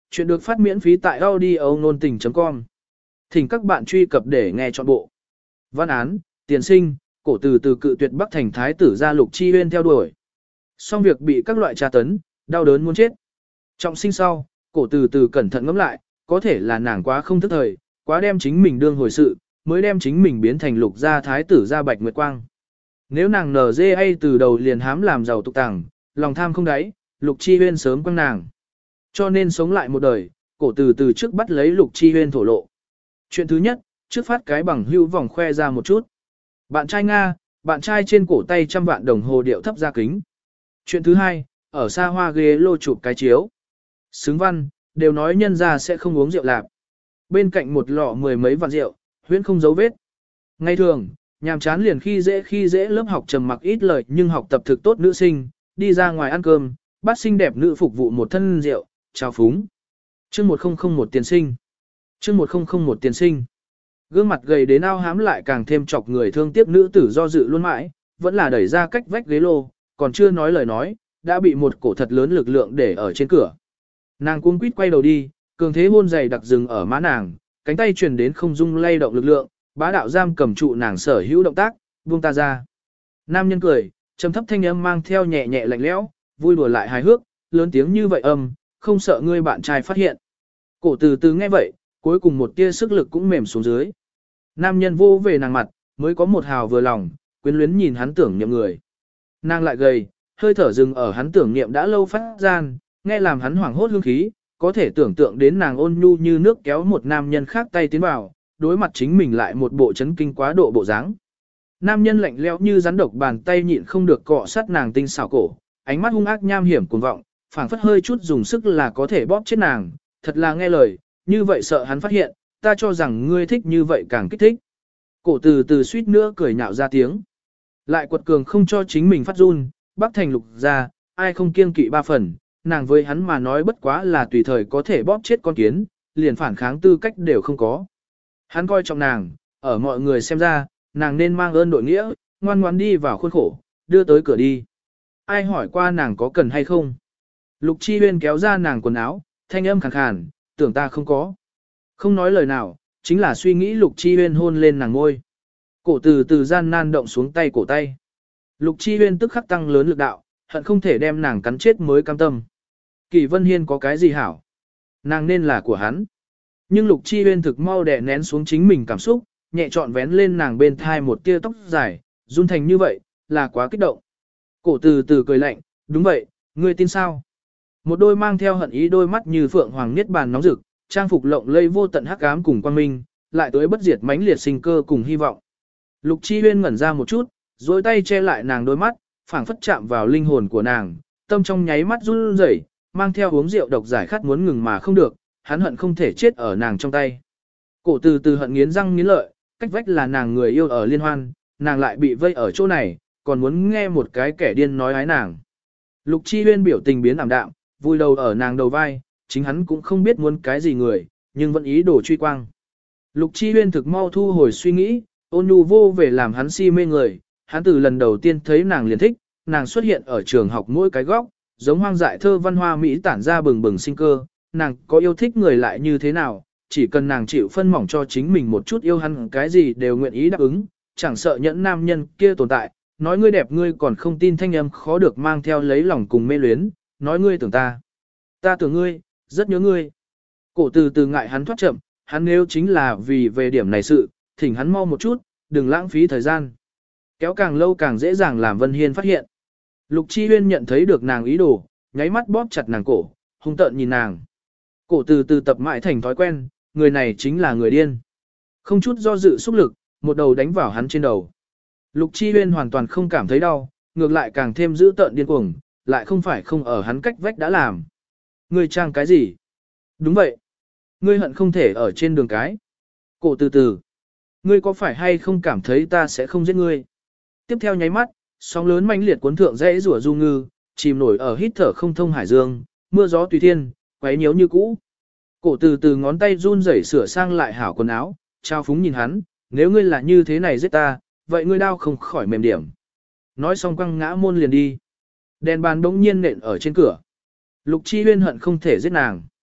Chuyện được phát miễn phí tại audio nôn tình.com. Thỉnh các bạn truy cập để nghe trọn bộ. Văn án, tiền sinh, cổ từ cự tuyệt Bắc Thành thái tử gia Lục Chi Huyên theo đuổi. Xong việc bị các loại tra tấn, đau đớn muốn chết. Trọng sinh sau, cổ từ cẩn thận ngẫm lại, có thể là nàng quá không thức thời, quá đem chính mình đương hồi sự, mới đem chính mình biến thành Lục gia thái tử gia Bạch Nguyệt Quang. Nếu nàng NGA từ đầu liền hám làm giàu tục tàng, lòng tham không đáy, Lục Chi Huyên sớm quăng nàng. Cho nên sống lại một đời, cổ từ trước bắt lấy Lục Chi Huyên thổ lộ. Chuyện thứ nhất, trước phát cái bằng hữu vòng khoe ra một chút. Bạn trai Nga, bạn trai trên cổ tay 100 vạn đồng hồ điệu thấp ra kính. Chuyện thứ hai, ở xa hoa ghế lô chụp cái chiếu. Xứng văn, đều nói nhân ra sẽ không uống rượu lạp. Bên cạnh một lọ 10 mấy vạn rượu, huyễn không giấu vết. Ngày thường, nhàm chán liền khi dễ lớp học trầm mặc ít lời nhưng học tập thực tốt nữ sinh, đi ra ngoài ăn cơm, bắt xinh đẹp nữ phục vụ một thân rượu, chào phúng. Chương 1001 tiền sinh. Chương 1001 tiền sinh. Gương mặt gầy đến ao hám lại càng thêm chọc người thương tiếc nữ tử do dự luôn mãi, vẫn là đẩy ra cách vách ghế lô, còn chưa nói lời nói, đã bị một cổ thật lớn lực lượng để ở trên cửa. Nàng cuống quýt quay đầu đi, cường thế hôn dày đặc rừng ở má nàng, cánh tay truyền đến không dung lay động lực lượng, bá đạo giam cầm trụ nàng sở hữu động tác, buông ta ra. Nam nhân cười, trầm thấp thanh âm mang theo nhẹ nhẹ lạnh lẽo, vui đùa lại hài hước, lớn tiếng như vậy không sợ ngươi bạn trai phát hiện. Cổ từ nghe vậy, cuối cùng một tia sức lực cũng mềm xuống dưới. Nam nhân vô về nàng mặt, mới có một hào vừa lòng, quyến luyến nhìn hắn tưởng niệm người. Nàng lại gầy, hơi thở dừng ở hắn tưởng niệm đã lâu phát gian, nghe làm hắn hoảng hốt hương khí, có thể tưởng tượng đến nàng ôn nhu như nước kéo một nam nhân khác tay tiến vào, đối mặt chính mình lại một bộ chấn kinh quá độ bộ dáng. Nam nhân lạnh lẽo như rắn độc bàn tay nhịn không được cọ sát nàng tinh xảo cổ, ánh mắt hung ác nham hiểm cuồng vọng, phảng phất hơi chút dùng sức là có thể bóp chết nàng, thật là nghe lời, như vậy sợ hắn phát hiện, ta cho rằng ngươi thích như vậy càng kích thích. Cổ từ suýt nữa cười nhạo ra tiếng. Lại quật cường không cho chính mình phát run, Bắc Thành Lục ra, ai không kiêng kỵ ba phần, nàng với hắn mà nói bất quá là tùy thời có thể bóp chết con kiến, liền phản kháng tư cách đều không có. Hắn coi trọng nàng, ở mọi người xem ra, nàng nên mang ơn đội nghĩa, ngoan ngoãn đi vào khuôn khổ, đưa tới cửa đi. Ai hỏi qua nàng có cần hay không? Lục Chi Huyên kéo ra nàng quần áo, thanh âm khàn khàn, tưởng ta không có. Không nói lời nào, chính là suy nghĩ Lục Chi Huyên hôn lên nàng ngôi. Cổ từ gian nan động xuống tay cổ tay. Lục Chi Huyên tức khắc tăng lớn lực đạo, hận không thể đem nàng cắn chết mới cam tâm. Kỳ Vân Hiên có cái gì hảo? Nàng nên là của hắn. Nhưng Lục Chi Huyên thực mau đè nén xuống chính mình cảm xúc, nhẹ trọn vén lên nàng bên thai một tia tóc dài, run thành như vậy, là quá kích động. Cổ từ cười lạnh, đúng vậy, ngươi tin sao? Một đôi mang theo hận ý đôi mắt như phượng hoàng niết bàn nóng rực, trang phục lộng lây vô tận hắc ám cùng quang minh, lại tới bất diệt mãnh liệt sinh cơ cùng hy vọng. Lục Chi Huyên ngẩn ra một chút, duỗi tay che lại nàng đôi mắt, phảng phất chạm vào linh hồn của nàng, tâm trong nháy mắt run rẩy, mang theo uống rượu độc giải khát muốn ngừng mà không được, hắn hận không thể chết ở nàng trong tay. Cổ từ hận nghiến răng nghiến lợi, cách vách là nàng người yêu ở liên hoan, nàng lại bị vây ở chỗ này, còn muốn nghe một cái kẻ điên nói ái nàng. Lục Chi Huyên biểu tình biến ảm đạm, vui đầu ở nàng đầu vai, chính hắn cũng không biết muốn cái gì người, nhưng vẫn ý đồ truy quang. Lục Chi Huyên thực mau thu hồi suy nghĩ, ôn nhu vô về làm hắn si mê người, hắn từ lần đầu tiên thấy nàng liền thích, nàng xuất hiện ở trường học mỗi cái góc, giống hoang dại thơ văn hoa Mỹ tản ra bừng bừng sinh cơ, nàng có yêu thích người lại như thế nào, chỉ cần nàng chịu phân mỏng cho chính mình một chút yêu hắn cái gì đều nguyện ý đáp ứng, chẳng sợ nhẫn nam nhân kia tồn tại, nói ngươi đẹp ngươi còn không tin thanh âm khó được mang theo lấy lòng cùng mê luyến, nói ngươi tưởng ta tưởng ngươi, rất nhớ ngươi. Cổ từ ngại hắn thoát chậm, hắn nếu chính là vì về điểm này sự, thỉnh hắn mau một chút, đừng lãng phí thời gian. Kéo càng lâu càng dễ dàng làm Vân Hiên phát hiện. Lục Chi Huyên nhận thấy được nàng ý đồ, nháy mắt bóp chặt nàng cổ, hung tợn nhìn nàng. Cổ từ tập mãi thành thói quen, người này chính là người điên. Không chút do dự xúc lực, một đầu đánh vào hắn trên đầu. Lục Chi Huyên hoàn toàn không cảm thấy đau, ngược lại càng thêm dữ tợn điên cuồng, lại không phải không ở hắn cách vách đã làm. Ngươi trang cái gì? Đúng vậy. Ngươi hận không thể ở trên đường cái. Cổ từ. Ngươi có phải hay không cảm thấy ta sẽ không giết ngươi? Tiếp theo nháy mắt, sóng lớn mãnh liệt cuốn thượng dãy rủa du ngư, chìm nổi ở hít thở không thông hải dương, mưa gió tùy thiên, quấy nhiễu như cũ. Cổ từ ngón tay run rẩy sửa sang lại hảo quần áo, trao phúng nhìn hắn, nếu ngươi là như thế này giết ta, vậy ngươi đau không khỏi mềm điểm. Nói xong quăng ngã môn liền đi. Đèn bàn đống nhiên nện ở trên cửa. Lục Chi Huyên hận không thể giết nàng.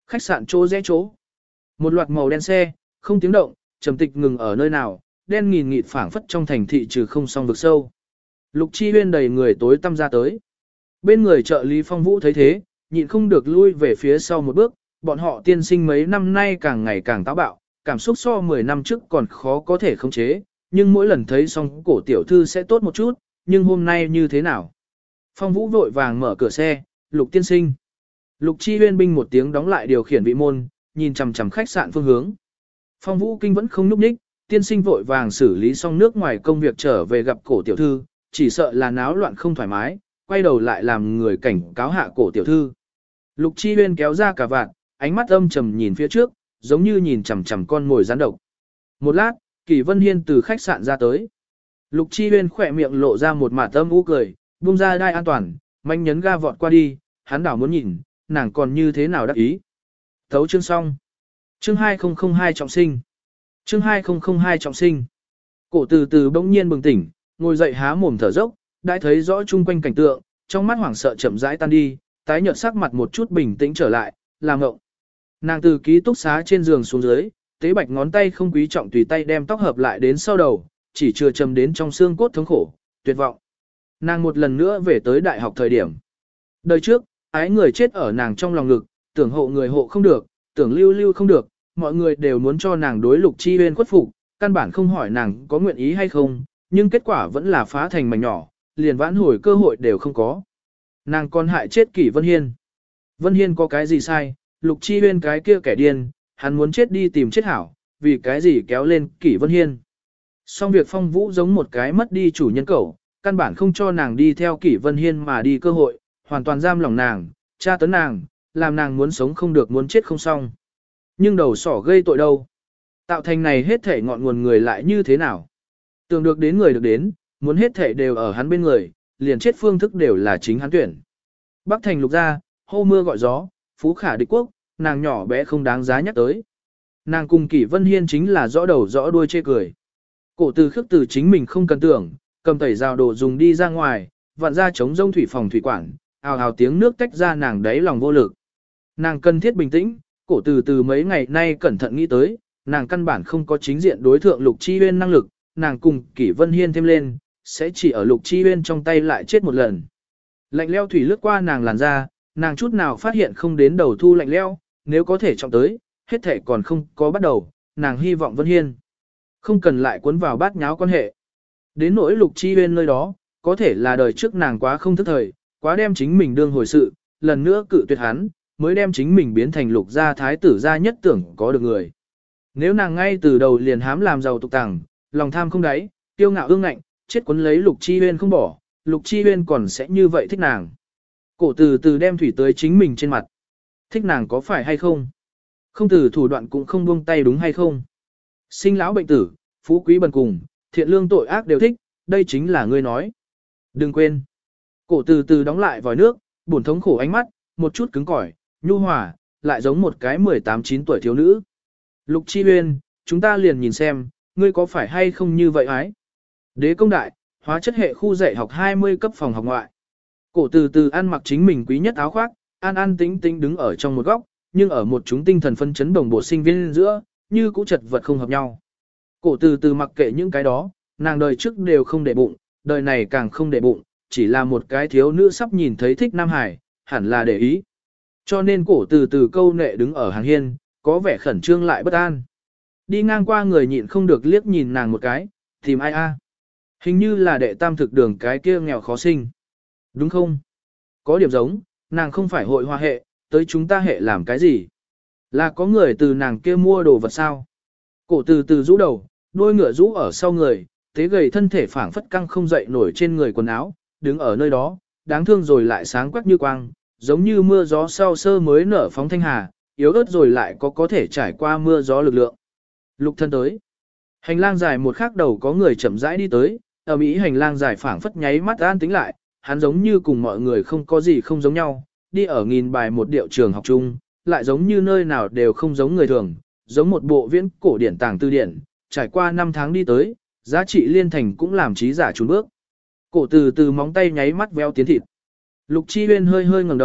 Khách sạn chỗ rẽ chỗ. Một loạt màu đen xe, không tiếng động, trầm tịch ngừng ở nơi nào, đen nghìn nghịt phảng phất trong thành thị trừ không song vực sâu. Lục Chi Huyên đầy người tối tăm ra tới. Bên người trợ lý Phong Vũ thấy thế, nhịn không được lui về phía sau một bước, bọn họ tiên sinh mấy năm nay càng ngày càng táo bạo, cảm xúc so 10 năm trước còn khó có thể khống chế, nhưng mỗi lần thấy xong cổ tiểu thư sẽ tốt một chút, nhưng hôm nay như thế nào? Phong Vũ vội vàng mở cửa xe, Lục tiên sinh. Lục Chi Huyên binh một tiếng đóng lại điều khiển vị môn, nhìn chằm chằm khách sạn phương hướng. Phong Vũ Kinh vẫn không nhúc nhích, tiên sinh vội vàng xử lý xong nước ngoài công việc trở về gặp cổ tiểu thư, chỉ sợ là náo loạn không thoải mái, quay đầu lại làm người cảnh cáo hạ cổ tiểu thư. Lục Chi Huyên kéo ra cả vạt, ánh mắt âm trầm nhìn phía trước, giống như nhìn chằm chằm con mồi rắn độc. Một lát, Kỷ Vân Hiên từ khách sạn ra tới. Lục Chi Huyên khỏe miệng lộ ra một mạt âm u cười, buông ra đai an toàn, manh nhấn ga vọt qua đi, hắn đảo muốn nhìn, nàng còn như thế nào đắc ý. Thấu chương xong. Chương 2002 trọng sinh. Chương 2002 trọng sinh. Cổ từ từ bỗng nhiên bừng tỉnh, ngồi dậy há mồm thở dốc, đã thấy rõ chung quanh cảnh tượng, trong mắt hoảng sợ chậm rãi tan đi, tái nhợt sắc mặt một chút bình tĩnh trở lại, làm ngộng. Nàng từ ký túc xá trên giường xuống dưới, tế bạch ngón tay không quý trọng tùy tay đem tóc hợp lại đến sau đầu, chỉ chưa chầm đến trong xương cốt thống khổ, tuyệt vọng. Nàng một lần nữa về tới đại học thời điểm. Đời trước, ái người chết ở nàng trong lòng ngực, tưởng hộ người hộ không được, tưởng lưu lưu không được, mọi người đều muốn cho nàng đối Lục Chi Huyên khuất phục, căn bản không hỏi nàng có nguyện ý hay không, nhưng kết quả vẫn là phá thành mảnh nhỏ, liền vãn hồi cơ hội đều không có. Nàng còn hại chết Kỷ Vân Hiên. Vân Hiên có cái gì sai, Lục Chi Huyên cái kia kẻ điên, hắn muốn chết đi tìm chết hảo, vì cái gì kéo lên Kỷ Vân Hiên. Song việc Phong Vũ giống một cái mất đi chủ nhân cẩu, căn bản không cho nàng đi theo Kỷ Vân Hiên mà đi cơ hội, hoàn toàn giam lòng nàng, tra tấn nàng, làm nàng muốn sống không được muốn chết không xong. Nhưng đầu sỏ gây tội đâu? Tạo thành này hết thể ngọn nguồn người lại như thế nào? Tưởng được đến người được đến, muốn hết thể đều ở hắn bên người, liền chết phương thức đều là chính hắn tuyển. Bắc thành lục gia, hô mưa gọi gió, phú khả địch quốc, nàng nhỏ bé không đáng giá nhắc tới. Nàng cùng Kỷ Vân Hiên chính là rõ đầu rõ đuôi chê cười. Cổ từ khước từ chính mình không cần tưởng, cầm tẩy rào đồ dùng đi ra ngoài, vặn ra chống rông thủy phòng thủy quản, ào ào tiếng nước tách ra nàng đáy lòng vô lực. Nàng cần thiết bình tĩnh, cổ từ mấy ngày nay cẩn thận nghĩ tới, nàng căn bản không có chính diện đối thượng Lục Chi Huyên năng lực, nàng cùng Kỷ Vân Hiên thêm lên, sẽ chỉ ở Lục Chi Huyên trong tay lại chết một lần. Lạnh leo thủy lướt qua nàng làn da, nàng chút nào phát hiện không đến đầu thu lạnh leo, nếu có thể trọng tới, hết thể còn không có bắt đầu, nàng hy vọng Vân Hiên không cần lại cuốn vào bát nháo quan hệ. Đến nỗi Lục Chi Huyên nơi đó, có thể là đời trước nàng quá không thức thời, quá đem chính mình đương hồi sự, lần nữa cự tuyệt hắn, mới đem chính mình biến thành Lục gia thái tử gia nhất tưởng có được người. Nếu nàng ngay từ đầu liền hám làm giàu tục tàng, lòng tham không đáy, tiêu ngạo ương ngạnh, chết quấn lấy Lục Chi Huyên không bỏ, Lục Chi Huyên còn sẽ như vậy thích nàng. Cổ từ từ đem thủy tới chính mình trên mặt. Thích nàng có phải hay không? Không từ thủ đoạn cũng không buông tay đúng hay không? Sinh lão bệnh tử, phú quý bần cùng, thiện lương tội ác đều thích, đây chính là ngươi nói. Đừng quên. Cổ từ từ đóng lại vòi nước, buồn thống khổ ánh mắt, một chút cứng cỏi, nhu hòa, lại giống một cái 18-9 tuổi thiếu nữ. Lục Chi Huyên, chúng ta liền nhìn xem, ngươi có phải hay không như vậy ái? Đế công đại, hóa chất hệ khu dạy học 20 cấp phòng học ngoại. Cổ từ từ ăn mặc chính mình quý nhất áo khoác, an an tĩnh tĩnh đứng ở trong một góc, nhưng ở một chúng tinh thần phân chấn đồng bộ sinh viên giữa, như cũ chật vật không hợp nhau. Cổ từ từ mặc kệ những cái đó, nàng đời trước đều không để bụng, đời này càng không để bụng, chỉ là một cái thiếu nữ sắp nhìn thấy thích Nam Hải, hẳn là để ý. Cho nên cổ từ từ câu nệ đứng ở hàng hiên, có vẻ khẩn trương lại bất an. Đi ngang qua người nhịn không được liếc nhìn nàng một cái, tìm ai a? Hình như là đệ tam thực đường cái kia nghèo khó sinh. Đúng không? Có điểm giống, nàng không phải hội hoa hệ, tới chúng ta hệ làm cái gì? Là có người từ nàng kia mua đồ vật sao? Cổ từ từ rũ đầu, đôi ngựa rũ ở sau người, tế gầy thân thể phảng phất căng không dậy nổi trên người quần áo, đứng ở nơi đó, đáng thương rồi lại sáng quắc như quang, giống như mưa gió sau sơ mới nở phóng thanh hà, yếu ớt rồi lại có thể trải qua mưa gió lực lượng. Lục thân tới. Hành lang dài một khắc đầu có người chậm rãi đi tới, ở Mỹ hành lang dài phảng phất nháy mắt an tĩnh lại, hắn giống như cùng mọi người không có gì không giống nhau, đi ở nghìn bài một điệu trường học chung, lại giống như nơi nào đều không giống người thường, giống một bộ viễn cổ điển tàng tư điển, trải qua 5 tháng đi tới, giá trị liên thành cũng làm trí giả trốn bước. Cổ từ từ móng tay nháy mắt véo tiến thịt. Lục Chi Huyên hơi hơi ngẩng đầu,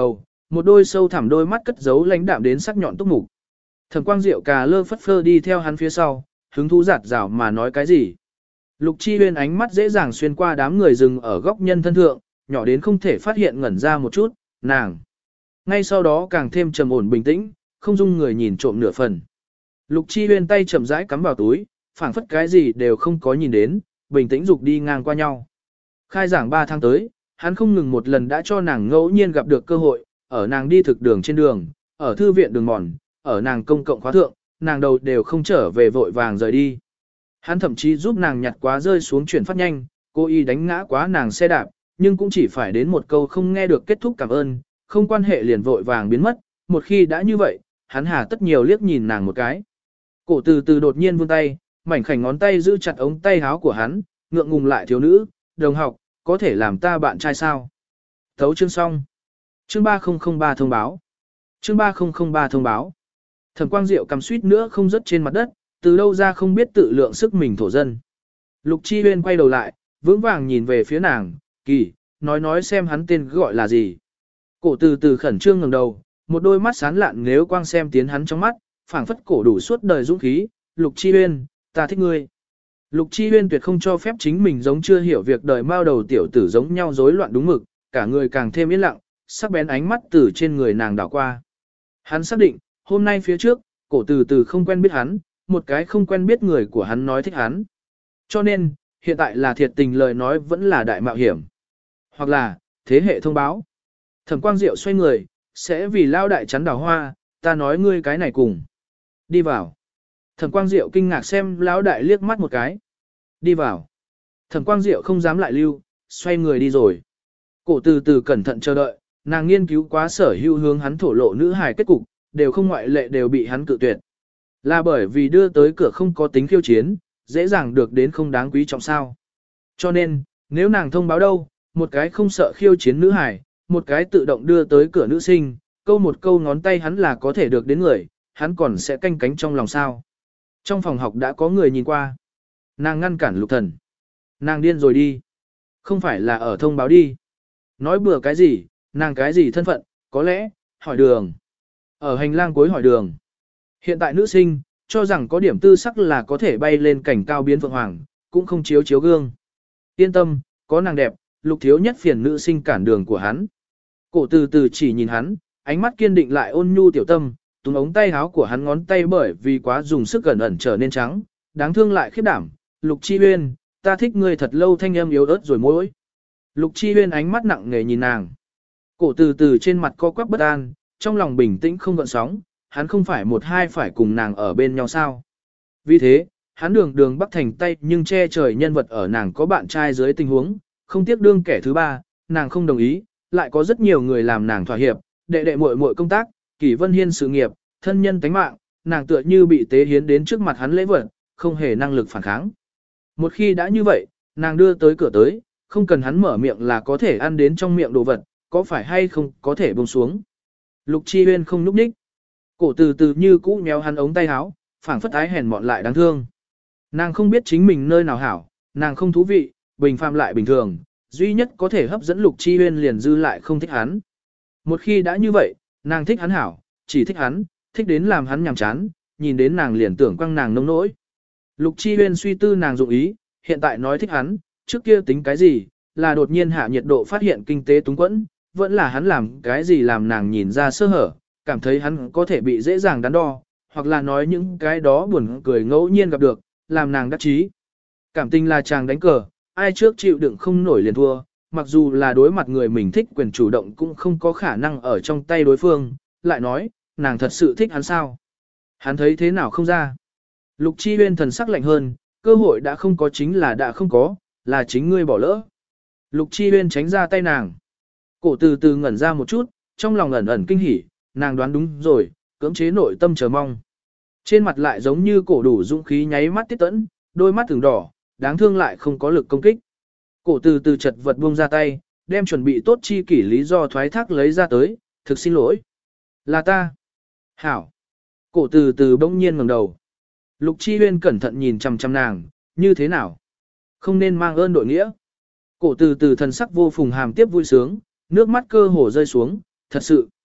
một đôi sâu thẳm đôi mắt cất giấu lãnh đạm đến sắc nhọn túc mục. Thẩm Quang Diệu cà lơ phất phơ đi theo hắn phía sau, hứng thú giạt rào mà nói cái gì. Lục Chi Huyên ánh mắt dễ dàng xuyên qua đám người dừng ở góc nhân thân thượng, nhỏ đến không thể phát hiện ngẩn ra một chút, nàng. Ngay sau đó càng thêm trầm ổn bình tĩnh, không dung người nhìn trộm nửa phần. Lục Chi Huyên tay chậm rãi cắm vào túi, phảng phất cái gì đều không có nhìn đến, bình tĩnh dục đi ngang qua nhau. Khai giảng 3 tháng tới, hắn không ngừng một lần đã cho nàng ngẫu nhiên gặp được cơ hội, ở nàng đi thực đường trên đường, ở thư viện đường mòn, ở nàng công cộng khóa thượng, nàng đầu đều không trở về vội vàng rời đi. Hắn thậm chí giúp nàng nhặt quá rơi xuống chuyển phát nhanh, cố ý đánh ngã quá nàng xe đạp, nhưng cũng chỉ phải đến một câu không nghe được kết thúc cảm ơn, không quan hệ liền vội vàng biến mất, một khi đã như vậy, hắn hà tất nhiều liếc nhìn nàng một cái. Cổ từ từ đột nhiên vươn tay, mảnh khảnh ngón tay giữ chặt ống tay áo của hắn, ngượng ngùng lại thiếu nữ, đồng học, có thể làm ta bạn trai sao? Thấu chương xong. Chương 3003 thông báo. Chương 3003 thông báo. Thẩm Quang Diệu cầm suýt nữa không rớt trên mặt đất, từ đâu ra không biết tự lượng sức mình thổ dân. Lục Chi Huyên quay đầu lại, vững vàng nhìn về phía nàng, kỳ, nói xem hắn tên gọi là gì. Cổ từ từ khẩn trương ngẩng đầu, một đôi mắt sáng lạn nếu quang xem tiến hắn trong mắt, phảng phất cổ đủ suốt đời dũng khí, Lục Chi Huyên, ta thích ngươi. Lục Chi Huyên tuyệt không cho phép chính mình giống chưa hiểu việc đời mao đầu tiểu tử giống nhau rối loạn đúng mực, cả người càng thêm yên lặng, sắc bén ánh mắt từ trên người nàng đảo qua. Hắn xác định, hôm nay phía trước, cổ từ từ không quen biết hắn, một cái không quen biết người của hắn nói thích hắn. Cho nên, hiện tại là thiệt tình lời nói vẫn là đại mạo hiểm. Hoặc là, thế hệ thông báo. Thẩm Quang Diệu xoay người, sẽ vì lao đại chắn đào hoa, ta nói ngươi cái này cùng. Đi vào. Thẩm Quang Diệu kinh ngạc xem lão đại liếc mắt một cái. Đi vào. Thẩm Quang Diệu không dám lại lưu, xoay người đi rồi. Cổ từ từ cẩn thận chờ đợi, nàng nghiên cứu quá sở hữu hướng hắn thổ lộ nữ hài kết cục, đều không ngoại lệ đều bị hắn cự tuyệt. Là bởi vì đưa tới cửa không có tính khiêu chiến, dễ dàng được đến không đáng quý trọng sao. Cho nên, nếu nàng thông báo đâu, một cái không sợ khiêu chiến nữ hài, một cái tự động đưa tới cửa nữ sinh, câu một câu ngón tay hắn là có thể được đến người, hắn còn sẽ canh cánh trong lòng sao. Trong phòng học đã có người nhìn qua. Nàng ngăn cản Lục Thần. Nàng điên rồi đi. Không phải là ở thông báo đi. Nói bừa cái gì, nàng cái gì thân phận, có lẽ, hỏi đường. Ở hành lang cuối hỏi đường. Hiện tại nữ sinh, cho rằng có điểm tư sắc là có thể bay lên cảnh cao biến phượng hoàng, cũng không chiếu chiếu gương. Yên tâm, có nàng đẹp, Lục thiếu nhất phiền nữ sinh cản đường của hắn. Cổ từ từ chỉ nhìn hắn, ánh mắt kiên định lại ôn nhu tiểu tâm, túm ống tay áo của hắn ngón tay bởi vì quá dùng sức gần ẩn trở nên trắng, đáng thương lại khiếp đảm. Lục Chi Huyên, ta thích ngươi thật lâu, thanh âm yếu ớt rồi môi. Lục Chi Huyên ánh mắt nặng nề nhìn nàng. Cổ từ từ trên mặt co quắp bất an, trong lòng bình tĩnh không gợn sóng, hắn không phải một hai phải cùng nàng ở bên nhau sao. Vì thế, hắn đường bắt thành tay nhưng che trời nhân vật ở nàng có bạn trai dưới tình huống, không tiếc đương kẻ thứ ba, nàng không đồng ý, lại có rất nhiều người làm nàng thỏa hiệp, đệ muội muội công tác, Kỷ Vân Hiên sự nghiệp, thân nhân tánh mạng, nàng tựa như bị tế hiến đến trước mặt hắn lễ vật, không hề năng lực phản kháng. Một khi đã như vậy, nàng đưa tới cửa tới, không cần hắn mở miệng là có thể ăn đến trong miệng đồ vật, có phải hay không có thể buông xuống. Lục Chi Huyên không núp đích. Cổ từ từ như cũ nhéo hắn ống tay áo, phảng phất ái hèn mọn lại đáng thương. Nàng không biết chính mình nơi nào hảo, nàng không thú vị, bình phàm lại bình thường, duy nhất có thể hấp dẫn Lục Chi Huyên liền dư lại không thích hắn. Một khi đã như vậy, nàng thích hắn hảo, chỉ thích hắn, thích đến làm hắn nhàm chán, nhìn đến nàng liền tưởng quăng nàng nông nỗi. Lục Chi Huyên suy tư nàng dụng ý, hiện tại nói thích hắn, trước kia tính cái gì, là đột nhiên hạ nhiệt độ phát hiện kinh tế túng quẫn, vẫn là hắn làm cái gì làm nàng nhìn ra sơ hở, cảm thấy hắn có thể bị dễ dàng đắn đo, hoặc là nói những cái đó buồn cười ngẫu nhiên gặp được, làm nàng đắc chí. Cảm tình là chàng đánh cờ, ai trước chịu đựng không nổi liền thua, mặc dù là đối mặt người mình thích quyền chủ động cũng không có khả năng ở trong tay đối phương, lại nói, nàng thật sự thích hắn sao? Hắn thấy thế nào không ra? Lục Chi Huyên thần sắc lạnh hơn, cơ hội đã không có chính là đã không có, là chính ngươi bỏ lỡ. Lục Chi Huyên tránh ra tay nàng. Cổ từ từ ngẩn ra một chút, trong lòng ẩn ẩn kinh hỉ, nàng đoán đúng rồi, cưỡng chế nội tâm chờ mong. Trên mặt lại giống như cổ đủ dũng khí nháy mắt tiết tẫn, đôi mắt từng đỏ, đáng thương lại không có lực công kích. Cổ từ từ chật vật buông ra tay, đem chuẩn bị tốt chi kỷ lý do thoái thác lấy ra tới, thực xin lỗi. Là ta. Hảo. Cổ từ từ bỗng nhiên ngẩng đầu. Lục Chi Huyên cẩn thận nhìn chằm chằm nàng, như thế nào? Không nên mang ơn đội nghĩa. Cổ từ từ thần sắc vô phùng hàm tiếp vui sướng, nước mắt cơ hồ rơi xuống, thật sự.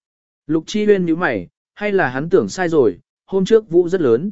Lục Chi Huyên nhíu mày, hay là hắn tưởng sai rồi, hôm trước vũ rất lớn.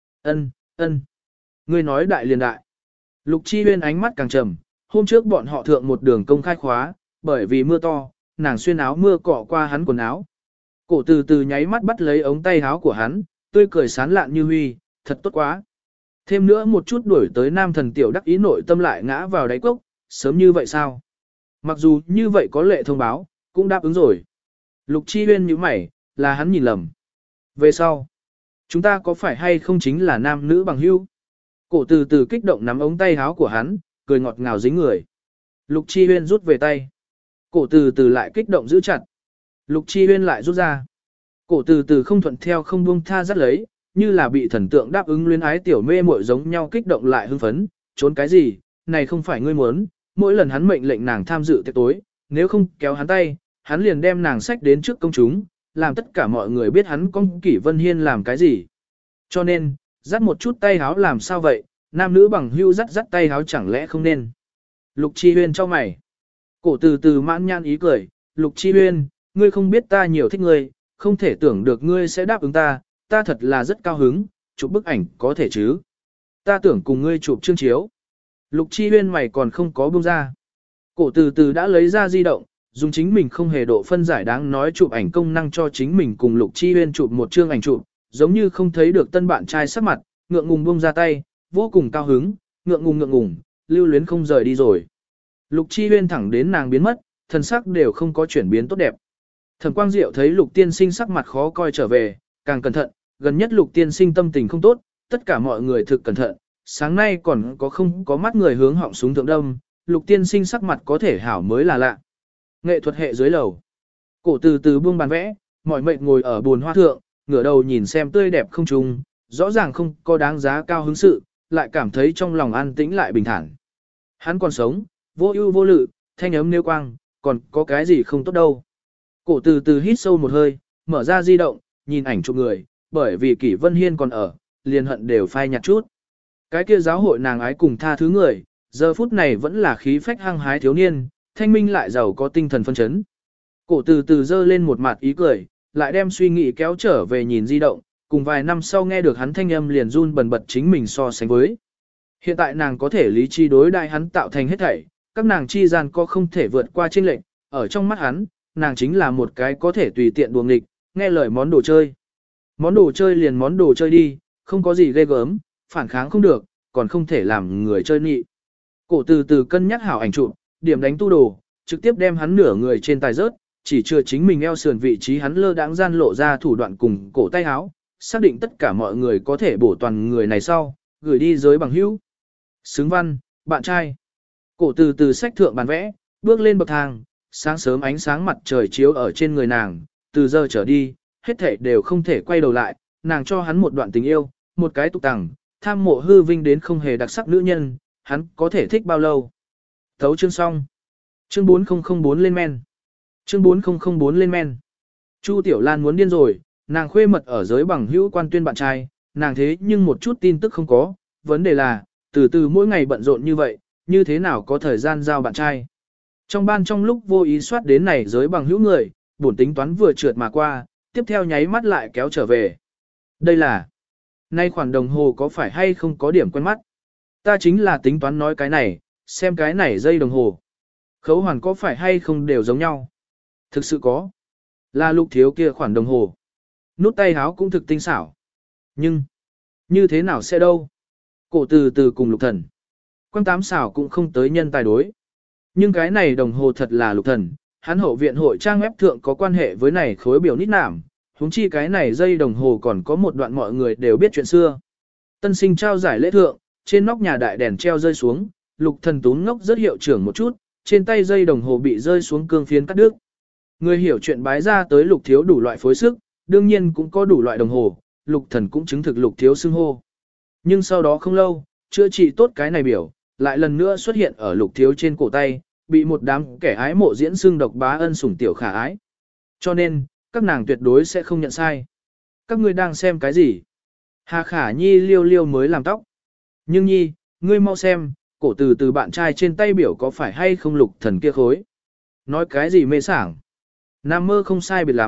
Ân. Ngươi nói đại liền đại. Lục Chi Huyên ánh mắt càng trầm, hôm trước bọn họ thượng một đường công khai khóa, bởi vì mưa to, nàng xuyên áo mưa cọ qua hắn quần áo. Cổ từ từ nháy mắt bắt lấy ống tay áo của hắn, tươi cười sán lạn như huy, thật tốt quá. Thêm nữa một chút đuổi tới nam thần tiểu đắc ý nội tâm lại ngã vào đáy cốc, sớm như vậy sao? Mặc dù như vậy có lệ thông báo, cũng đáp ứng rồi. Lục Chi Huyên nhíu mày, là hắn nhìn lầm. Về sau, chúng ta có phải hay không chính là nam nữ bằng hữu? Cổ từ từ kích động nắm ống tay áo của hắn, cười ngọt ngào dính người. Lục Chi Huyên rút về tay. Cổ từ từ lại kích động giữ chặt. Lục Chi Huyên lại rút ra. Cổ từ từ không thuận theo không buông tha dắt lấy, như là bị thần tượng đáp ứng luyến ái tiểu mê muội giống nhau kích động lại hưng phấn, trốn cái gì, này không phải ngươi muốn, mỗi lần hắn mệnh lệnh nàng tham dự tiệc tối, nếu không kéo hắn tay, hắn liền đem nàng xách đến trước công chúng, làm tất cả mọi người biết hắn con Kỷ Vân Hiên làm cái gì. Cho nên, dắt một chút tay háo làm sao vậy, nam nữ bằng hưu dắt tay háo chẳng lẽ không nên. Lục Chi Huyên cho mày. Cổ từ từ mãn nhan ý cười, Lục Chi Huyên, ngươi không biết ta nhiều thích ngươi, không thể tưởng được ngươi sẽ đáp ứng ta thật là rất cao hứng, chụp bức ảnh có thể chứ. Ta tưởng cùng ngươi chụp chương chiếu. Lục Chi Huyên mày còn không có buông ra. Cổ từ từ đã lấy ra di động, dùng chính mình không hề độ phân giải đáng nói chụp ảnh công năng cho chính mình cùng Lục Chi Huyên chụp một chương ảnh chụp, giống như không thấy được tân bạn trai sắc mặt, ngượng ngùng buông ra tay, vô cùng cao hứng, ngượng ngùng, lưu luyến không rời đi rồi. Lục Chi Huyên thẳng đến nàng biến mất, thần sắc đều không có chuyển biến tốt đẹp. Thẩm Quang Diệu thấy Lục Tiên Sinh sắc mặt khó coi trở về, càng cẩn thận, gần nhất Lục Tiên Sinh tâm tình không tốt, tất cả mọi người thực cẩn thận, sáng nay còn không có mắt người hướng họng súng thượng đâm, Lục Tiên Sinh sắc mặt có thể hảo mới là lạ. Nghệ thuật hệ dưới lầu. Cổ từ từ buông bàn vẽ, mỏi mệt ngồi ở bồn hoa thượng, ngửa đầu nhìn xem tươi đẹp không trùng, rõ ràng không có đáng giá cao hứng sự, lại cảm thấy trong lòng an tĩnh lại bình thản. Hắn còn sống, vô ưu vô lự, thanh ấm nêu quang, còn có cái gì không tốt đâu. Cổ từ từ hít sâu một hơi, mở ra di động, nhìn ảnh chụp người, bởi vì Kỷ Vân Hiên còn ở, liền hận đều phai nhạt chút. Cái kia giáo hội nàng ái cùng tha thứ người, giờ phút này vẫn là khí phách hăng hái thiếu niên, thanh minh lại giàu có tinh thần phân chấn. Cổ từ từ dơ lên một mặt ý cười, lại đem suy nghĩ kéo trở về nhìn di động, cùng vài năm sau nghe được hắn thanh âm liền run bần bật chính mình so sánh với. Hiện tại nàng có thể lý trí đối đại hắn tạo thành hết thảy, các nàng chi gian có không thể vượt qua chênh lệch, ở trong mắt hắn, nàng chính là một cái có thể tùy tiện đùa nghịch, nghe lời món đồ chơi. Món đồ chơi liền món đồ chơi đi, không có gì ghê gớm, phản kháng không được, còn không thể làm người chơi nhị. Cổ từ từ cân nhắc hảo ảnh chụp, điểm đánh tu đồ, trực tiếp đem hắn nửa người trên tài rớt, chỉ chưa chính mình eo sườn vị trí hắn lơ đãng gian lộ ra thủ đoạn cùng cổ tay áo, xác định tất cả mọi người có thể bổ toàn người này sau, gửi đi giới bằng hữu. Xứng văn, bạn trai. Cổ từ từ sách thượng bàn vẽ, bước lên bậc thang, sáng sớm ánh sáng mặt trời chiếu ở trên người nàng, từ giờ trở đi, hết thảy đều không thể quay đầu lại, nàng cho hắn một đoạn tình yêu, một cái tục tằng, tham mộ hư vinh đến không hề đặc sắc nữ nhân, hắn có thể thích bao lâu. Thấu chương xong. Chương 4004 lên men. Chương 4004 lên men. Chu Tiểu Lan muốn điên rồi, nàng khuê mật ở giới bằng hữu quan tuyên bạn trai, nàng thế nhưng một chút tin tức không có, vấn đề là, từ từ mỗi ngày bận rộn như vậy, như thế nào có thời gian giao bạn trai. Trong ban trong lúc vô ý soát đến này giới bằng hữu người, bổn tính toán vừa trượt mà qua, tiếp theo nháy mắt lại kéo trở về. Đây là, nay khoản đồng hồ có phải hay không có điểm quen mắt? Ta chính là tính toán nói cái này, xem cái này dây đồng hồ. Khấu hoàn có phải hay không đều giống nhau? Thực sự có. Là Lục thiếu kia khoản đồng hồ. Nút tay háo cũng thực tinh xảo. Nhưng, như thế nào sẽ đâu? Cổ từ từ cùng Lục thần. Quang tám xảo cũng không tới nhân tài đối. Nhưng cái này đồng hồ thật là Lục thần, hắn hậu viện hội trang web thượng có quan hệ với này khối biểu nít nảm, huống chi cái này dây đồng hồ còn có một đoạn mọi người đều biết chuyện xưa. Tân sinh trao giải lễ thượng, trên nóc nhà đại đèn treo rơi xuống, Lục thần tún ngốc rất hiệu trưởng một chút, trên tay dây đồng hồ bị rơi xuống cương phiến cắt đứt. Người hiểu chuyện bái ra tới Lục thiếu đủ loại phối sức, đương nhiên cũng có đủ loại đồng hồ, Lục thần cũng chứng thực Lục thiếu xưng hô. Nhưng sau đó không lâu, chữa trị tốt cái này biểu, lại lần nữa xuất hiện ở Lục thiếu trên cổ tay, bị một đám kẻ ái mộ diễn xưng độc bá ân sủng tiểu khả ái. Cho nên, các nàng tuyệt đối sẽ không nhận sai. Các ngươi đang xem cái gì? Hà Khả Nhi liêu liêu mới làm tóc. Nhưng Nhi, ngươi mau xem, cổ từ từ bạn trai trên tay biểu có phải hay không Lục thần kia khối. Nói cái gì mê sảng. Nam mơ không sai biệt lắm,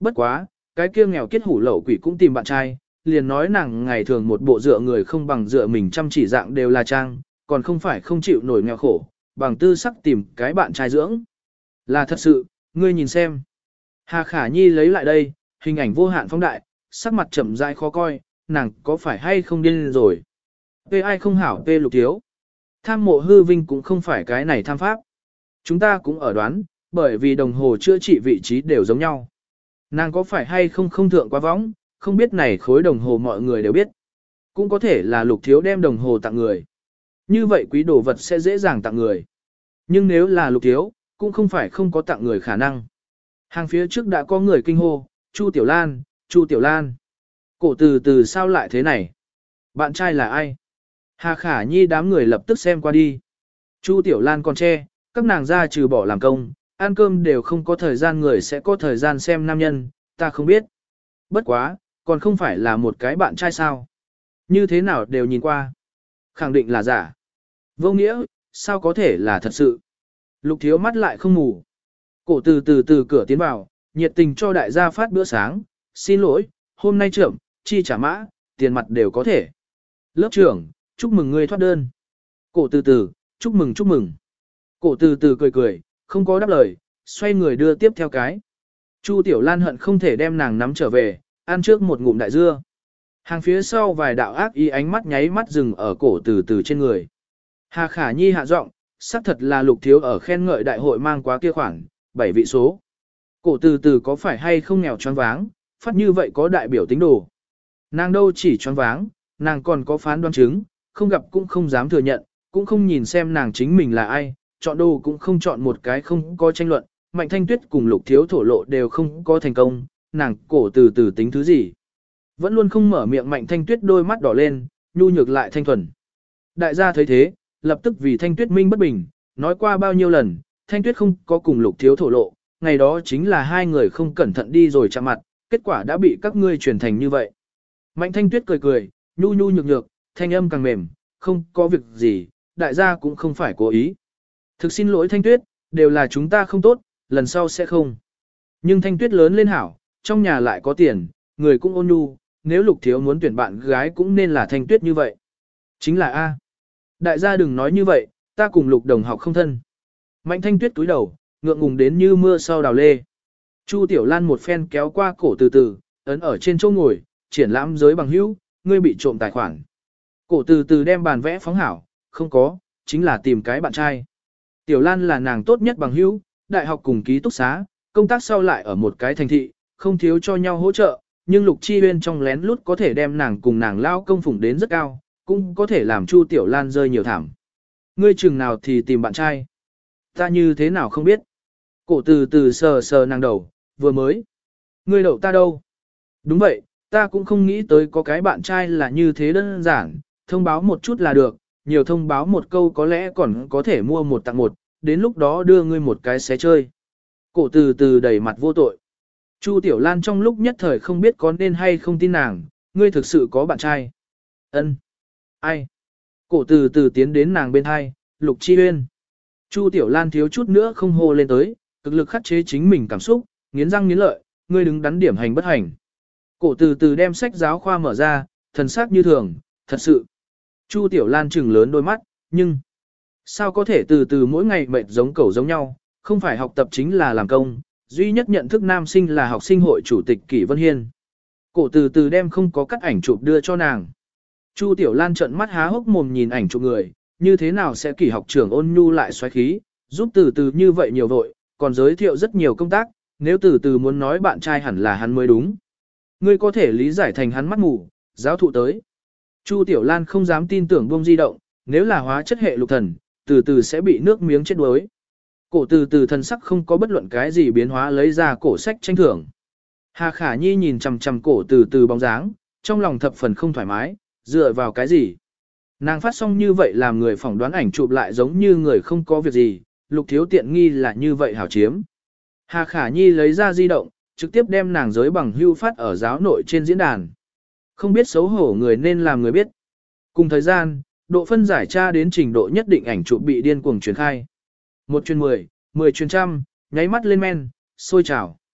Bất quá, cái kia nghèo kiết hủ lậu quỷ cũng tìm bạn trai, liền nói nàng ngày thường một bộ dựa người không bằng dựa mình chăm chỉ dạng đều là trang, còn không phải không chịu nổi nghèo khổ, bằng tư sắc tìm cái bạn trai dưỡng. Là thật sự, ngươi nhìn xem. Hà Khả Nhi lấy lại đây, hình ảnh vô hạn phóng đại, sắc mặt chậm rãi khó coi, nàng có phải hay không điên rồi. Về ai không hảo về Lục Thiếu. Tham mộ hư vinh cũng không phải cái này tham pháp. Chúng ta cũng ở đoán, bởi vì đồng hồ chữa trị vị trí đều giống nhau. Nàng có phải hay không không thượng quá võng, không biết này khối đồng hồ mọi người đều biết. Cũng có thể là Lục Thiếu đem đồng hồ tặng người. Như vậy quý đồ vật sẽ dễ dàng tặng người. Nhưng nếu là Lục Thiếu, cũng không phải không có tặng người khả năng. Hàng phía trước đã có người kinh hô, Chu Tiểu Lan, Chu Tiểu Lan. Cổ từ từ sao lại thế này? Bạn trai là ai? Hà Khả Nhi đám người lập tức xem qua đi. Chu Tiểu Lan còn che, các nàng ra trừ bỏ làm công, ăn cơm đều không có thời gian, người sẽ có thời gian xem nam nhân, ta không biết. Bất quá, còn không phải là một cái bạn trai sao? Như thế nào đều nhìn qua. Khẳng định là giả. Vô nghĩa, sao có thể là thật sự? Lục Thiếu mắt lại không mù. Cổ từ cửa tiến vào, nhiệt tình cho đại gia phát bữa sáng. Xin lỗi, hôm nay trưởng, chi trả mã, tiền mặt đều có thể. Lớp trưởng, chúc mừng ngươi thoát đơn. Cổ từ, chúc mừng chúc mừng. Cổ từ cười, không có đáp lời, xoay người đưa tiếp theo cái. Chu Tiểu Lan hận không thể đem nàng nắm trở về, ăn trước một ngụm đại dưa. Hàng phía sau vài đạo ác ý ánh mắt nháy mắt dừng ở cổ từ trên người. Hà Khả Nhi hạ giọng, xác thật là Lục Thiếu ở khen ngợi đại hội mang quá kia khoản, 7 vị số. Cổ từ có phải hay không nghèo choáng váng, phát như vậy có đại biểu tính đồ. Nàng đâu chỉ choáng váng, nàng còn có phán đoán chứng, không gặp cũng không dám thừa nhận, cũng không nhìn xem nàng chính mình là ai, chọn đồ cũng không chọn một cái, không có tranh luận, Mạnh Thanh Tuyết cùng Lục Thiếu thổ lộ đều không có thành công, nàng cổ từ tính thứ gì. Vẫn luôn không mở miệng Mạnh Thanh Tuyết đôi mắt đỏ lên, nhu nhược lại thanh thuần. Đại gia thấy thế, lập tức vì Thanh Tuyết minh bất bình, nói qua bao nhiêu lần, Thanh Tuyết không có cùng Lục Thiếu thổ lộ, ngày đó chính là hai người không cẩn thận đi rồi chạm mặt, kết quả đã bị các ngươi truyền thành như vậy. Mạnh Thanh Tuyết cười, nhu nhược, thanh âm càng mềm, không có việc gì, đại gia cũng không phải cố ý. Thực xin lỗi Thanh Tuyết, đều là chúng ta không tốt, lần sau sẽ không. Nhưng Thanh Tuyết lớn lên hảo, trong nhà lại có tiền, người cũng ôn nhu, nếu Lục Thiếu muốn tuyển bạn gái cũng nên là Thanh Tuyết như vậy. Chính là A. Đại gia đừng nói như vậy, ta cùng Lục đồng học không thân. Mạnh Thanh Tuyết túi đầu, ngượng ngùng đến như mưa sau đào lê. Chu Tiểu Lan một phen kéo qua cổ từ, ấn ở trên chỗ ngồi, triển lãm giới bằng hữu, ngươi bị trộm tài khoản. Cổ từ đem bàn vẽ phóng hảo, không có, chính là tìm cái bạn trai. Tiểu Lan là nàng tốt nhất bằng hữu, đại học cùng ký túc xá, công tác sau lại ở một cái thành thị, không thiếu cho nhau hỗ trợ, nhưng Lục Chi Huyên trong lén lút có thể đem nàng cùng nàng lao công phủng đến rất cao, cũng có thể làm Chu Tiểu Lan rơi nhiều thảm. Ngươi chừng nào thì tìm bạn trai? Ta như thế nào không biết? Cổ từ sờ nàng đầu, vừa mới. Ngươi đậu ta đâu? Đúng vậy, ta cũng không nghĩ tới có cái bạn trai là như thế đơn giản, thông báo một chút là được, nhiều thông báo một câu có lẽ còn có thể mua một tặng một, đến lúc đó đưa ngươi một cái xé chơi. Cổ từ đầy mặt vô tội. Chu Tiểu Lan trong lúc nhất thời không biết có nên hay không tin nàng, ngươi thực sự có bạn trai. Ân. Ai? Cổ từ tiến đến nàng bên hai, Lục Chi Uyên. Chu Tiểu Lan thiếu chút nữa không hô lên tới, cực lực khắc chế chính mình cảm xúc, nghiến răng nghiến lợi, ngươi đứng đắn điểm hành bất hành. Cổ từ đem sách giáo khoa mở ra, thần sắc như thường, thật sự. Chu Tiểu Lan trừng lớn đôi mắt, nhưng sao có thể từ mỗi ngày mệt giống cẩu giống nhau, không phải học tập chính là làm công, duy nhất nhận thức nam sinh là học sinh hội chủ tịch Kỷ Vân Hiên. Cổ từ đem không có cắt ảnh chụp đưa cho nàng. Chu Tiểu Lan trợn mắt há hốc mồm nhìn ảnh chụp người, như thế nào sẽ Kỷ học trưởng ôn nhu lại xoáy khí, giúp từ như vậy nhiều vội, còn giới thiệu rất nhiều công tác, nếu từ muốn nói bạn trai hẳn là hắn mới đúng. Ngươi có thể lý giải thành hắn mắt mù, giáo thụ tới. Chu Tiểu Lan không dám tin tưởng buông di động, nếu là hóa chất hệ lục thần, từ sẽ bị nước miếng chết đuối. Cổ từ thần sắc không có bất luận cái gì biến hóa lấy ra cổ sách tranh thưởng. Hà Khả Nhi nhìn chằm chằm cổ từ bóng dáng, trong lòng thập phần không thoải mái, dựa vào cái gì. Nàng phát xong như vậy làm người phỏng đoán ảnh chụp lại giống như người không có việc gì, Lục Thiếu tiện nghi là như vậy hảo chiếm. Hà Khả Nhi lấy ra di động, trực tiếp đem nàng giới bằng hưu phát ở giáo nội trên diễn đàn. Không biết xấu hổ người nên làm người biết. Cùng thời gian, độ phân giải tra đến trình độ nhất định ảnh chụp bị điên cuồng truyền khai. 1 truyền 10, 10 truyền trăm, nháy mắt lên men, sôi trào.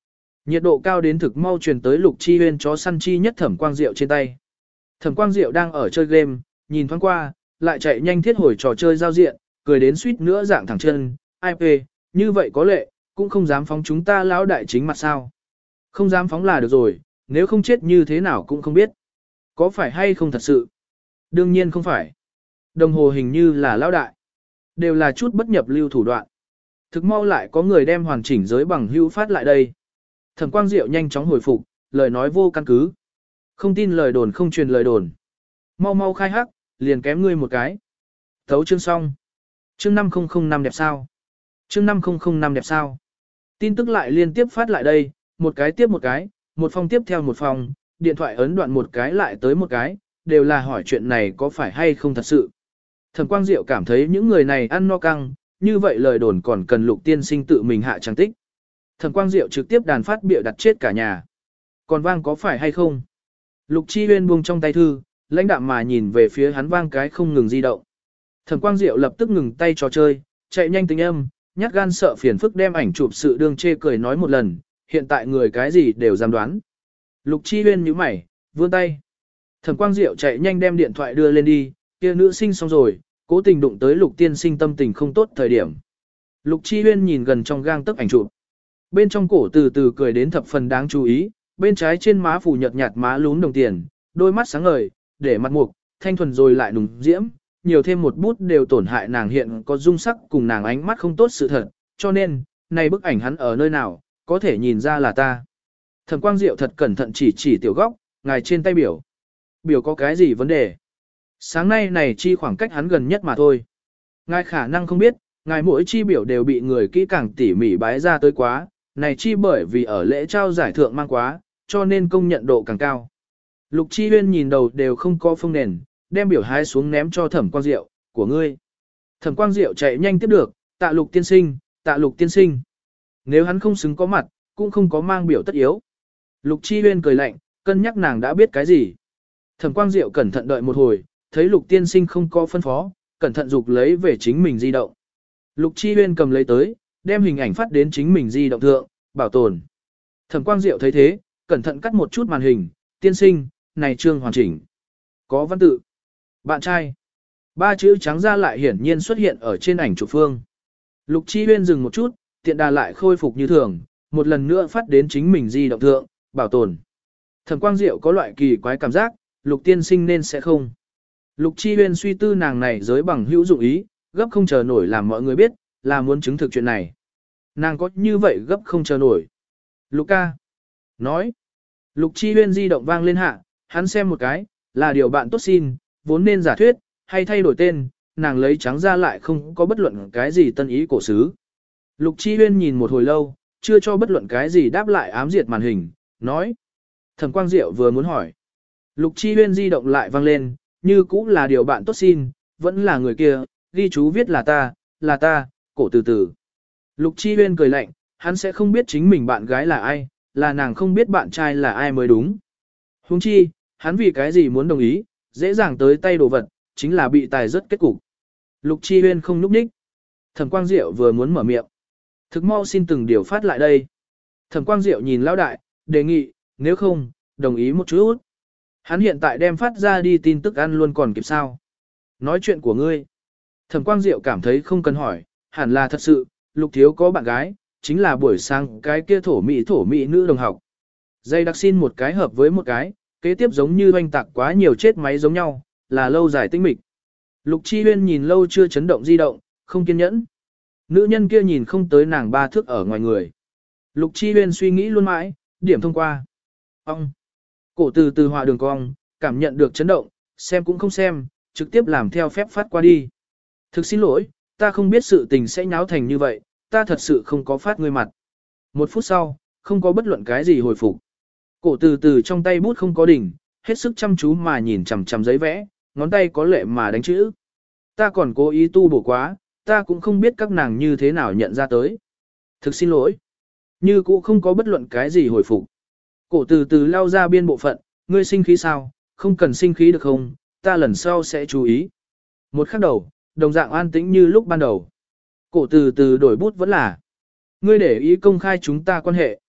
Nhiệt độ cao đến thực mau truyền tới Lục Chi Huyên chó săn chi nhất Thẩm Quang Diệu trên tay. Thẩm Quang Diệu đang ở chơi game, nhìn thoáng qua, lại chạy nhanh thiết hồi trò chơi giao diện, cười đến suýt nữa dạng thẳng chân, ai phê, như vậy có lệ, cũng không dám phóng chúng ta lão đại chính mặt sao. Không dám phóng là được rồi, nếu không chết như thế nào cũng không biết. Có phải hay không thật sự? Đương nhiên không phải. Đồng hồ hình như là lão đại. Đều là chút bất nhập lưu thủ đoạn. Thực mau lại có người đem hoàn chỉnh giới bằng hữu phát lại đây. Thẩm Quang Diệu nhanh chóng hồi phục, lời nói vô căn cứ. Không tin lời đồn không truyền lời đồn. Mau mau khai hắc, liền kém ngươi một cái. Thấu chương xong. Chương 5005 đẹp sao? Chương 5005 đẹp sao? Tin tức lại liên tiếp phát lại đây, một cái tiếp một cái, một phong tiếp theo một phong, điện thoại ấn đoạn một cái lại tới một cái, đều là hỏi chuyện này có phải hay không thật sự. Thẩm Quang Diệu cảm thấy những người này ăn no căng, như vậy lời đồn còn cần Lục tiên sinh tự mình hạ trang tích. Thẩm Quang Diệu trực tiếp đàn phát bịa đặt chết cả nhà. Còn vang có phải hay không? Lục Chi Huyên buông trong tay thư, lãnh đạm mà nhìn về phía hắn vang cái không ngừng di động. Thẩm Quang Diệu lập tức ngừng tay trò chơi, chạy nhanh tính âm, nhát gan sợ phiền phức đem ảnh chụp sự đương chê cười nói một lần, hiện tại người cái gì đều dám đoán. Lục Chi Huyên nhíu mày, vươn tay. Thẩm Quang Diệu chạy nhanh đem điện thoại đưa lên đi, kia nữ sinh xong rồi, cố tình đụng tới Lục tiên sinh tâm tình không tốt thời điểm. Lục Chi Huyên nhìn gần trong gang tấc ảnh chụp. Bên trong cổ từ từ cười đến thập phần đáng chú ý, bên trái trên má phủ nhợt nhạt má lún đồng tiền, đôi mắt sáng ngời, để mặt mục, thanh thuần rồi lại nùng diễm, nhiều thêm một bút đều tổn hại nàng hiện có dung sắc cùng nàng ánh mắt không tốt sự thật, cho nên, này bức ảnh hắn ở nơi nào, có thể nhìn ra là ta. Thẩm Quang Diệu thật cẩn thận chỉ tiểu góc, ngài trên tay biểu. Biểu có cái gì vấn đề? Sáng nay này chi khoảng cách hắn gần nhất mà thôi. Ngài khả năng không biết, ngài mỗi chi biểu đều bị người kỹ càng tỉ mỉ bái ra tới quá, này chi bởi vì ở lễ trao giải thượng mang quá, cho nên công nhận độ càng cao. Lục Chi Huyên nhìn đầu đều không có phông nền, đem biểu hái xuống ném cho Thẩm Quang Diệu, của ngươi. Thẩm Quang Diệu chạy nhanh tiếp được, tạ Lục tiên sinh, tạ Lục tiên sinh. Nếu hắn không xứng có mặt, cũng không có mang biểu tất yếu. Lục Chi Huyên cười lạnh, cân nhắc nàng đã biết cái gì. Thẩm Quang Diệu cẩn thận đợi một hồi, thấy Lục tiên sinh không có phân phó, cẩn thận dục lấy về chính mình di động. Lục Chi Huyên cầm lấy tới, đem hình ảnh phát đến chính mình di động thượng, bảo tồn. Thẩm Quang Diệu thấy thế, cẩn thận cắt một chút màn hình, tiên sinh, này chương hoàn chỉnh. Có văn tự. Bạn trai. 3 chữ trắng ra lại hiển nhiên xuất hiện ở trên ảnh chụp phương. Lục Chi Huyên dừng một chút, tiện đà lại khôi phục như thường, một lần nữa phát đến chính mình di động thượng, bảo tồn. Thẩm Quang Diệu có loại kỳ quái cảm giác, Lục tiên sinh nên sẽ không. Lục Chi Huyên suy tư nàng này giới bằng hữu dụng ý, gấp không chờ nổi làm mọi người biết, là muốn chứng thực chuyện này. Nàng có như vậy gấp không chờ nổi. Lục ca. Nói. Lục Chi Huyên di động vang lên hạ, hắn xem một cái, là điều bạn tốt xin, vốn nên giả thuyết, hay thay đổi tên, nàng lấy trắng ra lại không có bất luận cái gì tân ý cổ xứ. Lục Chi Huyên nhìn một hồi lâu, chưa cho bất luận cái gì đáp lại ám diệt màn hình, nói. Thẩm Quang Diệu vừa muốn hỏi. Lục Chi Huyên di động lại vang lên, như cũng là điều bạn tốt xin, vẫn là người kia, ghi chú viết là ta, cổ từ từ. Lục Chi Huyên cười lạnh, hắn sẽ không biết chính mình bạn gái là ai, là nàng không biết bạn trai là ai mới đúng. Huống chi, hắn vì cái gì muốn đồng ý, dễ dàng tới tay đồ vật, chính là bị tài rất kết cục. Lục Chi Huyên không núp ních. Thẩm Quang Diệu vừa muốn mở miệng. Thực mau xin từng điều phát lại đây. Thẩm Quang Diệu nhìn lão đại, đề nghị, nếu không, đồng ý một chút. Hắn hiện tại đem phát ra đi tin tức ăn luôn còn kịp sao. Nói chuyện của ngươi. Thẩm Quang Diệu cảm thấy không cần hỏi, hẳn là thật sự, Lục Thiếu có bạn gái, chính là buổi sáng cái kia thổ mỹ nữ đồng học. Dây đặc xin một cái hợp với một cái, kế tiếp giống như hoành tạc quá nhiều chết máy giống nhau, là lâu dài tinh mịch. Lục Chi Huyên nhìn lâu chưa chấn động di động, không kiên nhẫn. Nữ nhân kia nhìn không tới nàng 3 thước ở ngoài người. Lục Chi Huyên suy nghĩ luôn mãi, điểm thông qua. Ông. Cổ từ từ họa đường cong, cảm nhận được chấn động, xem cũng không xem, trực tiếp làm theo phép phát qua đi. Thực xin lỗi, ta không biết sự tình sẽ nháo thành như vậy, ta thật sự không có phát ngươi mặt. 1 phút sau, không có bất luận cái gì hồi phục. Cổ từ từ trong tay bút không có đỉnh, hết sức chăm chú mà nhìn chằm chằm giấy vẽ, ngón tay có lệ mà đánh chữ. Ta còn cố ý tu bổ quá, ta cũng không biết các nàng như thế nào nhận ra tới. Thực xin lỗi. Như cũ không có bất luận cái gì hồi phục. Cổ từ từ lao ra biên bộ phận, ngươi sinh khí sao, không cần sinh khí được không, ta lần sau sẽ chú ý. Một khắc đầu, đồng dạng an tĩnh như lúc ban đầu. Cổ từ từ đổi bút vẫn là. Ngươi để ý công khai chúng ta quan hệ.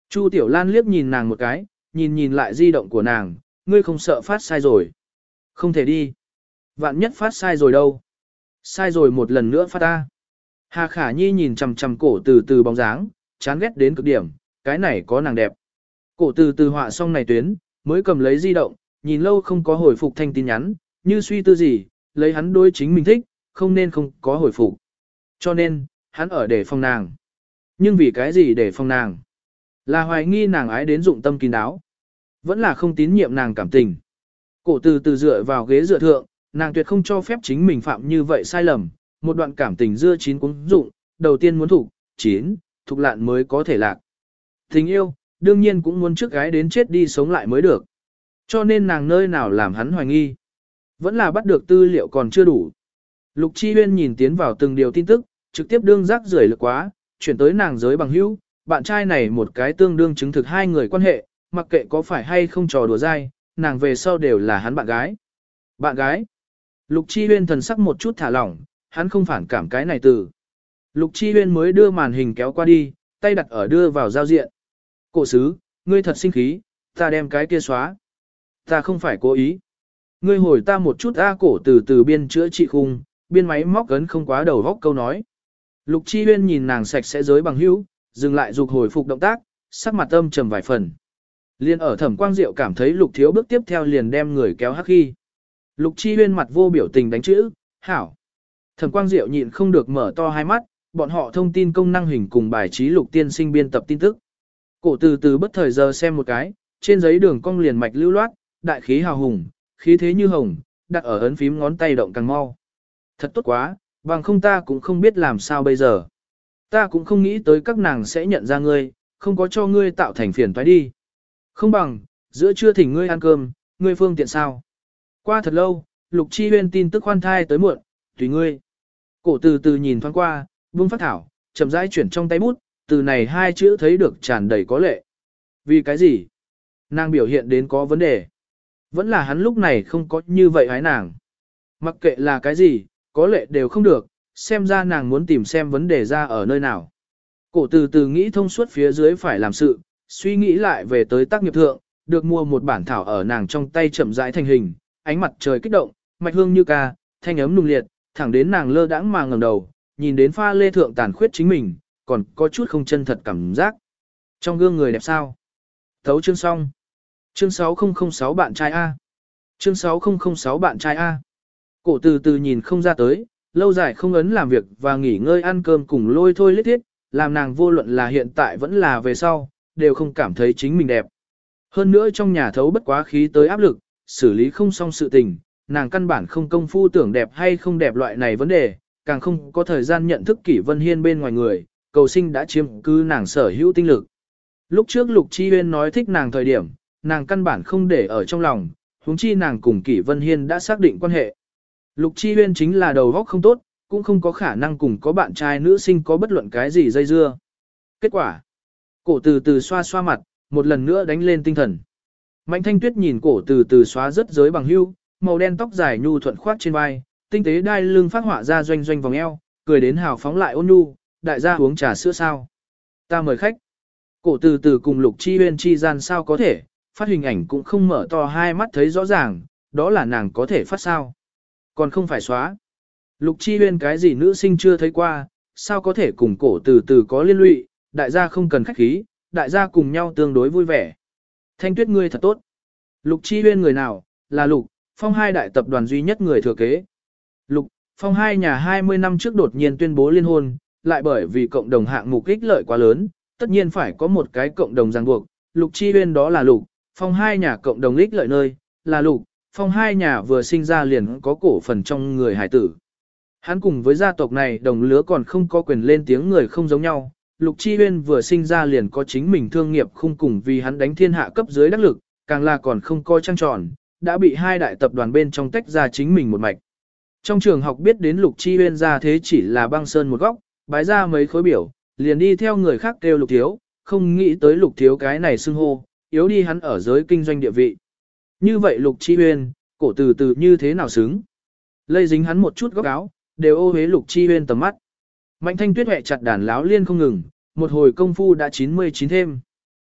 Chu Tiểu Lan liếc nhìn nàng một cái, nhìn lại di động của nàng, ngươi không sợ phát sai rồi. Không thể đi. Vạn nhất phát sai rồi đâu. Sai rồi một lần nữa phát ta. Hà Khả Nhi nhìn chằm chằm cổ từ từ bóng dáng, chán ghét đến cực điểm, cái này có nàng đẹp. Cổ từ từ họa xong này tuyến, mới cầm lấy di động, nhìn lâu không có hồi phục thanh tin nhắn, như suy tư gì, lấy hắn đối chính mình thích, không nên không có hồi phục. Cho nên, hắn ở để phòng nàng. Nhưng vì cái gì để phòng nàng? Là hoài nghi nàng ái đến dụng tâm kín đáo. Vẫn là không tín nhiệm nàng cảm tình. Cổ từ từ dựa vào ghế dựa thượng, nàng tuyệt không cho phép chính mình phạm như vậy sai lầm. Một đoạn cảm tình dưa chín cũng dụng, đầu tiên muốn thủ, chín, thục lạn mới có thể lạc. Tình yêu, đương nhiên cũng muốn trước gái đến chết đi sống lại mới được. Cho nên nàng nơi nào làm hắn hoài nghi. Vẫn là bắt được tư liệu còn chưa đủ. Lục Chi Huyên nhìn tiến vào từng điều tin tức, trực tiếp đương rác rưởi lực quá, chuyển tới nàng giới bằng hữu, bạn trai này một cái tương đương chứng thực hai người quan hệ, mặc kệ có phải hay không trò đùa dai, nàng về sau đều là hắn bạn gái. Bạn gái? Lục Chi Huyên thần sắc một chút thả lỏng, hắn không phản cảm cái này từ. Lục Chi Huyên mới đưa màn hình kéo qua đi, tay đặt ở đưa vào giao diện. Cổ sứ, ngươi thật sinh khí, ta đem cái kia xóa. Ta không phải cố ý. Ngươi hồi ta một chút cổ từ từ biên chữa trị khung, biên máy móc ấn không quá đầu góc câu nói. Lục Chi Huyên nhìn nàng sạch sẽ giới bằng hữu, dừng lại dục hồi phục động tác, sắc mặt âm trầm vài phần. Liên ở Thẩm Quang Diệu cảm thấy Lục Thiếu bước tiếp theo liền đem người kéo hắc khi. Lục Chi Huyên mặt vô biểu tình đánh chữ, hảo. Thẩm Quang Diệu nhịn không được mở to hai mắt, bọn họ thông tin công năng hình cùng bài trí Lục tiên sinh biên tập tin tức. Cổ từ từ bất thời giờ xem một cái, trên giấy đường cong liền mạch lưu loát, đại khí hào hùng, khí thế như hồng, đặt ở ấn phím ngón tay động càng mau. Thật tốt quá, bằng không ta cũng không biết làm sao bây giờ. Ta cũng không nghĩ tới các nàng sẽ nhận ra ngươi, không có cho ngươi tạo thành phiền toái đi. Không bằng, giữa trưa thỉnh ngươi ăn cơm, ngươi phương tiện sao. Qua thật lâu, Lục Chi Huyên tin tức khoan thai tới muộn, tùy ngươi. Cổ từ từ nhìn thoáng qua, buông phát thảo, chậm rãi chuyển trong tay bút, từ này hai chữ thấy được tràn đầy có lệ. Vì cái gì? Nàng biểu hiện đến có vấn đề. Vẫn là hắn lúc này không có như vậy hái nàng. Mặc kệ là cái gì, có lệ đều không được, xem ra nàng muốn tìm xem vấn đề ra ở nơi nào. Cổ từ từ nghĩ thông suốt phía dưới phải làm sự, suy nghĩ lại về tới tác nghiệp thượng, được mua một bản thảo ở nàng trong tay chậm rãi thành hình, ánh mặt trời kích động, mạch hương như ca, thanh ấm nung liệt, thẳng đến nàng lơ đãng mà ngẩng đầu, nhìn đến pha lê thượng tàn khuyết chính mình, còn có chút không chân thật cảm giác. Trong gương người đẹp sao? Thấu chương xong. Chương 6006 bạn trai A. Chương 6006 bạn trai A. Cổ từ từ nhìn không ra tới, lâu dài không ấn làm việc và nghỉ ngơi ăn cơm cùng lôi thôi lết thiết, làm nàng vô luận là hiện tại vẫn là về sau, đều không cảm thấy chính mình đẹp. Hơn nữa trong nhà thấu bất quá khí tới áp lực, xử lý không xong sự tình, nàng căn bản không công phu tưởng đẹp hay không đẹp loại này vấn đề, càng không có thời gian nhận thức Kỷ Vân Hiên bên ngoài người, cầu sinh đã chiếm cứ nàng sở hữu tinh lực. Lúc trước Lục Chi Huyên nói thích nàng thời điểm, nàng căn bản không để ở trong lòng, huống chi nàng cùng Kỷ Vân Hiên đã xác định quan hệ. Lục Chi Huyên chính là đầu óc không tốt, cũng không có khả năng cùng có bạn trai nữ sinh có bất luận cái gì dây dưa. Kết quả, cổ từ từ xoa xoa mặt, một lần nữa đánh lên tinh thần. Mạnh Thanh Tuyết nhìn cổ từ từ xóa rất giới bằng hưu, màu đen tóc dài nhu thuận khoát trên vai, tinh tế đai lưng phát họa ra doanh doanh vòng eo, cười đến hào phóng lại ôn nhu, đại gia uống trà sữa sao. Ta mời khách. Cổ từ từ cùng Lục Chi Huyên chi gian sao có thể, phát hình ảnh cũng không mở to hai mắt thấy rõ ràng, đó là nàng có thể phát sao. Còn không phải xóa. Lục Chi Huyên cái gì nữ sinh chưa thấy qua, sao có thể cùng cổ từ từ có liên lụy, đại gia không cần khách khí, đại gia cùng nhau tương đối vui vẻ. Thanh Tuyết ngươi thật tốt. Lục Chi Huyên người nào, là Lục, Phong hai đại tập đoàn duy nhất người thừa kế. Lục, Phong hai nhà 20 năm trước đột nhiên tuyên bố liên hôn, lại bởi vì cộng đồng hạng mục ích lợi quá lớn, tất nhiên phải có một cái cộng đồng ràng buộc. Lục Chi Huyên đó là Lục, Phong hai nhà cộng đồng ích lợi nơi, là Lục, Phong hai nhà vừa sinh ra liền có cổ phần trong người hải tử. Hắn cùng với gia tộc này đồng lứa còn không có quyền lên tiếng người không giống nhau. Lục Chi Huyên vừa sinh ra liền có chính mình thương nghiệp không cùng vì hắn đánh thiên hạ cấp dưới đắc lực, càng là còn không coi trăng tròn, đã bị hai đại tập đoàn bên trong tách ra chính mình một mạch. Trong trường học biết đến Lục Chi Huyên ra thế chỉ là băng sơn một góc, bái ra mấy khối biểu, liền đi theo người khác kêu Lục Thiếu, không nghĩ tới Lục Thiếu cái này xưng hô, yếu đi hắn ở giới kinh doanh địa vị. Như vậy Lục Chi Huyên, cổ từ từ như thế nào xứng? Lây dính hắn một chút góc áo, đều ô hế Lục Chi Huyên tầm mắt. Mạnh Thanh Tuyết hẹ chặt đàn láo liên không ngừng, một hồi công phu đã 99 thêm.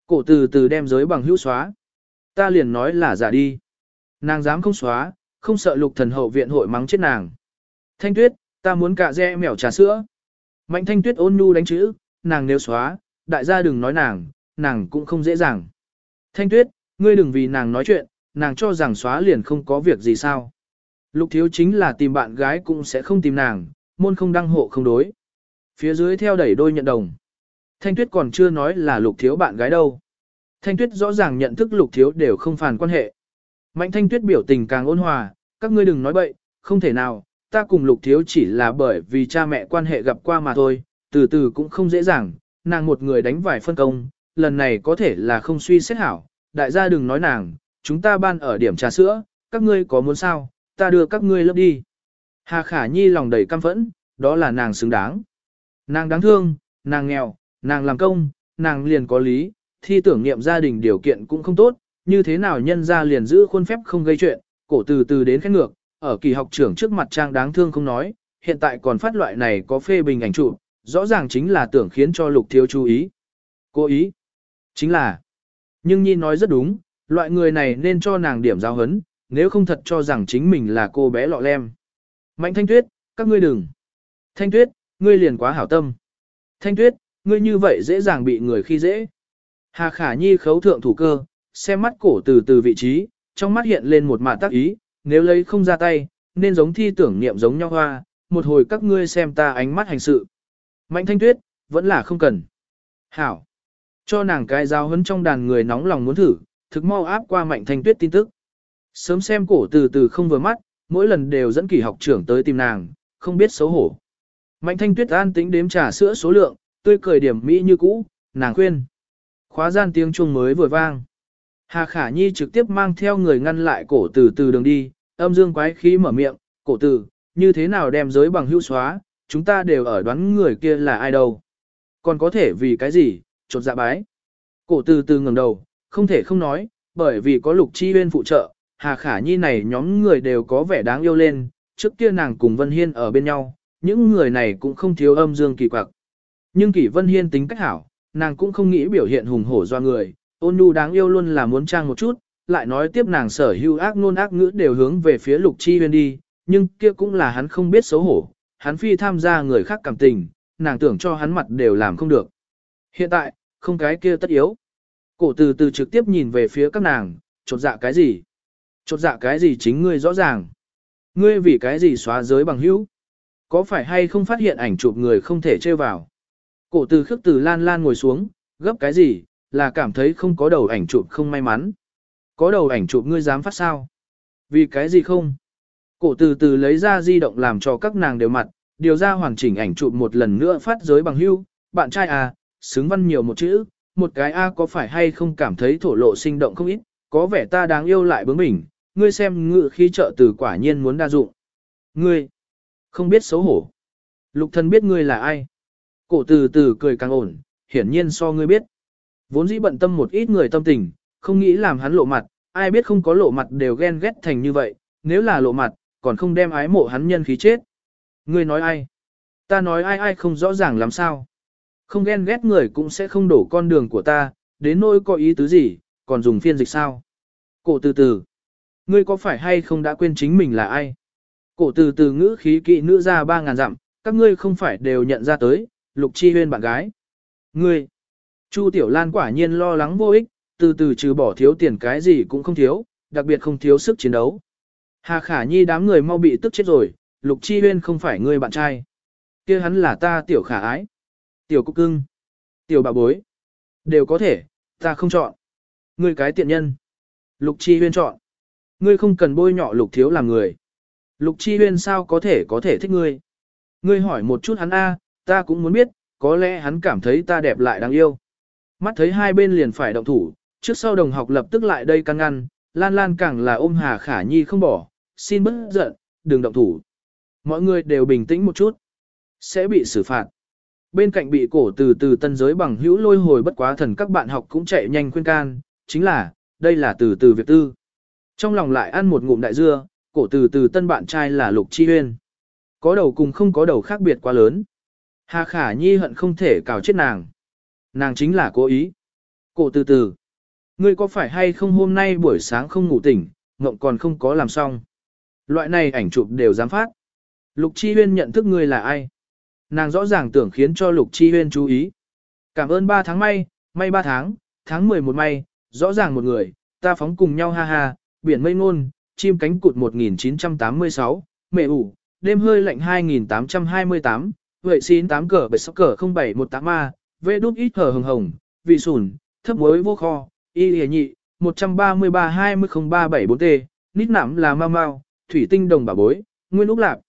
Cổ từ từ đem giới bằng hữu xóa. Ta liền nói là giả đi. Nàng dám không xóa, không sợ Lục Thần hậu viện hội mắng chết nàng. Thanh Tuyết, ta muốn cạ re mèo trà sữa. Mạnh Thanh Tuyết ôn nhu đánh chữ, nàng nếu xóa, đại gia đừng nói nàng cũng không dễ dàng. Thanh Tuyết, ngươi đừng vì nàng nói chuyện, nàng cho rằng xóa liền không có việc gì sao. Lục Thiếu chính là tìm bạn gái cũng sẽ không tìm nàng, môn không đăng hộ không đối. Phía dưới theo đẩy đôi nhận đồng. Thanh Tuyết còn chưa nói là Lục Thiếu bạn gái đâu. Thanh Tuyết rõ ràng nhận thức Lục Thiếu đều không phản quan hệ. Mạnh Thanh Tuyết biểu tình càng ôn hòa, các ngươi đừng nói bậy, không thể nào, ta cùng Lục Thiếu chỉ là bởi vì cha mẹ quan hệ gặp qua mà thôi, từ từ cũng không dễ dàng, nàng một người đánh vài phân công, lần này có thể là không suy xét hảo, đại gia đừng nói nàng, chúng ta ban ở điểm trà sữa, các ngươi có muốn sao, ta đưa các ngươi lớp đi. Hà Khả Nhi lòng đầy căm phẫn, đó là nàng xứng đáng. Nàng đáng thương, nàng nghèo, nàng làm công, nàng liền có lý, thi tưởng niệm gia đình điều kiện cũng không tốt, như thế nào nhân ra liền giữ khuôn phép không gây chuyện, cổ từ từ đến khét ngược, ở kỳ học trưởng trước mặt trang đáng thương không nói, hiện tại còn phát loại này có phê bình ảnh chụp, rõ ràng chính là tưởng khiến cho Lục Thiếu chú ý. Cố ý. Chính là. Nhưng Nhi nói rất đúng, loại người này nên cho nàng điểm giáo hấn, nếu không thật cho rằng chính mình là cô bé lọ lem. Mạnh Thanh Tuyết, các ngươi đừng. Thanh Tuyết, ngươi liền quá hảo tâm. Thanh Tuyết, ngươi như vậy dễ dàng bị người khi dễ. Hà Khả Nhi khấu thượng thủ cơ, xem mắt cổ từ từ vị trí, trong mắt hiện lên một mạt tác ý, nếu lấy không ra tay, nên giống thi tưởng niệm giống nhau hoa, một hồi các ngươi xem ta ánh mắt hành sự. Mạnh Thanh Tuyết, vẫn là không cần. Hảo. Cho nàng cái giáo huấn trong đàn người nóng lòng muốn thử, thực mau áp qua Mạnh Thanh Tuyết tin tức. Sớm xem cổ từ từ không vừa mắt, mỗi lần đều dẫn kỳ học trưởng tới tìm nàng, không biết xấu hổ. Mạnh Thanh Tuyết an tĩnh đếm trà sữa số lượng, tươi cười điểm mỹ như cũ, nàng khuyên. Khóa gian tiếng chuông mới vừa vang. Hà Khả Nhi trực tiếp mang theo người ngăn lại cổ từ từ đường đi, âm dương quái khí mở miệng, cổ từ, như thế nào đem giới bằng hữu xóa, chúng ta đều ở đoán người kia là ai đâu. Còn có thể vì cái gì, chột dạ bái. Cổ từ từ ngẩng đầu, không thể không nói, bởi vì có Lục Chi Huyên phụ trợ, Hà Khả Nhi này nhóm người đều có vẻ đáng yêu lên, trước kia nàng cùng Vân Hiên ở bên nhau, những người này cũng không thiếu âm dương kỳ quặc. Nhưng Kỷ Vân Hiên tính cách hảo, nàng cũng không nghĩ biểu hiện hùng hổ doa người, ôn nhu đáng yêu luôn là muốn trang một chút, lại nói tiếp nàng sở hữu ác ngôn ác ngữ đều hướng về phía Lục Chi Huyên đi, nhưng kia cũng là hắn không biết xấu hổ, hắn phi tham gia người khác cảm tình, nàng tưởng cho hắn mặt đều làm không được. Hiện tại, không cái kia tất yếu. Cổ từ từ trực tiếp nhìn về phía các nàng, chột dạ cái gì? Chột dạ cái gì chính ngươi rõ ràng. Ngươi vì cái gì xóa giới bằng hữu? Có phải hay không phát hiện ảnh chụp người không thể trêu vào? Cổ từ khước từ lan lan ngồi xuống, gấp cái gì, là cảm thấy không có đầu ảnh chụp không may mắn. Có đầu ảnh chụp ngươi dám phát sao? Vì cái gì không? Cổ từ từ lấy ra di động làm cho các nàng đều mặt, điều ra hoàn chỉnh ảnh chụp một lần nữa phát giới bằng hữu. Bạn trai à, xứng văn nhiều một chữ, một cái A có phải hay không cảm thấy thổ lộ sinh động không ít, có vẻ ta đáng yêu lại bướng bỉnh, ngươi xem ngự khí trợ từ quả nhiên muốn đa dụng. Ngươi, không biết xấu hổ. Lục Thần biết ngươi là ai. Cổ từ từ cười càng ổn, hiển nhiên so ngươi biết. Vốn dĩ bận tâm một ít người tâm tình, không nghĩ làm hắn lộ mặt, ai biết không có lộ mặt đều ghen ghét thành như vậy, nếu là lộ mặt, còn không đem ái mộ hắn nhân khí chết. Ngươi nói ai? Ta nói ai không rõ ràng làm sao. Không ghen ghét người cũng sẽ không đổ con đường của ta, đến nỗi có ý tứ gì, còn dùng phiên dịch sao. Cổ từ từ. Ngươi có phải hay không đã quên chính mình là ai? Cổ từ từ ngữ khí kỵ nữ ra 3.000 dặm, các ngươi không phải đều nhận ra tới, Lục Chi Huyên bạn gái. Ngươi. Chu Tiểu Lan quả nhiên lo lắng vô ích, từ từ trừ bỏ thiếu tiền cái gì cũng không thiếu, đặc biệt không thiếu sức chiến đấu. Hà Khả Nhi đám người mau bị tức chết rồi, Lục Chi Huyên không phải ngươi bạn trai. Kia hắn là ta Tiểu Khả Ái. Tiểu Cúc Cưng. Tiểu bà bối. Đều có thể, ta không chọn. Ngươi cái tiện nhân. Lục Chi Huyên chọn. Ngươi không cần bôi nhọ Lục Thiếu làm người. Lục Chi Huyên sao có thể thích ngươi. Ngươi hỏi một chút hắn a, ta cũng muốn biết, có lẽ hắn cảm thấy ta đẹp lại đáng yêu. Mắt thấy hai bên liền phải động thủ, trước sau đồng học lập tức lại đây can ngăn, Lan Lan càng là ôm Hà Khả Nhi không bỏ, xin bớt giận, đừng động thủ. Mọi người đều bình tĩnh một chút, sẽ bị xử phạt. Bên cạnh bị cổ từ từ tân giới bằng hữu lôi hồi bất quá thần các bạn học cũng chạy nhanh khuyên can, chính là, đây là từ từ việc tư. Trong lòng lại ăn một ngụm đại dưa, cổ từ từ tân bạn trai là Lục Chi Huyên. Có đầu cùng không có đầu khác biệt quá lớn. Hà Khả Nhi hận không thể cào chết nàng. Nàng chính là cố ý. Cổ từ từ. Ngươi có phải hay không hôm nay buổi sáng không ngủ tỉnh, ngộng còn không có làm xong. Loại này ảnh chụp đều dám phát. Lục Chi Huyên nhận thức ngươi là ai? Nàng rõ ràng tưởng khiến cho Lục Chi Huyên chú ý. Cảm ơn 3 tháng may 3 tháng, tháng 11 may, rõ ràng một người, ta phóng cùng nhau ha ha, biển mây ngôn, chim cánh cụt 1986, mẹ ủ, đêm hơi lạnh 2828, vệ xin 8 cờ 76 cờ 0718A, vê đút ít hở hồng hồng, vị sủn, thấp muối vô kho, y hề nhị, 133-20-037-4T, nít nạm là mau mau, thủy tinh đồng bà bối, nguyên úc lạp,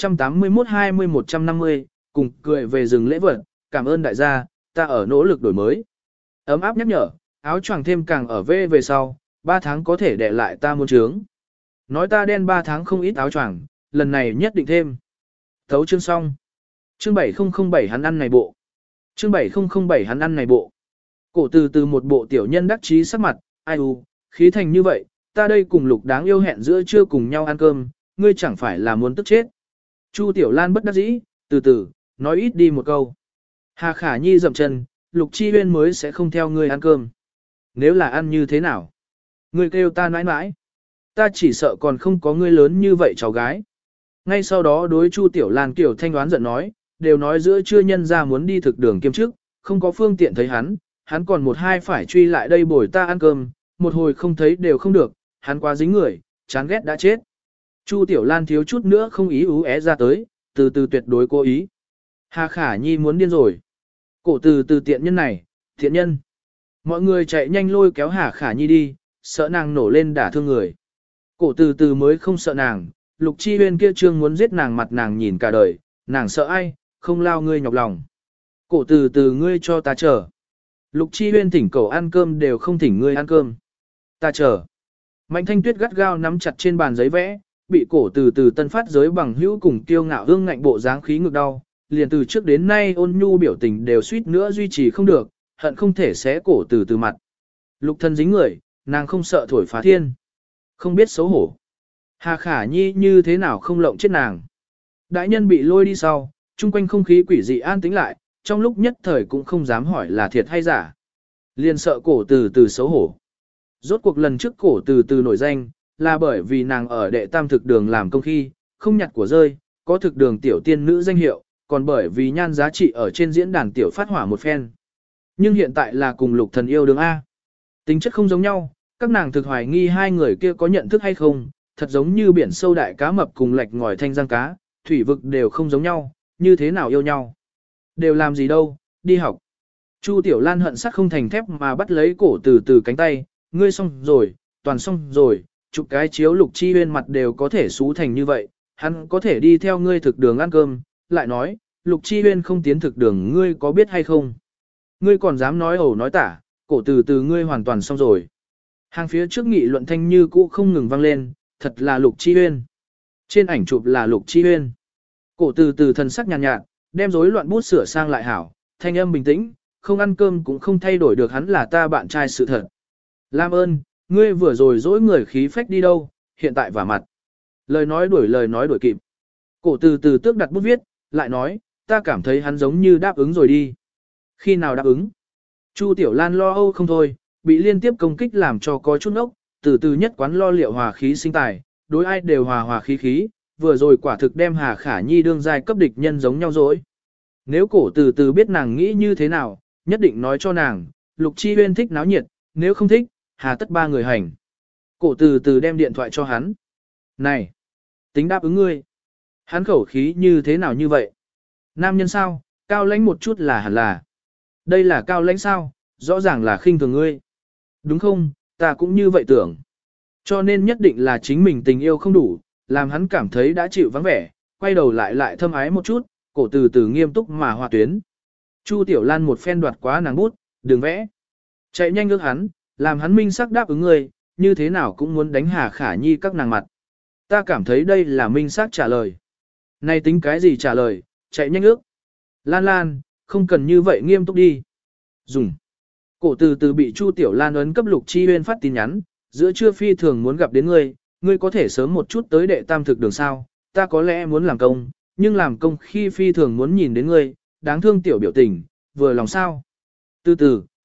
181-20-150, cùng cười về rừng lễ vật, cảm ơn đại gia, ta ở nỗ lực đổi mới. Ấm áp nhắc nhở, áo choàng thêm càng ở về sau, 3 tháng có thể để lại ta muốn trướng. Nói ta đen 3 tháng không ít áo choàng, lần này nhất định thêm. Thấu chương xong. Chương 7007 hắn ăn này bộ. Chương 7007 hắn ăn này bộ. Cổ từ từ một bộ tiểu nhân đắc chí sắc mặt, ai u, khí thành như vậy, ta đây cùng Lục đáng yêu hẹn giữa trưa cùng nhau ăn cơm, ngươi chẳng phải là muốn tức chết. Chu Tiểu Lan bất đắc dĩ, từ từ, nói ít đi một câu. Hà Khả Nhi dậm chân, Lục Chi Huyên mới sẽ không theo ngươi ăn cơm. Nếu là ăn như thế nào? Ngươi kêu ta nãi nãi. Ta chỉ sợ còn không có ngươi lớn như vậy cháu gái. Ngay sau đó đối Chu Tiểu Lan kiểu thanh đoán giận nói, đều nói giữa trưa nhân ra muốn đi thực đường kiêm chức, không có phương tiện thấy hắn còn một hai phải truy lại đây bồi ta ăn cơm, một hồi không thấy đều không được, hắn quá dính người, chán ghét đã chết. Chu Tiểu Lan thiếu chút nữa không ý ú é ra tới, từ từ tuyệt đối cố ý. Hà Khả Nhi muốn điên rồi. Cổ từ từ tiện nhân này, thiện nhân. Mọi người chạy nhanh lôi kéo Hà Khả Nhi đi, sợ nàng nổ lên đả thương người. Cổ từ từ mới không sợ nàng, Lục Chi Huyên kia trương muốn giết nàng mặt nàng nhìn cả đời, nàng sợ ai, không lao ngươi nhọc lòng. Cổ từ từ ngươi cho ta chờ. Lục Chi Huyên thỉnh cầu ăn cơm đều không thỉnh ngươi ăn cơm. Ta chờ. Mạnh Thanh Tuyết gắt gao nắm chặt trên bàn giấy vẽ, bị cổ từ từ tân phát giới bằng hữu cùng kiêu ngạo hương ngạnh bộ dáng khí ngực đau, liền từ trước đến nay ôn nhu biểu tình đều suýt nữa duy trì không được, hận không thể xé cổ từ từ mặt. Lục thân dính người, nàng không sợ thổi phá thiên. Không biết xấu hổ. Hà Khả Nhi như thế nào không lộng chết nàng. Đại nhân bị lôi đi sau, chung quanh không khí quỷ dị an tĩnh lại, trong lúc nhất thời cũng không dám hỏi là thiệt hay giả. Liền sợ cổ từ từ xấu hổ. Rốt cuộc lần trước cổ từ từ nổi danh, là bởi vì nàng ở đệ tam thực đường làm công khi, không nhặt của rơi, có thực đường tiểu tiên nữ danh hiệu, còn bởi vì nhan giá trị ở trên diễn đàn tiểu phát hỏa một phen. Nhưng hiện tại là cùng Lục thần yêu đương A. Tính chất không giống nhau, các nàng thực hoài nghi hai người kia có nhận thức hay không, thật giống như biển sâu đại cá mập cùng lạch ngòi thanh giang cá, thủy vực đều không giống nhau, như thế nào yêu nhau. Đều làm gì đâu, đi học. Chu Tiểu Lan hận sắt không thành thép mà bắt lấy cổ từ từ cánh tay, ngươi xong rồi, toàn xong rồi, chụp cái chiếu Lục Chi Huyên mặt đều có thể xú thành như vậy, hắn có thể đi theo ngươi thực đường ăn cơm, lại nói, Lục Chi Huyên không tiến thực đường ngươi có biết hay không. Ngươi còn dám nói ẩu nói tả, cổ từ từ ngươi hoàn toàn xong rồi. Hàng phía trước nghị luận thanh như cũ không ngừng vang lên, thật là Lục Chi Huyên. Trên ảnh chụp là Lục Chi Huyên. Cổ từ từ thần sắc nhàn nhạt, đem rối loạn bút sửa sang lại hảo, thanh âm bình tĩnh, không ăn cơm cũng không thay đổi được hắn là ta bạn trai sự thật. Lam ơn, ngươi vừa rồi dỗi người khí phách đi đâu, hiện tại vả mặt. Lời nói đuổi kịp. Cổ từ từ tước đặt bút viết, lại nói, ta cảm thấy hắn giống như đáp ứng rồi đi. Khi nào đáp ứng? Chu Tiểu Lan lo âu không thôi, bị liên tiếp công kích làm cho có chút ốc, từ từ nhất quán lo liệu hòa khí sinh tài, đối ai đều hòa khí khí, vừa rồi quả thực đem Hà Khả Nhi đương giai cấp địch nhân giống nhau dối. Nếu cổ từ từ biết nàng nghĩ như thế nào, nhất định nói cho nàng, Lục Chi Huyên thích náo nhiệt, nếu không thích, hà tất ba người hành. Cổ từ từ đem điện thoại cho hắn. Này, tính đáp ứng ngươi. Hắn khẩu khí như thế nào như vậy? Nam nhân sao, cao lãnh một chút là hẳn là. Đây là cao lãnh sao, rõ ràng là khinh thường ngươi. Đúng không, ta cũng như vậy tưởng. Cho nên nhất định là chính mình tình yêu không đủ, làm hắn cảm thấy đã chịu vắng vẻ, quay đầu lại thâm ái một chút, cổ từ từ nghiêm túc mà hòa tuyến. Chu Tiểu Lan một phen đoạt quá nàng bút, đừng vẽ. Chạy nhanh ước hắn, làm hắn minh sắc đáp ứng ngươi, như thế nào cũng muốn đánh Hà Khả Nhi các nàng mặt. Ta cảm thấy đây là minh sắc trả lời. Này tính cái gì trả lời, chạy nhanh ước. Lan Lan, không cần như vậy nghiêm túc đi. Dùng. Cổ từ từ bị Chu Tiểu Lan ấn cấp Lục Chi Huyên phát tin nhắn, giữa trưa phi thường muốn gặp đến ngươi, ngươi có thể sớm một chút tới đệ tam thực đường sao, ta có lẽ muốn làm công, nhưng làm công khi phi thường muốn nhìn đến ngươi, đáng thương tiểu biểu tình, vừa lòng sao. Từ từ,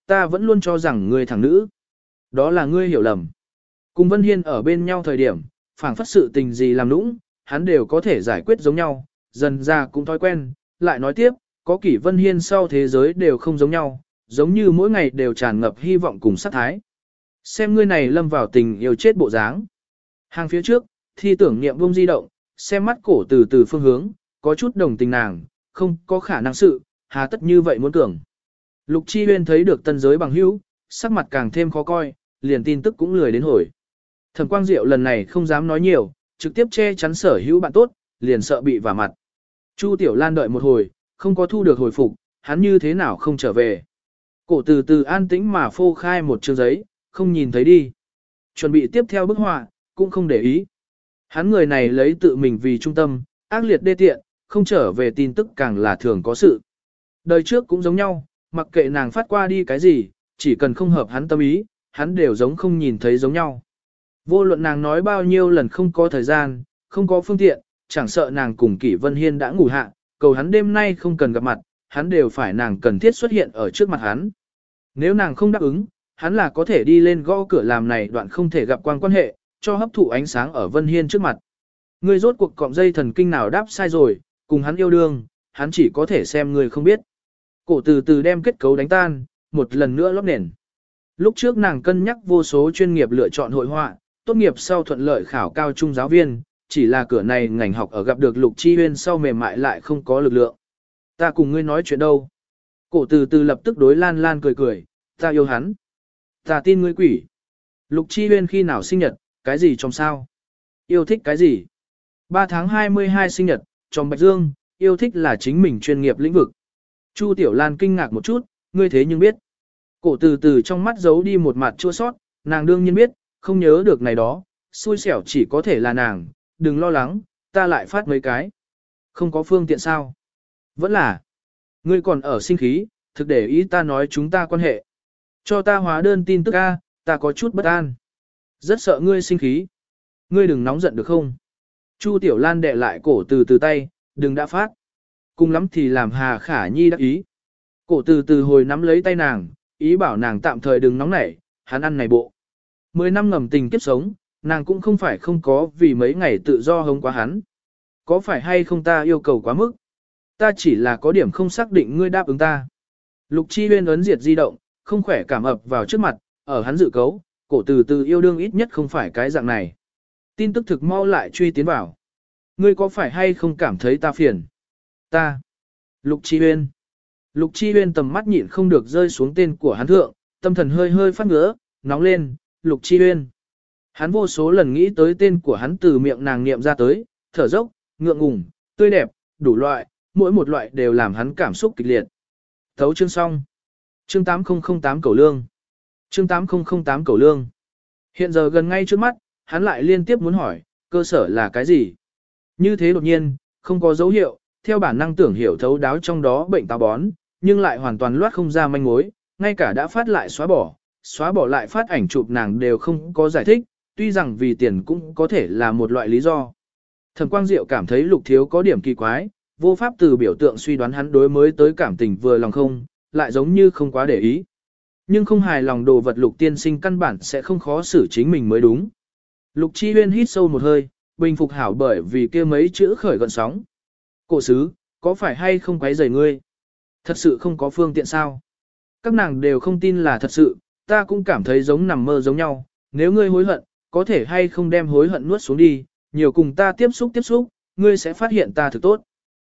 ta vẫn luôn cho rằng ngươi thằng nữ. Đó là ngươi hiểu lầm. Cùng Vân Hiên ở bên nhau thời điểm, phảng phất sự tình gì làm nũng, hắn đều có thể giải quyết giống nhau, dần ra cũng thói quen, lại nói tiếp, có Kỷ Vân Hiên sau thế giới đều không giống nhau, giống như mỗi ngày đều tràn ngập hy vọng cùng sát thái. Xem ngươi này lâm vào tình yêu chết bộ dáng. Hàng phía trước, thi tưởng niệm vông di động, xem mắt cổ từ từ phương hướng, có chút đồng tình nàng, không có khả năng sự, hà tất như vậy muốn tưởng. Lục Chi Huyên thấy được tân giới bằng hữu, sắc mặt càng thêm khó coi, liền tin tức cũng lười đến hồi. Thẩm Quang Diệu lần này không dám nói nhiều, trực tiếp che chắn sở hữu bạn tốt, liền sợ bị vả mặt. Chu Tiểu Lan đợi một hồi, không có thu được hồi phục, hắn như thế nào không trở về. Cổ từ từ an tĩnh mà phô khai một chương giấy, không nhìn thấy đi. Chuẩn bị tiếp theo bức họa, cũng không để ý. Hắn người này lấy tự mình vì trung tâm, ác liệt đê tiện, không trở về tin tức càng là thường có sự. Đời trước cũng giống nhau, mặc kệ nàng phát qua đi cái gì, chỉ cần không hợp hắn tâm ý, hắn đều giống không nhìn thấy giống nhau. Vô luận nàng nói bao nhiêu lần không có thời gian, không có phương tiện, chẳng sợ nàng cùng Kỷ Vân Hiên đã ngủ hạ, cầu hắn đêm nay không cần gặp mặt, hắn đều phải nàng cần thiết xuất hiện ở trước mặt hắn. Nếu nàng không đáp ứng, hắn là có thể đi lên gõ cửa làm này đoạn không thể gặp quan hệ, cho hấp thụ ánh sáng ở Vân Hiên trước mặt. Ngươi rốt cuộc cọng dây thần kinh nào đáp sai rồi, cùng hắn yêu đương, hắn chỉ có thể xem ngươi không biết. Cổ từ từ đem kết cấu đánh tan, một lần nữa lót nền. Lúc trước nàng cân nhắc vô số chuyên nghiệp lựa chọn hội họa, tốt nghiệp sau thuận lợi khảo cao trung giáo viên, chỉ là cửa này ngành học ở gặp được Lục Chi Huyên sau mềm mại lại không có lực lượng. Ta cùng ngươi nói chuyện đâu? Cổ từ từ lập tức đối Lan Lan cười cười, ta yêu hắn. Ta tin ngươi quỷ. Lục Chi Huyên khi nào sinh nhật, cái gì trong sao? Yêu thích cái gì? 3 tháng 22 sinh nhật, trong Bạch Dương, yêu thích là chính mình chuyên nghiệp lĩnh vực. Chu Tiểu Lan kinh ngạc một chút, ngươi thế nhưng biết. Cổ từ từ trong mắt giấu đi một mặt chua sót, nàng đương nhiên biết, không nhớ được này đó, xui xẻo chỉ có thể là nàng, đừng lo lắng, ta lại phát mấy cái. Không có phương tiện sao? Vẫn là, ngươi còn ở sinh khí, thực để ý ta nói chúng ta quan hệ. Cho ta hóa đơn tin tức A, ta có chút bất an. Rất sợ ngươi sinh khí. Ngươi đừng nóng giận được không? Chu Tiểu Lan đè lại cổ từ từ tay, đừng đã phát. Cùng lắm thì làm Hà Khả Nhi đắc ý. Cổ từ từ hồi nắm lấy tay nàng, ý bảo nàng tạm thời đừng nóng nảy, hắn ăn này bộ. 10 năm ngầm tình kiếp sống, nàng cũng không phải không có vì mấy ngày tự do hống quá hắn. Có phải hay không ta yêu cầu quá mức? Ta chỉ là có điểm không xác định ngươi đáp ứng ta. Lục Chi Huyên ấn diệt di động, không khỏe cảm ập vào trước mặt, ở hắn dự cấu, cổ từ từ yêu đương ít nhất không phải cái dạng này. Tin tức thực mau lại truy tiến vào. Ngươi có phải hay không cảm thấy ta phiền? Ta. Lục Chi Huyên. Lục Chi Huyên tầm mắt nhịn không được rơi xuống tên của hắn thượng, tâm thần hơi hơi phát ngứa, nóng lên, Lục Chi Huyên. Hắn vô số lần nghĩ tới tên của hắn từ miệng nàng niệm ra tới, thở dốc, ngượng ngùng, tươi đẹp, đủ loại, mỗi một loại đều làm hắn cảm xúc kịch liệt. Thấu chương xong. Chương 8008 Cẩu Lương. Chương 8008 Cẩu Lương. Hiện giờ gần ngay trước mắt, hắn lại liên tiếp muốn hỏi, cơ sở là cái gì? Như thế đột nhiên, không có dấu hiệu, theo bản năng tưởng hiểu thấu đáo trong đó bệnh táo bón, nhưng lại hoàn toàn loát không ra manh mối, ngay cả đã phát lại xóa bỏ lại phát ảnh chụp nàng đều không có giải thích, tuy rằng vì tiền cũng có thể là một loại lý do. Thẩm Quang Diệu cảm thấy Lục Thiếu có điểm kỳ quái, vô pháp từ biểu tượng suy đoán hắn đối mới tới cảm tình vừa lòng không, lại giống như không quá để ý. Nhưng không hài lòng đồ vật Lục tiên sinh căn bản sẽ không khó xử chính mình mới đúng. Lục Chi Huyên hít sâu một hơi, bình phục hảo bởi vì kia mấy chữ khởi gợn sóng. Cổ sứ, có phải hay không quấy rầy ngươi? Thật sự không có phương tiện sao? Các nàng đều không tin là thật sự, ta cũng cảm thấy giống nằm mơ giống nhau. Nếu ngươi hối hận, có thể hay không đem hối hận nuốt xuống đi, nhiều cùng ta tiếp xúc, ngươi sẽ phát hiện ta thực tốt.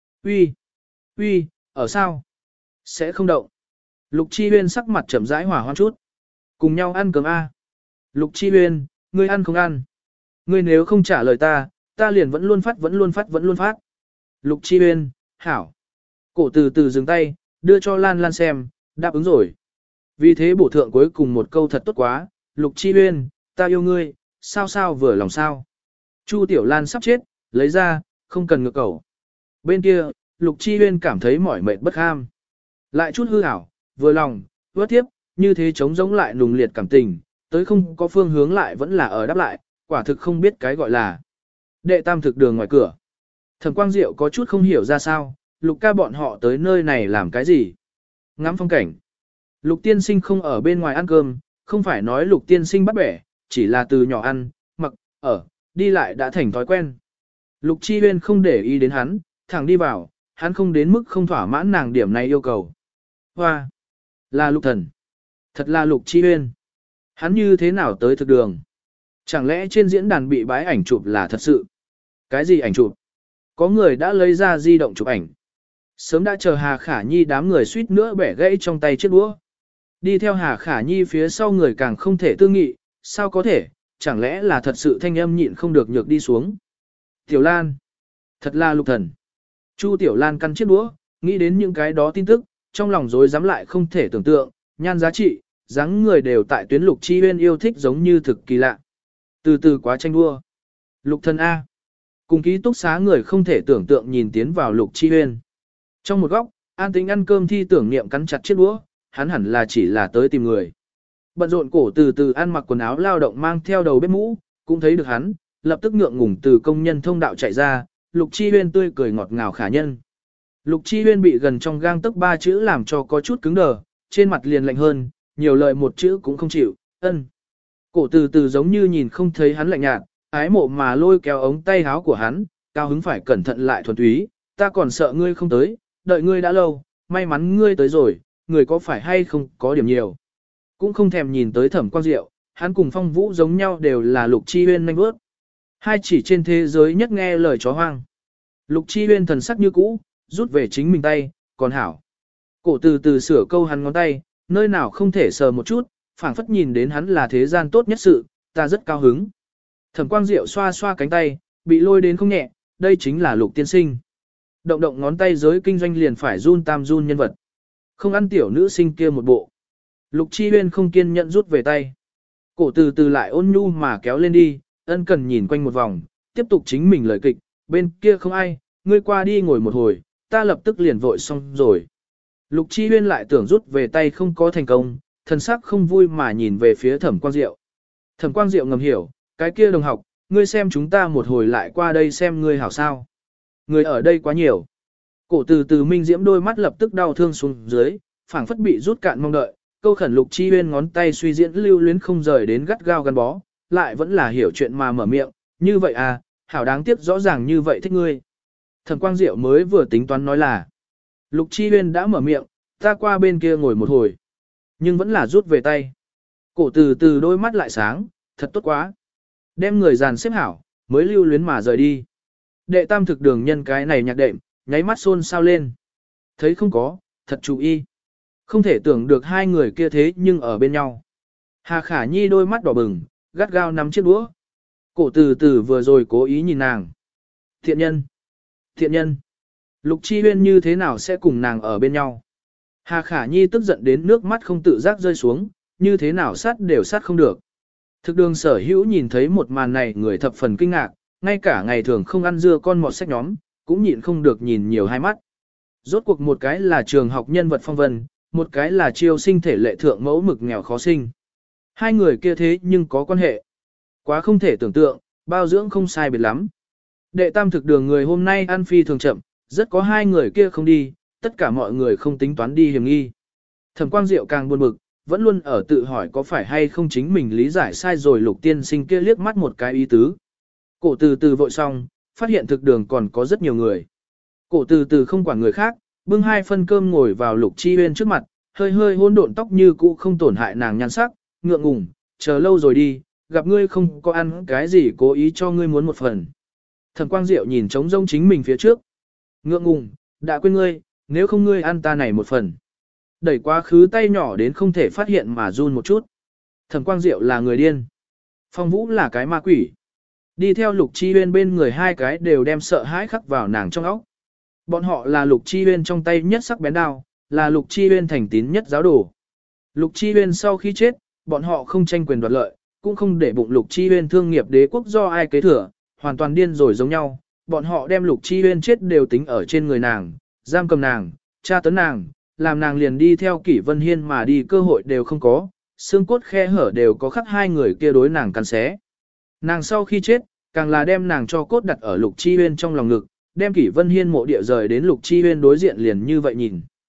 Uy, ở sao? Sẽ không động. Lục Chi Huyên sắc mặt chậm rãi hỏa hoan chút. Cùng nhau ăn cơm A. Lục Chi Huyên, ngươi ăn không ăn? Ngươi nếu không trả lời ta liền vẫn luôn phát. Lục Chi Huyên, hảo. Cổ từ từ dừng tay, đưa cho Lan Lan xem, đáp ứng rồi. Vì thế bổ thượng cuối cùng một câu thật tốt quá, Lục Chi Huyên, ta yêu ngươi, sao vừa lòng sao. Chu Tiểu Lan sắp chết, lấy ra, không cần ngược cầu. Bên kia, Lục Chi Huyên cảm thấy mỏi mệt bất ham. Lại chút hư ảo, vừa lòng, vớt tiếp, như thế chống giống lại nùng liệt cảm tình, tới không có phương hướng lại vẫn là ở đáp lại, quả thực không biết cái gọi là. Đệ tam thực đường ngoài cửa. Thẩm Quang Diệu có chút không hiểu ra sao, Lục ca bọn họ tới nơi này làm cái gì? Ngắm phong cảnh. Lục tiên sinh không ở bên ngoài ăn cơm, không phải nói lục tiên sinh bắt bẻ, chỉ là từ nhỏ ăn, mặc, ở, đi lại đã thành thói quen. Lục Chi Huyên không để ý đến hắn, thẳng đi vào, hắn không đến mức không thỏa mãn nàng điểm này yêu cầu. Hoa! Là lục thần. Thật là Lục Chi Huyên. Hắn như thế nào tới thực đường? Chẳng lẽ trên diễn đàn bị bái ảnh chụp là thật sự? Cái gì ảnh chụp? Có người đã lấy ra di động chụp ảnh. Sớm đã chờ Hà Khả Nhi đám người suýt nữa bẻ gãy trong tay chiếc đũa. Đi theo Hà Khả Nhi phía sau người càng không thể tư nghị, sao có thể, chẳng lẽ là thật sự thanh âm nhịn không được nhược đi xuống. Tiểu Lan. Thật là lục thần. Chu Tiểu Lan căn chiếc đũa, nghĩ đến những cái đó tin tức, trong lòng rối rắm lại không thể tưởng tượng, nhan giá trị, dáng người đều tại tuyến Lục Chi Huyên yêu thích giống như thực kỳ lạ. Từ từ quá tranh đua. Lục thần A. Cùng ký túc xá người không thể tưởng tượng nhìn tiến vào Lục Chi Huyên. Trong một góc, an tĩnh ăn cơm thi tưởng niệm cắn chặt chiếc đũa, hắn hẳn là chỉ là tới tìm người. Bận rộn cổ từ từ ăn mặc quần áo lao động mang theo đầu bếp mũ, cũng thấy được hắn, lập tức ngượng ngùng từ công nhân thông đạo chạy ra, Lục Chi Huyên tươi cười ngọt ngào khả nhân. Lục Chi Huyên bị gần trong gang tấc ba chữ làm cho có chút cứng đờ, trên mặt liền lạnh hơn, nhiều lời một chữ cũng không chịu, ân. Cổ từ từ giống như nhìn không thấy hắn lạnh nhạt, ái mộ mà lôi kéo ống tay áo của hắn, cao hứng phải cẩn thận lại thuần túy, ta còn sợ ngươi không tới, đợi ngươi đã lâu, may mắn ngươi tới rồi, người có phải hay không có điểm nhiều. Cũng không thèm nhìn tới Thẩm Quang Diệu, hắn cùng Phong Vũ giống nhau đều là Lục Chi Huyên nhanh bước. Hai chỉ trên thế giới nhất nghe lời chó hoang. Lục Chi Huyên thần sắc như cũ, rút về chính mình tay, còn hảo. Cổ từ từ sửa câu hắn ngón tay, nơi nào không thể sờ một chút, phảng phất nhìn đến hắn là thế gian tốt nhất sự, ta rất cao hứng. Thẩm Quang Diệu xoa xoa cánh tay, bị lôi đến không nhẹ, đây chính là Lục tiên sinh. Động động ngón tay giới kinh doanh liền phải run tam run nhân vật. Không ăn tiểu nữ sinh kia một bộ. Lục Chi Huyên không kiên nhẫn rút về tay. Cổ từ từ lại ôn nhu mà kéo lên đi, ân cần nhìn quanh một vòng, tiếp tục chính mình lời kịch, bên kia không ai, ngươi qua đi ngồi một hồi, ta lập tức liền vội xong rồi. Lục Chi Huyên lại tưởng rút về tay không có thành công, thần sắc không vui mà nhìn về phía Thẩm Quang Diệu. Thẩm Quang Diệu ngầm hiểu, cái kia đồng học, ngươi xem chúng ta một hồi lại qua đây xem ngươi hảo sao. Người ở đây quá nhiều. Cổ từ từ minh diễm đôi mắt lập tức đau thương xuống dưới, phảng phất bị rút cạn mong đợi, câu khẩn Lục Chi Huyên ngón tay suy diễn lưu luyến không rời đến gắt gao gắn bó, lại vẫn là hiểu chuyện mà mở miệng, như vậy à, hảo đáng tiếc rõ ràng như vậy thích ngươi. Thẩm Quang Diệu mới vừa tính toán nói là, Lục Chi Huyên đã mở miệng, ta qua bên kia ngồi một hồi, nhưng vẫn là rút về tay. Cổ từ từ đôi mắt lại sáng, thật tốt quá. Đem người dàn xếp hảo, mới lưu luyến mà rời đi. Đệ tam thực đường nhân cái này nhạc đệm, nháy mắt xôn xao lên. Thấy không có, thật chú ý. Không thể tưởng được hai người kia thế nhưng ở bên nhau. Hà Khả Nhi đôi mắt đỏ bừng, gắt gao nắm chiếc đũa. Cổ từ từ vừa rồi cố ý nhìn nàng. Thiện nhân. Thiện nhân. Lục Chi Huyên như thế nào sẽ cùng nàng ở bên nhau? Hà Khả Nhi tức giận đến nước mắt không tự giác rơi xuống, như thế nào sát đều sát không được. Thực đường sở hữu nhìn thấy một màn này người thập phần kinh ngạc, ngay cả ngày thường không ăn dưa con mọt sách nhóm, cũng nhịn không được nhìn nhiều hai mắt. Rốt cuộc một cái là trường học nhân vật phong vân, một cái là triều sinh thể lệ thượng mẫu mực nghèo khó sinh. Hai người kia thế nhưng có quan hệ. Quá không thể tưởng tượng, bao dưỡng không sai biệt lắm. Đệ tam thực đường người hôm nay ăn phi thường chậm, rất có hai người kia không đi, tất cả mọi người không tính toán đi hiểm nghi. Thẩm Quang Diệu càng buồn bực, vẫn luôn ở tự hỏi có phải hay không chính mình lý giải sai rồi Lục tiên sinh kia liếc mắt một cái ý tứ. Cổ từ từ vội xong, phát hiện thực đường còn có rất nhiều người. Cổ từ từ không quản người khác, bưng hai phân cơm ngồi vào Lục Chi Huyên trước mặt, hơi hơi hỗn độn tóc như cũ không tổn hại nàng nhan sắc, ngượng ngùng, chờ lâu rồi đi, gặp ngươi không có ăn cái gì cố ý cho ngươi muốn một phần. Thẩm Quang Diệu nhìn trống rông chính mình phía trước. Ngượng ngùng, đã quên ngươi, nếu không ngươi ăn ta này một phần. Đẩy quá khứ tay nhỏ đến không thể phát hiện mà run một chút. Thẩm Quang Diệu là người điên. Phong Vũ là cái ma quỷ. Đi theo Lục Chi Huyên bên người hai cái đều đem sợ hãi khắc vào nàng trong óc. Bọn họ là Lục Chi Huyên trong tay nhất sắc bén đao, là Lục Chi Huyên thành tín nhất giáo đồ. Lục Chi Huyên sau khi chết, bọn họ không tranh quyền đoạt lợi, cũng không để bụng Lục Chi Huyên thương nghiệp đế quốc do ai kế thừa, hoàn toàn điên rồi giống nhau. Bọn họ đem Lục Chi Huyên chết đều tính ở trên người nàng, giam cầm nàng, tra tấn nàng, làm nàng liền đi theo Kỷ Vân Hiên mà đi cơ hội đều không có, xương cốt khe hở đều có khắc hai người kia đối nàng cắn xé. Nàng sau khi chết, càng là đem nàng cho cốt đặt ở Lục Chi Huyên trong lòng ngực, đem Kỷ Vân Hiên mộ địa rời đến Lục Chi Huyên đối diện liền như vậy nhìn.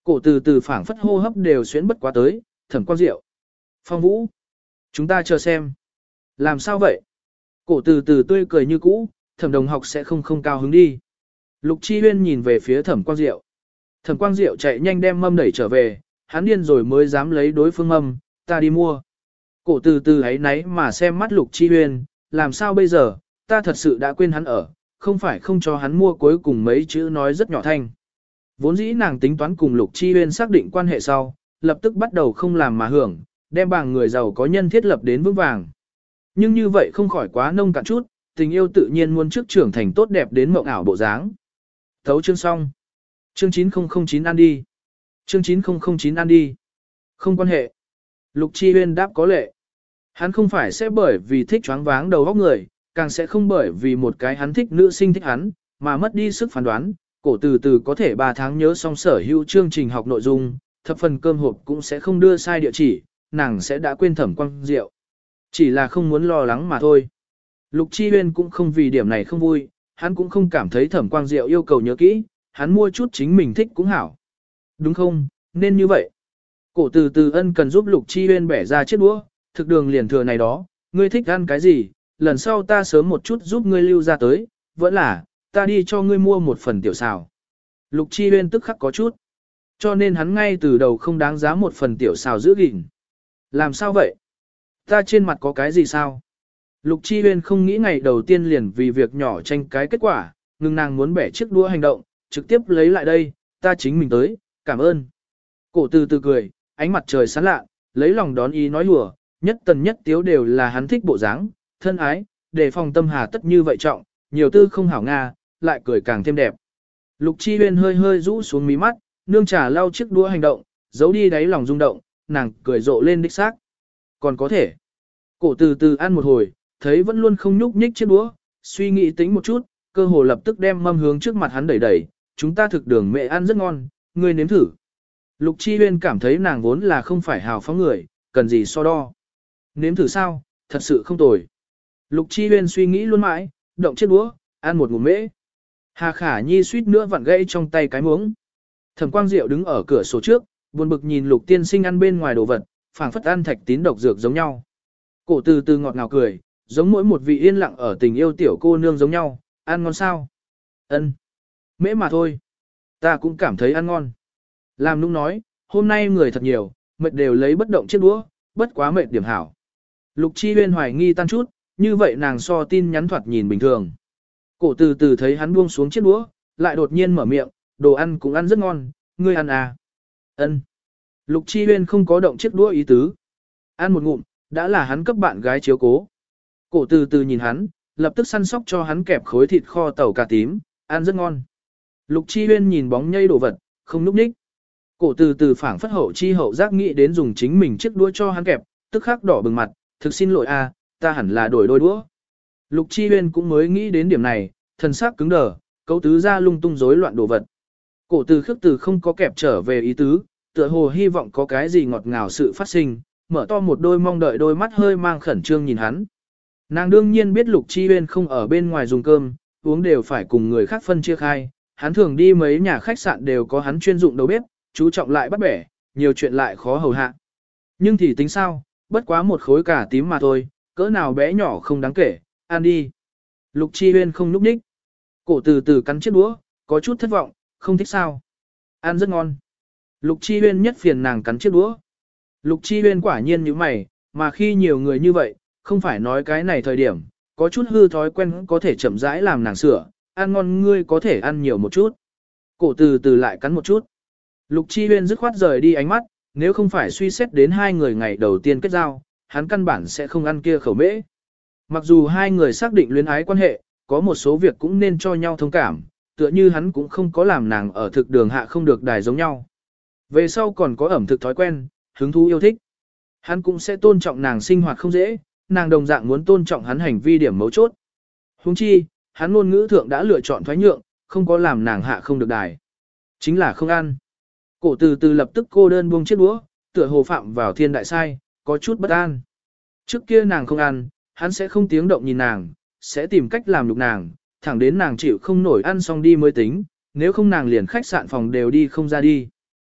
Cổ từ từ phảng phất hô hấp đều xuyến bất quá tới, Thẩm Quang Diệu. Phong Vũ. Chúng ta chờ xem. Làm sao vậy? Cổ từ từ tươi cười như cũ, Thẩm đồng học sẽ không cao hứng đi. Lục Chi Huyên nhìn về phía Thẩm Quang Diệu. Thẩm Quang Diệu chạy nhanh đem mâm đẩy trở về, hắn điên rồi mới dám lấy đối phương mâm, ta đi mua. Cổ từ từ ấy náy mà xem mắt Lục Chi Huyên, làm sao bây giờ, ta thật sự đã quên hắn ở, không phải không cho hắn mua cuối cùng mấy chữ nói rất nhỏ thanh. Vốn dĩ nàng tính toán cùng Lục Chi Huyên xác định quan hệ sau, lập tức bắt đầu không làm mà hưởng, đem bảng người giàu có nhân thiết lập đến vững vàng. Nhưng như vậy không khỏi quá nông cạn chút, tình yêu tự nhiên muốn trước trưởng thành tốt đẹp đến mộng ảo bộ dáng. Thấu chương xong. Chương 9009 ăn đi. Chương 9009 ăn đi. Không quan hệ. Lục Chi Huyên đáp có lệ. Hắn không phải sẽ bởi vì thích choáng váng đầu óc người, càng sẽ không bởi vì một cái hắn thích nữ sinh thích hắn, mà mất đi sức phán đoán. Cổ từ từ có thể 3 tháng nhớ xong sở hữu chương trình học nội dung, thập phần cơm hộp cũng sẽ không đưa sai địa chỉ, nàng sẽ đã quên Thẩm Quang Diệu. Chỉ là không muốn lo lắng mà thôi. Lục Chi Huyên cũng không vì điểm này không vui, hắn cũng không cảm thấy Thẩm Quang Diệu yêu cầu nhớ kỹ, hắn mua chút chính mình thích cũng hảo. Đúng không, nên như vậy. Cổ từ từ ân cần giúp Lục Chi Huyên bẻ ra chiếc đũa, thực đường liền thừa này đó, ngươi thích ăn cái gì, lần sau ta sớm một chút giúp ngươi lưu ra tới, vẫn là, ta đi cho ngươi mua một phần tiểu xào. Lục Chi Huyên tức khắc có chút, cho nên hắn ngay từ đầu không đáng giá một phần tiểu xào giữ gìn. Làm sao vậy? Ta trên mặt có cái gì sao? Lục Chi Huyên không nghĩ ngày đầu tiên liền vì việc nhỏ tranh cái kết quả, ngừng nàng muốn bẻ chiếc đũa hành động, trực tiếp lấy lại đây, ta chính mình tới, cảm ơn. Cổ từ từ cười, ánh mặt trời sáng lạ, lấy lòng đón ý nói hùa, nhất tần nhất tiếu đều là hắn thích bộ dáng, thân ái, để phòng tâm hà tất như vậy trọng, nhiều tư không hảo nga, lại cười càng thêm đẹp. Lục Chi Huyên hơi hơi rũ xuống mí mắt, nương trà lau chiếc đũa hành động, giấu đi đáy lòng rung động, nàng cười rộ lên đích xác. Còn có thể. Cổ từ từ ăn một hồi, thấy vẫn luôn không nhúc nhích chiếc đũa, suy nghĩ tính một chút, cơ hồ lập tức đem mâm hướng trước mặt hắn đẩy đẩy, chúng ta thực đường mẹ ăn rất ngon, ngươi nếm thử. Lục Chi Huyên cảm thấy nàng vốn là không phải hào phóng người, cần gì so đo. Nếm thử sao, thật sự không tồi. Lục Chi Huyên suy nghĩ luôn mãi, động chiếc đũa, ăn một ngụm mễ. Hà Khả Nhi suýt nữa vặn gãy trong tay cái muỗng. Thẩm Quang Diệu đứng ở cửa sổ trước, buồn bực nhìn Lục tiên sinh ăn bên ngoài đồ vật, phảng phất ăn thạch tín độc dược giống nhau. Cổ từ từ ngọt ngào cười, giống mỗi một vị yên lặng ở tình yêu tiểu cô nương giống nhau, ăn ngon sao? Ân, mễ mà thôi. Ta cũng cảm thấy ăn ngon. Làm nũng nói, hôm nay người thật nhiều, mệt đều lấy bất động chiếc đũa, bất quá mệt điểm hảo. Lục Chi Huyên hoài nghi tan chút, như vậy nàng so tin nhắn thoạt nhìn bình thường. Cổ từ từ thấy hắn buông xuống chiếc đũa, lại đột nhiên mở miệng, đồ ăn cũng ăn rất ngon, ngươi ăn à? Ân. Lục Chi Huyên không có động chiếc đũa ý tứ. Ăn một ngụm, đã là hắn cấp bạn gái chiếu cố. Cổ từ từ nhìn hắn, lập tức săn sóc cho hắn kẹp khối thịt kho tàu cà tím, ăn rất ngon. Lục Chi Huyên nhìn bóng nhây đồ vật, không núp ních. Cổ từ từ phảng phất hậu chi hậu giác nghĩ đến dùng chính mình chiếc đũa cho hắn kẹp, tức khắc đỏ bừng mặt, thực xin lỗi a, ta hẳn là đổi đôi đũa. Lục Chi Huyên cũng mới nghĩ đến điểm này, thần sắc cứng đờ, cấu tứ ra lung tung rối loạn đồ vật. Cổ từ khước từ không có kẹp trở về ý tứ, tựa hồ hy vọng có cái gì ngọt ngào sự phát sinh, mở to một đôi mong đợi đôi mắt hơi mang khẩn trương nhìn hắn. Nàng đương nhiên biết Lục Chi Huyên không ở bên ngoài dùng cơm, uống đều phải cùng người khác phân chia khai, hắn thường đi mấy nhà khách sạn đều có hắn chuyên dụng đầu bếp, chú trọng lại bắt bẻ, nhiều chuyện lại khó hầu hạ. Nhưng thì tính sao, bất quá một khối cà tím mà thôi, cỡ nào bé nhỏ không đáng kể, ăn đi. Lục Chi Huyên không núp ních. Cổ từ từ cắn chiếc đũa, có chút thất vọng, không thích sao. Ăn rất ngon. Lục Chi Huyên nhất phiền nàng cắn chiếc đũa. Lục Chi Huyên quả nhiên như mày, mà khi nhiều người như vậy, không phải nói cái này thời điểm, có chút hư thói quen có thể chậm rãi làm nàng sửa, ăn ngon ngươi có thể ăn nhiều một chút. Cổ từ từ lại cắn một chút. Lục Chi Huyên dứt khoát rời đi ánh mắt, nếu không phải suy xét đến hai người ngày đầu tiên kết giao, hắn căn bản sẽ không ăn kia khẩu mễ. Mặc dù hai người xác định luyến ái quan hệ, có một số việc cũng nên cho nhau thông cảm, tựa như hắn cũng không có làm nàng ở thực đường hạ không được đài giống nhau. Về sau còn có ẩm thực thói quen, hứng thú yêu thích. Hắn cũng sẽ tôn trọng nàng sinh hoạt không dễ, nàng đồng dạng muốn tôn trọng hắn hành vi điểm mấu chốt. Huống chi, hắn ngôn ngữ thượng đã lựa chọn thoái nhượng, không có làm nàng hạ không được đài. Chính là không ăn. Cổ từ từ lập tức cô đơn buông chiếc đũa, tựa hồ phạm vào thiên đại sai, có chút bất an. Trước kia nàng không ăn, hắn sẽ không tiếng động nhìn nàng, sẽ tìm cách làm nhục nàng, thẳng đến nàng chịu không nổi ăn xong đi mới tính, nếu không nàng liền khách sạn phòng đều đi không ra đi.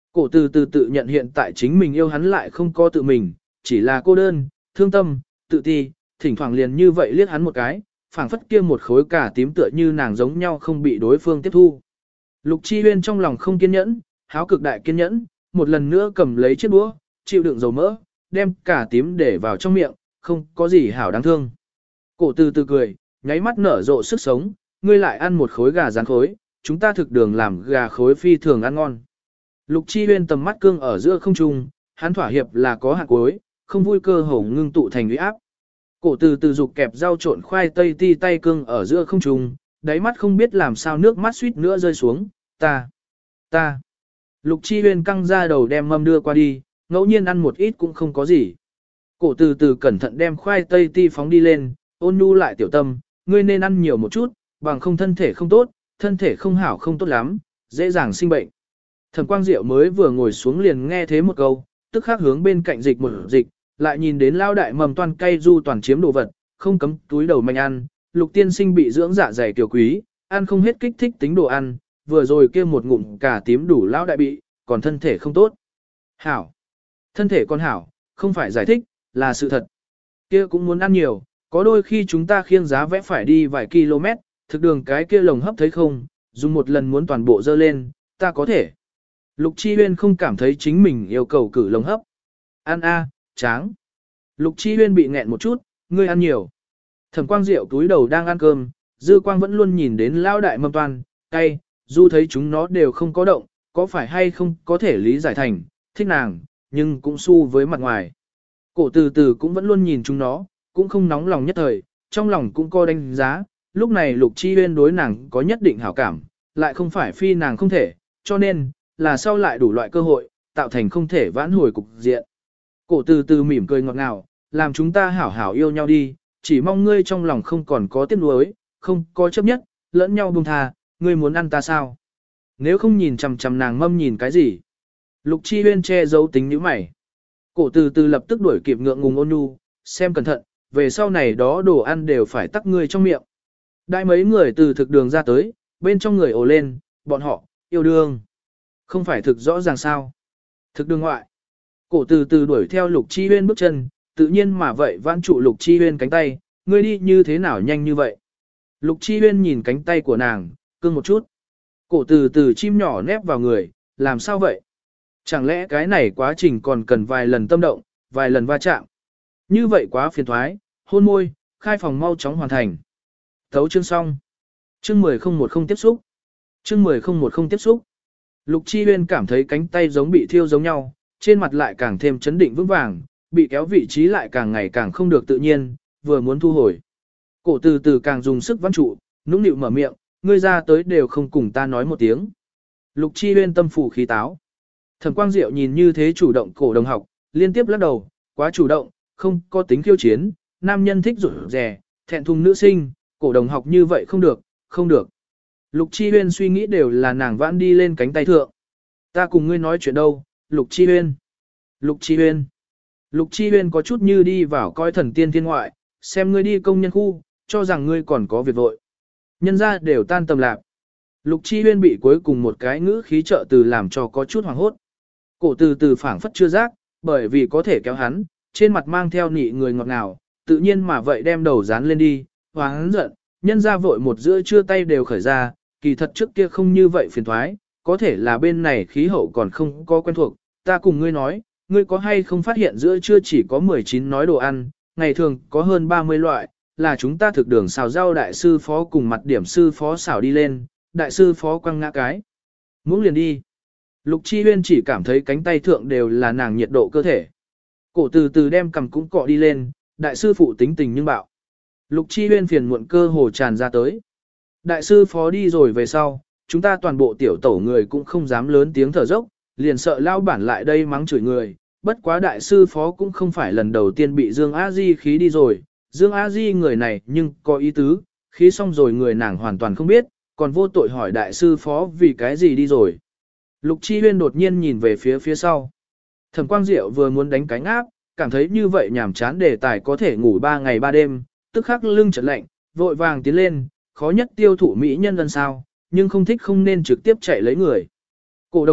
Cổ từ từ tự nhận hiện tại chính mình yêu hắn lại không có tự mình, chỉ là cô đơn, thương tâm, tự ti, thỉnh thoảng liền như vậy liếc hắn một cái, phảng phất kia một khối cả tím tựa như nàng giống nhau không bị đối phương tiếp thu. Lục Chi Huyên trong lòng không kiên nhẫn, háo cực đại kiên nhẫn, một lần nữa cầm lấy chiếc đũa, chịu đựng dầu mỡ, đem cả tím để vào trong miệng, không có gì hảo đáng thương. Cổ từ từ cười, nháy mắt nở rộ sức sống, ngươi lại ăn một khối gà rán khối, chúng ta thực đường làm gà khối phi thường ăn ngon. Lục Chi Huyên tầm mắt cương ở giữa không trung, hắn thỏa hiệp là có hạt cuối, không vui cơ hồ ngưng tụ thành uy áp. Cổ từ từ dục kẹp rau trộn khoai tây ti tay cương ở giữa không trung, đáy mắt không biết làm sao nước mắt suýt nữa rơi xuống, ta. Lục Chi Huyên căng ra đầu đem mâm đưa qua đi, ngẫu nhiên ăn một ít cũng không có gì. Cổ từ từ cẩn thận đem khoai tây ti phóng đi lên, ôn nhu lại tiểu tâm, ngươi nên ăn nhiều một chút, bằng không thân thể không tốt, thân thể không hảo không tốt lắm, dễ dàng sinh bệnh. Thẩm Quang Diệu mới vừa ngồi xuống liền nghe thế một câu, tức khắc hướng bên cạnh dịch một dịch, lại nhìn đến lao đại mầm toan cay du toàn chiếm đồ vật, không cấm túi đầu mạnh ăn, Lục tiên sinh bị dưỡng dạ dày kiều quý, ăn không hết kích thích tính đồ ăn, vừa rồi kia một ngụm cả tím đủ lao đại bị, còn thân thể không tốt. Hảo. Thân thể con hảo, không phải giải thích, là sự thật. Kia cũng muốn ăn nhiều, có đôi khi chúng ta khiêng giá vẽ phải đi vài km, thực đường cái kia lồng hấp thấy không, dùng một lần muốn toàn bộ dơ lên, ta có thể. Lục Chi Huyên không cảm thấy chính mình yêu cầu cử lồng hấp. Ăn tráng. Lục Chi Huyên bị nghẹn một chút, ngươi ăn nhiều. Thẩm Quang Diệu túi đầu đang ăn cơm, Dư Quang vẫn luôn nhìn đến lao đại mâm toan, cay, dù thấy chúng nó đều không có động, có phải hay không có thể lý giải thành, thích nàng, nhưng cũng su với mặt ngoài. Cổ từ từ cũng vẫn luôn nhìn chúng nó, cũng không nóng lòng nhất thời, trong lòng cũng coi đánh giá, lúc này Lục Chi Huyên đối nàng có nhất định hảo cảm, lại không phải phi nàng không thể, cho nên, là sau lại đủ loại cơ hội, tạo thành không thể vãn hồi cục diện. Cổ từ từ mỉm cười ngọt ngào, làm chúng ta hảo hảo yêu nhau đi, chỉ mong ngươi trong lòng không còn có tiếc nuối, không có chấp nhất, lẫn nhau buông tha, ngươi muốn ăn ta sao? Nếu không nhìn chằm chằm nàng mâm nhìn cái gì? Lục Chi Huyên che giấu tính nhíu mày. Cổ từ từ lập tức đuổi kịp ngượng ngùng ôn nhu, xem cẩn thận, về sau này đó đồ ăn đều phải tắc ngươi trong miệng. Đại mấy người từ thực đường ra tới, bên trong người ồ lên, bọn họ, yêu đương. Không phải thực rõ ràng sao. Thực đường ngoại. Cổ từ từ đuổi theo Lục Chi Huyên bước chân, tự nhiên mà vậy vãn trụ Lục Chi Huyên cánh tay, ngươi đi như thế nào nhanh như vậy. Lục Chi Huyên nhìn cánh tay của nàng, cưng một chút. Cổ từ từ chim nhỏ nép vào người, làm sao vậy? Chẳng lẽ cái này quá trình còn cần vài lần tâm động, vài lần va chạm? Như vậy quá phiền thoái, hôn môi, khai phòng mau chóng hoàn thành. Thấu chương xong. Chương 10.010 tiếp xúc. Chương 10.010 tiếp xúc. Lục Chi Huyên cảm thấy cánh tay giống bị thiêu giống nhau, trên mặt lại càng thêm chấn định vững vàng, bị kéo vị trí lại càng ngày càng không được tự nhiên, vừa muốn thu hồi. Cổ từ từ càng dùng sức văn trụ, nũng nịu mở miệng, ngươi ra tới đều không cùng ta nói một tiếng. Lục Chi Huyên tâm phủ khí táo. Thẩm Quang Diệu nhìn như thế chủ động cổ đồng học, liên tiếp lắc đầu, quá chủ động, không có tính khiêu chiến, nam nhân thích rụt rè, thẹn thùng nữ sinh, cổ đồng học như vậy không được, không được. Lục Chi Huyên suy nghĩ đều là nàng vãn đi lên cánh tay thượng. Ta cùng ngươi nói chuyện đâu, Lục Chi Huyên. Lục Chi Huyên. Lục Chi Huyên có chút như đi vào coi thần tiên thiên ngoại, xem ngươi đi công nhân khu, cho rằng ngươi còn có việc vội. Nhân ra đều tan tầm lạc. Lục Chi Huyên bị cuối cùng một cái ngữ khí trợ từ làm cho có chút hoảng hốt. Cổ từ từ phảng phất chưa giác, bởi vì có thể kéo hắn, trên mặt mang theo nị người ngọt ngào, tự nhiên mà vậy đem đầu dán lên đi, hoáng giận, nhân ra vội một giữa trưa tay đều khởi ra, kỳ thật trước kia không như vậy phiền thoái, có thể là bên này khí hậu còn không có quen thuộc, ta cùng ngươi nói, ngươi có hay không phát hiện giữa trưa chỉ có 19 nói đồ ăn, ngày thường có hơn 30 loại, là chúng ta thực đường xào rau đại sư phó cùng mặt điểm sư phó xào đi lên, đại sư phó quăng ngã cái. Muốn liền đi. Lục Chi Huyên chỉ cảm thấy cánh tay thượng đều là nàng nhiệt độ cơ thể. Cổ từ từ đem cầm cũng cọ đi lên, đại sư phụ tính tình nhưng bạo. Lục Chi Huyên phiền muộn cơ hồ tràn ra tới. Đại sư phó đi rồi về sau, chúng ta toàn bộ tiểu tổ người cũng không dám lớn tiếng thở dốc, liền sợ lao bản lại đây mắng chửi người. Bất quá đại sư phó cũng không phải lần đầu tiên bị Dương A Di khí đi rồi. Dương A Di người này nhưng có ý tứ, khí xong rồi người nàng hoàn toàn không biết, còn vô tội hỏi đại sư phó vì cái gì đi rồi. Lục Chi Huyên đột nhiên nhìn về phía sau. Thẩm Quang Diệu vừa muốn đánh cánh áp, cảm thấy như vậy nhảm chán đề tài có thể ngủ 3 ngày 3 đêm, tức khắc lưng chợt lạnh, vội vàng tiến lên, khó nhất tiêu thụ mỹ nhân ân sao, nhưng không thích không nên trực tiếp chạy lấy người. Cổ đồng học,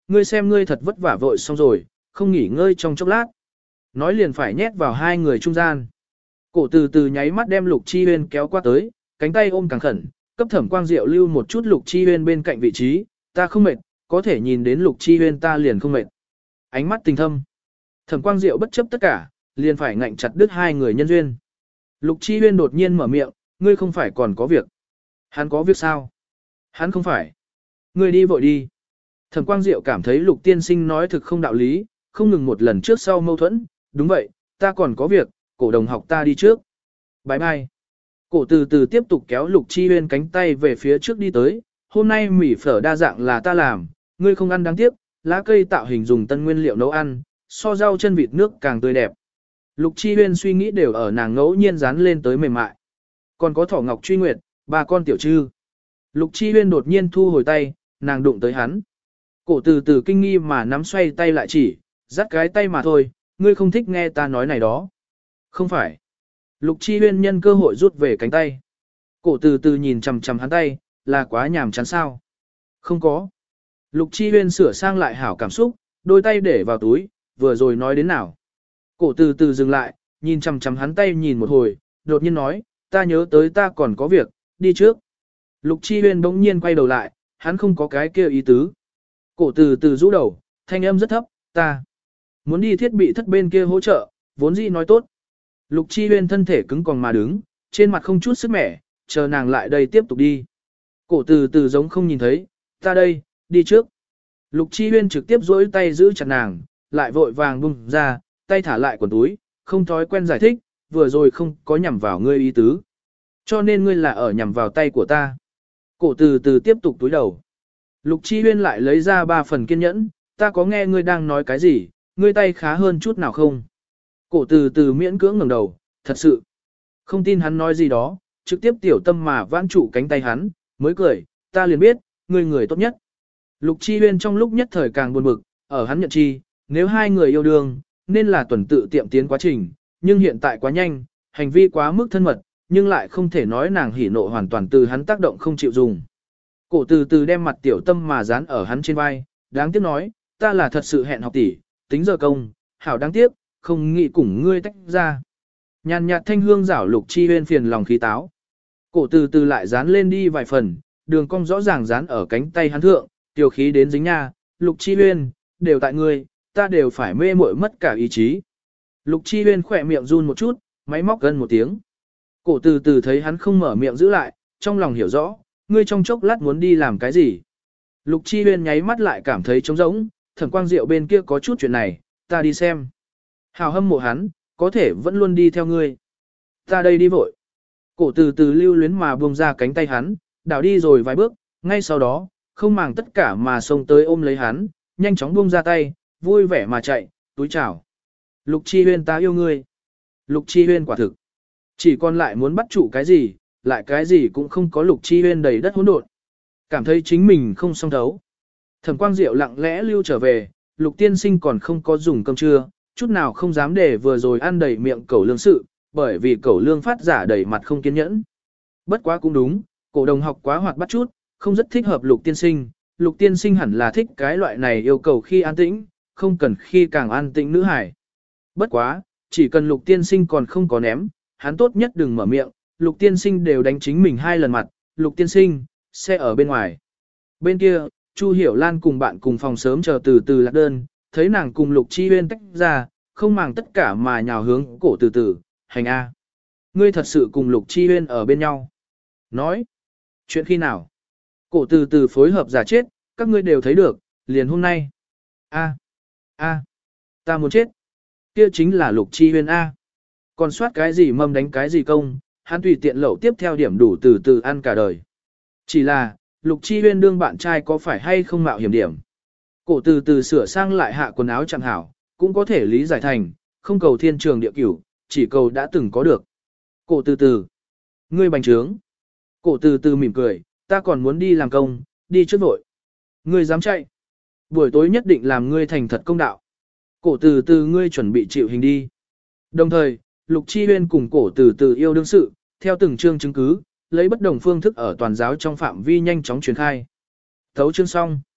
ngươi xem ngươi thật vất vả vội xong rồi, không nghỉ ngơi trong chốc lát. Nói liền phải nhét vào hai người trung gian. Cổ từ từ nháy mắt đem Lục Chi Huyên kéo qua tới, cánh tay ôm càng khẩn, cấp Thẩm Quang Diệu lưu một chút Lục Chi Huyên bên cạnh vị trí, ta không mệt, có thể nhìn đến Lục Chi Huyên ta liền không mệt. Ánh mắt tình thâm. Thẩm Quang Diệu bất chấp tất cả, liền phải ngạnh chặt đứt hai người nhân duyên. Lục Chi Huyên đột nhiên mở miệng, ngươi không phải còn có việc. Hắn có việc sao? Hắn không phải. Ngươi đi vội đi. Thẩm Quang Diệu cảm thấy Lục tiên sinh nói thực không đạo lý, không ngừng một lần trước sau mâu thuẫn. Đúng vậy, ta còn có việc, cổ đồng học ta đi trước. Bye bye. Cổ từ từ tiếp tục kéo Lục Chi Huyên cánh tay về phía trước đi tới. Hôm nay mì phở đa dạng là ta làm, ngươi không ăn đáng tiếc, lá cây tạo hình dùng tân nguyên liệu nấu ăn, so rau chân vịt nước càng tươi đẹp. Lục Chi Huyên suy nghĩ đều ở nàng ngẫu nhiên dán lên tới mềm mại. Còn có thỏ ngọc truy nguyệt, ba con tiểu trư. Lục Chi Huyên đột nhiên thu hồi tay, nàng đụng tới hắn. Cổ từ từ kinh nghi mà nắm xoay tay lại chỉ, dắt cái tay mà thôi, ngươi không thích nghe ta nói này đó. Không phải. Lục Chi Huyên nhân cơ hội rút về cánh tay. Cổ từ từ nhìn chằm chằm hắn tay, là quá nhàm chán sao. Không có. Lục Chi Huyên sửa sang lại hảo cảm xúc, đôi tay để vào túi, vừa rồi nói đến nào. Cổ từ từ dừng lại, nhìn chằm chằm hắn tay nhìn một hồi, đột nhiên nói, ta nhớ tới ta còn có việc, đi trước. Lục Chi Huyên bỗng nhiên quay đầu lại, hắn không có cái kia ý tứ. Cổ từ từ rũ đầu, thanh âm rất thấp, ta muốn đi thiết bị thất bên kia hỗ trợ, vốn dĩ nói tốt. Lục Chi Huyên thân thể cứng còng mà đứng, trên mặt không chút sức mẻ, chờ nàng lại đây tiếp tục đi. Cổ từ từ giống không nhìn thấy, ta đây, đi trước. Lục Chi Huyên trực tiếp duỗi tay giữ chặt nàng, lại vội vàng bung ra, tay thả lại quần túi, không thói quen giải thích, vừa rồi không có nhằm vào ngươi ý tứ. Cho nên ngươi là ở nhằm vào tay của ta. Cổ từ từ tiếp tục túi đầu. Lục Chi Huyên lại lấy ra 3 phần kiên nhẫn, ta có nghe ngươi đang nói cái gì, ngươi tay khá hơn chút nào không? Cổ từ từ miễn cưỡng ngẩng đầu, thật sự. Không tin hắn nói gì đó, trực tiếp tiểu tâm mà vãn trụ cánh tay hắn, mới cười, ta liền biết, ngươi người tốt nhất. Lục Chi Huyên trong lúc nhất thời càng buồn bực, ở hắn nhận chi, nếu hai người yêu đương, nên là tuần tự tiệm tiến quá trình, nhưng hiện tại quá nhanh, hành vi quá mức thân mật, nhưng lại không thể nói nàng hỉ nộ hoàn toàn từ hắn tác động không chịu dùng. Cổ từ từ đem mặt tiểu tâm mà dán ở hắn trên vai, đáng tiếc nói, ta là thật sự hẹn học tỷ, tính giờ công, hảo đáng tiếc, không nghĩ cùng ngươi tách ra. Nhàn nhạt thanh hương rảo Lục Chi Huyên phiền lòng khí táo. Cổ từ từ lại dán lên đi vài phần, đường cong rõ ràng dán ở cánh tay hắn thượng, tiểu khí đến dính nha, Lục Chi Huyên, đều tại ngươi, ta đều phải mê muội mất cả ý chí. Lục Chi Huyên khỏe miệng run một chút, máy móc gần một tiếng. Cổ từ từ thấy hắn không mở miệng giữ lại, trong lòng hiểu rõ, ngươi trong chốc lát muốn đi làm cái gì. Lục Chi Huyên nháy mắt lại cảm thấy trống rỗng, Thẩm Quang Diệu bên kia có chút chuyện này, ta đi xem. Hào hâm mộ hắn, có thể vẫn luôn đi theo ngươi. Ta đây đi vội. Cổ từ từ lưu luyến mà buông ra cánh tay hắn, đảo đi rồi vài bước, ngay sau đó, không màng tất cả mà xông tới ôm lấy hắn, nhanh chóng buông ra tay, vui vẻ mà chạy, túi chào. Lục Chi Huyên ta yêu ngươi. Lục Chi Huyên quả thực. Chỉ còn lại muốn bắt trụ cái gì, lại cái gì cũng không có Lục Chi Huyên đầy đất hỗn độn. Cảm thấy chính mình không song thấu. Thẩm Quang Diệu lặng lẽ lưu trở về, Lục tiên sinh còn không có dùng cơm trưa, chút nào không dám để vừa rồi ăn đầy miệng cẩu lương sự, bởi vì cẩu lương phát giả đầy mặt không kiên nhẫn. Bất quá cũng đúng, cổ đồng học quá hoạt bát chút, không rất thích hợp Lục tiên sinh. Lục tiên sinh hẳn là thích cái loại này yêu cầu khi an tĩnh, không cần khi càng an tĩnh nữ hải. Bất quá, chỉ cần Lục tiên sinh còn không có ném, hắn tốt nhất đừng mở miệng, Lục tiên sinh đều đánh chính mình 2 lần mặt, Lục tiên sinh, xe ở bên ngoài. Bên kia, Chu Hiểu Lan cùng bạn cùng phòng sớm chờ từ từ lạc đơn, thấy nàng cùng Lục Chi Huyên tách ra, không màng tất cả mà nhào hướng cổ từ từ, hành A. Ngươi thật sự cùng Lục Chi Huyên ở bên nhau. Nói, chuyện khi nào? Cổ từ từ phối hợp giả chết, các ngươi đều thấy được, liền hôm nay. A, ta muốn chết. Kia chính là Lục Chi Huyên A. Còn soát cái gì mâm đánh cái gì công, hắn tùy tiện lậu tiếp theo điểm đủ từ từ ăn cả đời. Chỉ là, Lục Chi Huyên đương bạn trai có phải hay không mạo hiểm điểm. Cổ từ từ sửa sang lại hạ quần áo chẳng hảo, cũng có thể lý giải thành, không cầu thiên trường địa cửu, chỉ cầu đã từng có được. Cổ từ từ, ngươi bành trướng. Cổ từ từ mỉm cười, ta còn muốn đi làm công, đi trước vội. Ngươi dám chạy. Buổi tối nhất định làm ngươi thành thật công đạo. Cổ từ từ ngươi chuẩn bị chịu hình đi. Đồng thời, Lục Chi Huyên cùng cổ từ từ yêu đương sự, theo từng chương chứng cứ, lấy bất đồng phương thức ở toàn giáo trong phạm vi nhanh chóng truyền khai. Thấu chương xong.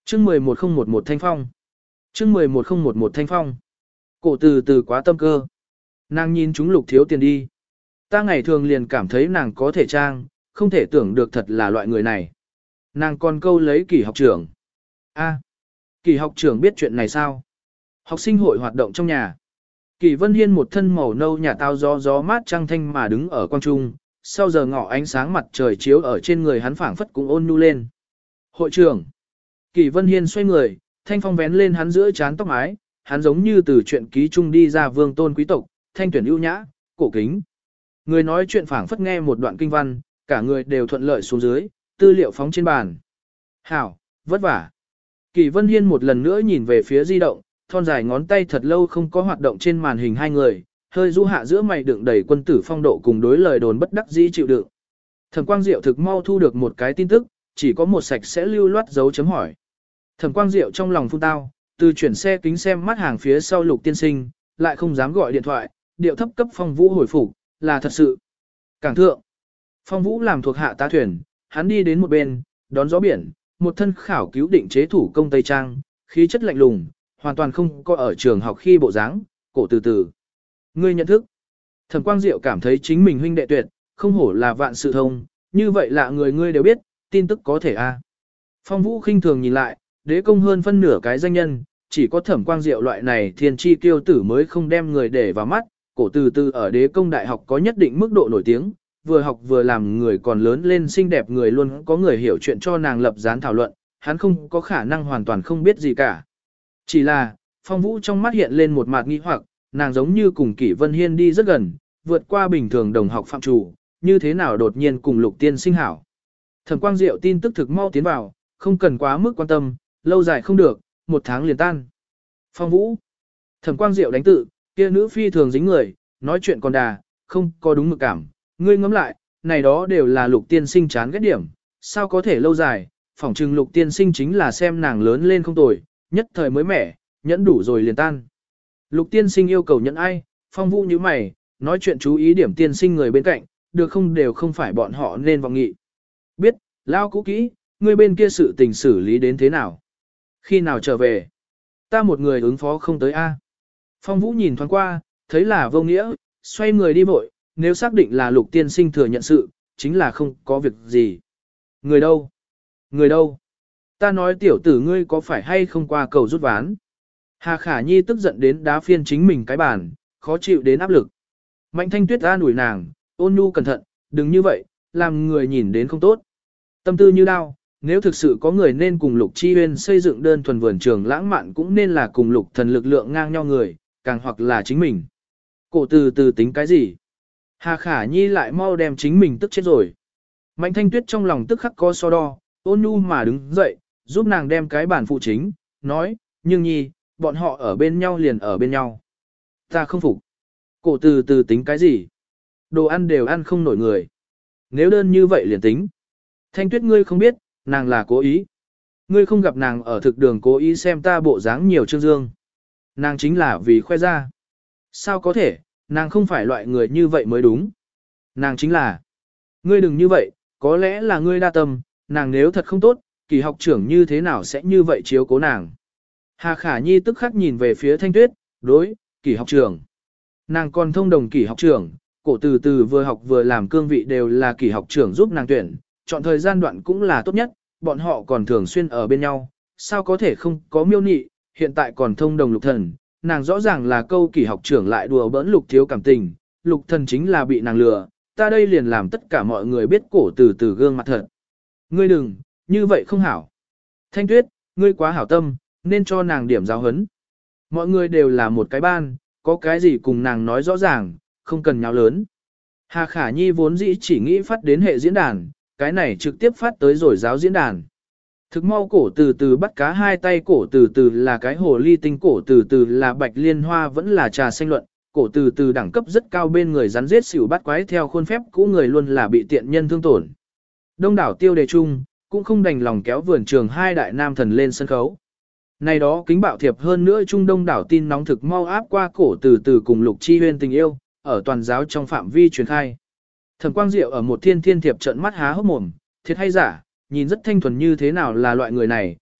Chương 11011 Thanh Phong. Chương 11011 Thanh Phong. Cổ từ từ quá tâm cơ. Nàng nhìn chúng Lục thiếu tiền đi. Ta ngày thường liền cảm thấy nàng có thể trang, không thể tưởng được thật là loại người này. Nàng còn câu lấy Kỷ học trưởng. A, Kỷ học trưởng biết chuyện này sao? Học sinh hội hoạt động trong nhà. Kỷ Vân Hiên một thân màu nâu nhà tao gió mát trăng thanh mà đứng ở quang trung, sau giờ ngọ ánh sáng mặt trời chiếu ở trên người hắn phảng phất cũng ôn nhu lên. Hội trưởng. Kỷ Vân Hiên xoay người, thanh phong vén lên hắn giữa trán tóc mái, hắn giống như từ chuyện ký trung đi ra vương tôn quý tộc, thanh tuyển ưu nhã, cổ kính. Người nói chuyện phảng phất nghe một đoạn kinh văn, cả người đều thuận lợi xuống dưới, tư liệu phóng trên bàn. Hảo, vất vả. Kỷ Vân Hiên một lần nữa nhìn về phía di động, thon dài ngón tay thật lâu không có hoạt động trên màn hình hai người, hơi du hạ giữa mày đựng đầy quân tử phong độ cùng đối lời đồn bất đắc dĩ chịu đựng. Thẩm Quang Diệu thực mau thu được một cái tin tức, chỉ có một sạch sẽ lưu loát dấu chấm hỏi. Thẩm Quang Diệu trong lòng phun tao, từ chuyển xe kính xem mắt hàng phía sau Lục tiên sinh, lại không dám gọi điện thoại, điệu thấp cấp Phong Vũ hồi phục, là thật sự. Cảng thượng, Phong Vũ làm thuộc hạ tá thuyền, hắn đi đến một bên, đón gió biển, một thân khảo cứu định chế thủ công Tây Trang, khí chất lạnh lùng, hoàn toàn không có ở trường học khi bộ dáng, cổ từ từ. Ngươi nhận thức. Thẩm Quang Diệu cảm thấy chính mình huynh đệ tuyệt, không hổ là vạn sự thông, như vậy lạ người ngươi đều biết, tin tức có thể a. Phong Vũ khinh thường nhìn lại, đế công hơn phân nửa cái danh nhân, chỉ có Thẩm Quang Diệu loại này thiên chi kiêu tử mới không đem người để vào mắt, cổ từ từ ở đế công đại học có nhất định mức độ nổi tiếng, vừa học vừa làm người còn lớn lên xinh đẹp người luôn có người hiểu chuyện cho nàng lập dán thảo luận, hắn không có khả năng hoàn toàn không biết gì cả. Chỉ là, Phong Vũ trong mắt hiện lên một mặt nghi hoặc, nàng giống như cùng Kỷ Vân Hiên đi rất gần, vượt qua bình thường đồng học phạm chủ, như thế nào đột nhiên cùng Lục tiên sinh hảo. Thẩm Quang Diệu tin tức thực mau tiến vào, không cần quá mức quan tâm, lâu dài không được, một tháng liền tan. Phong Vũ. Thẩm Quang Diệu đánh tự, kia nữ phi thường dính người, nói chuyện còn đà, không có đúng mực cảm. Ngươi ngẫm lại, này đó đều là Lục tiên sinh chán ghét điểm, sao có thể lâu dài, phỏng chừng Lục tiên sinh chính là xem nàng lớn lên không tồi, nhất thời mới mẻ, nhẫn đủ rồi liền tan. Lục tiên sinh yêu cầu nhẫn ai, Phong Vũ như mày, nói chuyện chú ý điểm tiên sinh người bên cạnh, được không đều không phải bọn họ nên vọng nghị. Biết, lao cũ kỹ, ngươi bên kia sự tình xử lý đến thế nào? Khi nào trở về? Ta một người ứng phó không tới A. Phong Vũ nhìn thoáng qua, thấy là vô nghĩa, xoay người đi vội, nếu xác định là Lục tiên sinh thừa nhận sự, chính là không có việc gì. Người đâu? Người đâu? Ta nói tiểu tử ngươi có phải hay không qua cầu rút ván? Hà Khả Nhi tức giận đến đá phiên chính mình cái bàn, khó chịu đến áp lực. Mạnh Thanh Tuyết an ủi nàng, ôn nhu cẩn thận, đừng như vậy, làm người nhìn đến không tốt. Tâm tư như đao, nếu thực sự có người nên cùng Lục Chi Huyên xây dựng đơn thuần vườn trường lãng mạn cũng nên là cùng Lục thần lực lượng ngang nhau người, càng hoặc là chính mình. Cổ từ từ tính cái gì? Hà Khả Nhi lại mau đem chính mình tức chết rồi. Mạnh Thanh Tuyết trong lòng tức khắc có so đo, ôn nhu mà đứng dậy, giúp nàng đem cái bản phụ chính, nói, nhưng Nhi, bọn họ ở bên nhau liền ở bên nhau. Ta không phục. Cổ từ từ tính cái gì? Đồ ăn đều ăn không nổi người. Nếu đơn như vậy liền tính. Thanh Tuyết ngươi không biết, nàng là cố ý. Ngươi không gặp nàng ở thực đường cố ý xem ta bộ dáng nhiều trương dương. Nàng chính là vì khoe ra. Sao có thể, nàng không phải loại người như vậy mới đúng. Nàng chính là. Ngươi đừng như vậy, có lẽ là ngươi đa tâm, nàng nếu thật không tốt, Kỳ học trưởng như thế nào sẽ như vậy chiếu cố nàng. Hà Khả Nhi tức khắc nhìn về phía Thanh Tuyết, đối, Kỳ học trưởng. Nàng còn thông đồng Kỳ học trưởng, cổ từ từ vừa học vừa làm cương vị đều là Kỳ học trưởng giúp nàng tuyển, chọn thời gian đoạn cũng là tốt nhất, bọn họ còn thường xuyên ở bên nhau, sao có thể không có miêu nị, hiện tại còn thông đồng Lục thần, nàng rõ ràng là câu Kỳ học trưởng lại đùa bỡn Lục thiếu cảm tình, Lục thần chính là bị nàng lừa, ta đây liền làm tất cả mọi người biết cổ từ từ gương mặt thật. Ngươi đừng, như vậy không hảo. Thanh Tuyết, ngươi quá hảo tâm, nên cho nàng điểm giáo huấn. Mọi người đều là một cái ban, có cái gì cùng nàng nói rõ ràng, không cần nháo lớn. Hà Khả Nhi vốn dĩ chỉ nghĩ phát đến hệ diễn đàn, cái này trực tiếp phát tới rồi giáo diễn đàn. Thực mau cổ từ từ bắt cá hai tay, cổ từ từ là cái hồ ly tinh, cổ từ từ là bạch liên hoa vẫn là trà xanh luận, cổ từ từ đẳng cấp rất cao bên người rắn giết xỉu bắt quái theo khuôn phép cũ người luôn là bị tiện nhân thương tổn. Đông đảo tiêu đề chung, cũng không đành lòng kéo vườn trường hai đại nam thần lên sân khấu. Này đó kính bạo thiệp hơn nữa trung đông đảo tin nóng thực mau áp qua cổ từ từ cùng Lục Chi Huyên tình yêu, ở toàn giáo trong phạm vi truyền khai. Thẩm Quang Diệu ở một thiên thiệp trợn mắt há hốc mồm, thiệt hay giả, nhìn rất thanh thuần như thế nào là loại người này,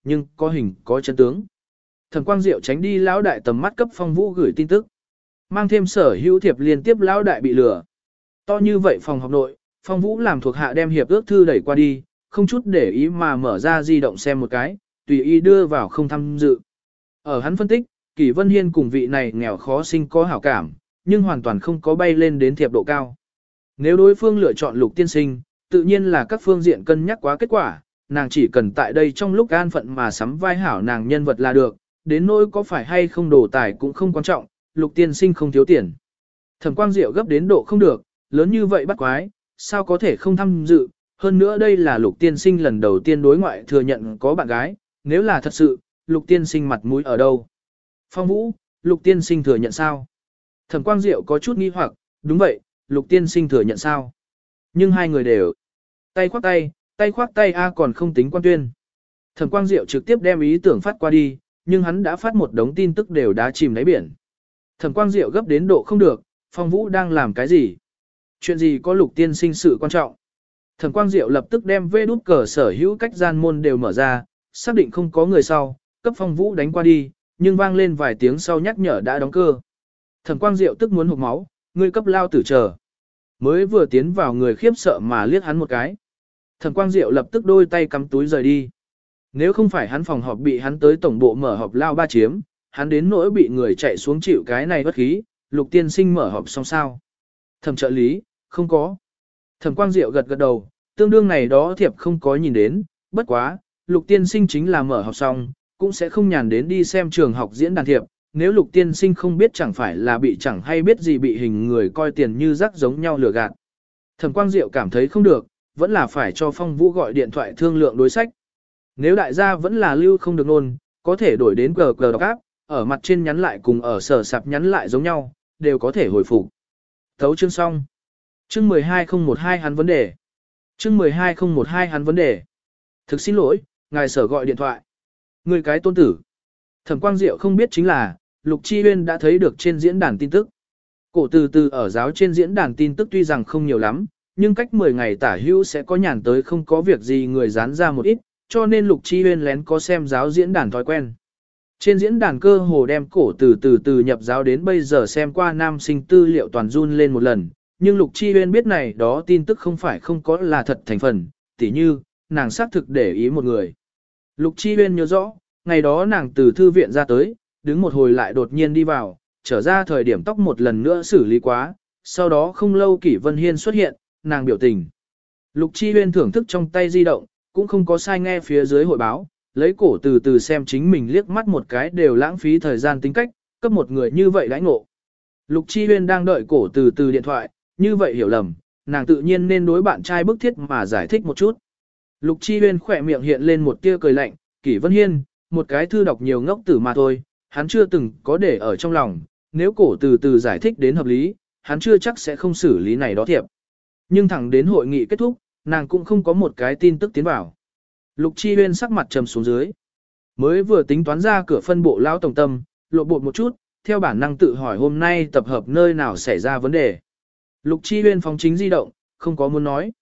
nhưng có hình có chân tướng. Thẩm Quang Diệu tránh đi lão đại tầm mắt cấp Phong Vũ gửi tin tức. Mang thêm sở hữu thiệp liên tiếp lão đại bị lừa. To như vậy phòng học nội, Phong Vũ làm thuộc hạ đem hiệp ước thư đẩy qua đi, không chút để ý mà mở ra di động xem một cái, tùy ý đưa vào không tham dự. Ở hắn phân tích, Kỷ Vân Hiên cùng vị này nghèo khó sinh có hảo cảm, nhưng hoàn toàn không có bay lên đến thiệp độ cao. Nếu đối phương lựa chọn Lục tiên sinh, tự nhiên là các phương diện cân nhắc quá kết quả, nàng chỉ cần tại đây trong lúc an phận mà sắm vai hảo nàng nhân vật là được, đến nỗi có phải hay không đổ tài cũng không quan trọng, Lục tiên sinh không thiếu tiền. Thẩm Quang Diệu gấp đến độ không được, lớn như vậy bắt quái, sao có thể không tham dự, hơn nữa đây là Lục tiên sinh lần đầu tiên đối ngoại thừa nhận có bạn gái, nếu là thật sự, Lục tiên sinh mặt mũi ở đâu? Phong Vũ, Lục tiên sinh thừa nhận sao? Thẩm Quang Diệu có chút nghi hoặc, đúng vậy, Lục tiên sinh thừa nhận sao? Nhưng hai người đều tay khoác tay A còn không tính quan tuyên. Thẩm Quang Diệu trực tiếp đem ý tưởng phát qua đi, nhưng hắn đã phát một đống tin tức đều đã chìm đáy biển. Thẩm Quang Diệu gấp đến độ không được, Phong Vũ đang làm cái gì? Chuyện gì có Lục tiên sinh sự quan trọng? Thẩm Quang Diệu lập tức đem vê đút cờ sở hữu cách gian môn đều mở ra, xác định không có người sau, cấp Phong Vũ đánh qua đi, nhưng vang lên vài tiếng sau nhắc nhở đã đóng cơ. Thẩm Quang Diệu tức muốn hộc máu, ngươi cấp lao tử chờ. Mới vừa tiến vào người khiếp sợ mà liếc hắn một cái. Thẩm Quang Diệu lập tức đôi tay cắm túi rời đi. Nếu không phải hắn phòng họp bị hắn tới tổng bộ mở họp lao ba chiếm, hắn đến nỗi bị người chạy xuống chịu cái này bất khí, Lục tiên sinh mở họp xong sao. Thẩm trợ lý, không có. Thẩm Quang Diệu gật gật đầu, tương đương này đó thiệp không có nhìn đến, bất quá, Lục tiên sinh chính là mở họp xong, cũng sẽ không nhàn đến đi xem trường học diễn đàn thiệp, nếu Lục tiên sinh không biết chẳng phải là bị chẳng hay biết gì bị hình người coi tiền như rác giống nhau lừa gạt. Thẩm Quang Diệu cảm thấy không được, vẫn là phải cho Phong Vũ gọi điện thoại thương lượng đối sách. Nếu đại gia vẫn là lưu không được nôn, có thể đổi đến GG đọc áp, ở mặt trên nhắn lại cùng ở sở sạp nhắn lại giống nhau, đều có thể hồi phục. Thấu chương xong. Chương 12012 hắn vấn đề. Chương 12012 hắn vấn đề. Thực xin lỗi, ngài sở gọi điện thoại. Người cái tôn tử. Thẩm Quang Diệu không biết chính là, Lục Chi Huyên đã thấy được trên diễn đàn tin tức. Cổ từ từ ở giáo trên diễn đàn tin tức tuy rằng không nhiều lắm, nhưng cách 10 ngày tả hữu sẽ có nhàn tới không có việc gì người dán ra một ít, cho nên Lục Chi Huyên lén có xem giáo diễn đàn thói quen. Trên diễn đàn cơ hồ đem cổ từ nhập giáo đến bây giờ xem qua nam sinh tư liệu toàn run lên một lần, nhưng Lục Chi Huyên biết này đó tin tức không phải không có là thật thành phần, tỉ như, nàng xác thực để ý một người. Lục Chi Huyên nhớ rõ, ngày đó nàng từ thư viện ra tới, đứng một hồi lại đột nhiên đi vào, trở ra thời điểm tóc một lần nữa xử lý quá, sau đó không lâu Kỷ Vân Hiên xuất hiện, nàng biểu tình. Lục Chi Huyên thưởng thức trong tay di động, cũng không có sai nghe phía dưới hội báo, lấy cổ từ xem chính mình liếc mắt một cái đều lãng phí thời gian tính cách, cấp một người như vậy đãi ngộ. Lục Chi Huyên đang đợi cổ từ điện thoại, như vậy hiểu lầm, nàng tự nhiên nên đối bạn trai bức thiết mà giải thích một chút. Lục Chi Huyên khỏe miệng hiện lên một tia cười lạnh, Kỷ Vân Hiên, một cái thư đọc nhiều ngốc tử mà thôi, hắn chưa từng có để ở trong lòng, nếu cổ từ giải thích đến hợp lý, hắn chưa chắc sẽ không xử lý này đó thiệp. Nhưng thẳng đến hội nghị kết thúc, nàng cũng không có một cái tin tức tiến vào. Lục Chi Huyên sắc mặt trầm xuống dưới. Mới vừa tính toán ra cửa phân bộ lão tổng tâm, lộ bột một chút, theo bản năng tự hỏi hôm nay tập hợp nơi nào xảy ra vấn đề. Lục Chi Huyên phóng chính di động, không có muốn nói.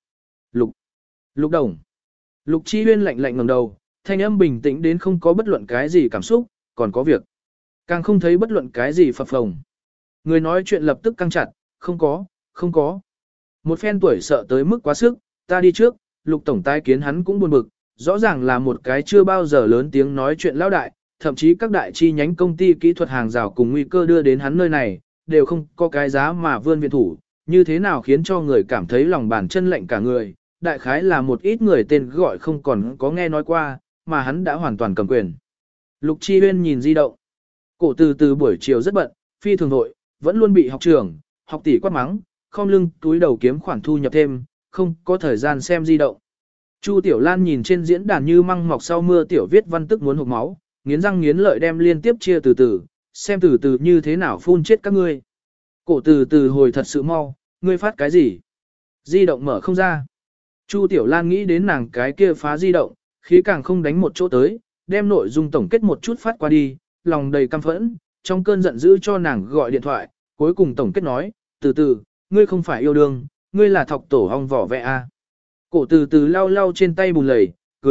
Lục Đồng. Lục Chi Huyên lạnh lạnh ngẩng đầu, thanh âm bình tĩnh đến không có bất luận cái gì cảm xúc, còn có việc. Càng không thấy bất luận cái gì phập phồng. Người nói chuyện lập tức căng chặt, không có. Một phen tuổi sợ tới mức quá sức, ta đi trước, Lục Tổng tái kiến hắn cũng buồn bực, rõ ràng là một cái chưa bao giờ lớn tiếng nói chuyện lão đại, thậm chí các đại chi nhánh công ty kỹ thuật hàng rào cùng nguy cơ đưa đến hắn nơi này, đều không có cái giá mà vươn viện thủ, như thế nào khiến cho người cảm thấy lòng bàn chân lạnh cả người, đại khái là một ít người tên gọi không còn có nghe nói qua, mà hắn đã hoàn toàn cầm quyền. Lục Chi Huyên nhìn di động. Cổ từ buổi chiều rất bận, phi thường nội, vẫn luôn bị học trưởng, học tỷ quát mắng, khom lưng túi đầu kiếm khoản thu nhập thêm, không có thời gian xem di động. Chu Tiểu Lan nhìn trên diễn đàn như măng mọc sau mưa tiểu viết văn tức muốn hộc máu, nghiến răng nghiến lợi đem liên tiếp chia từ, xem từ như thế nào phun chết các ngươi. Cổ từ hồi thật sự mau, ngươi phát cái gì? Di động mở không ra. Chu Tiểu Lan nghĩ đến nàng cái kia phá di động, khí càng không đánh một chỗ tới, đem nội dung tổng kết một chút phát qua đi, lòng đầy căm phẫn, trong cơn giận dữ cho nàng gọi điện thoại, cuối cùng tổng kết nói, từ, ngươi không phải yêu đương, ngươi là thọc tổ hong vỏ vẽ a. Cổ từ lau trên tay bùn lầy, cười,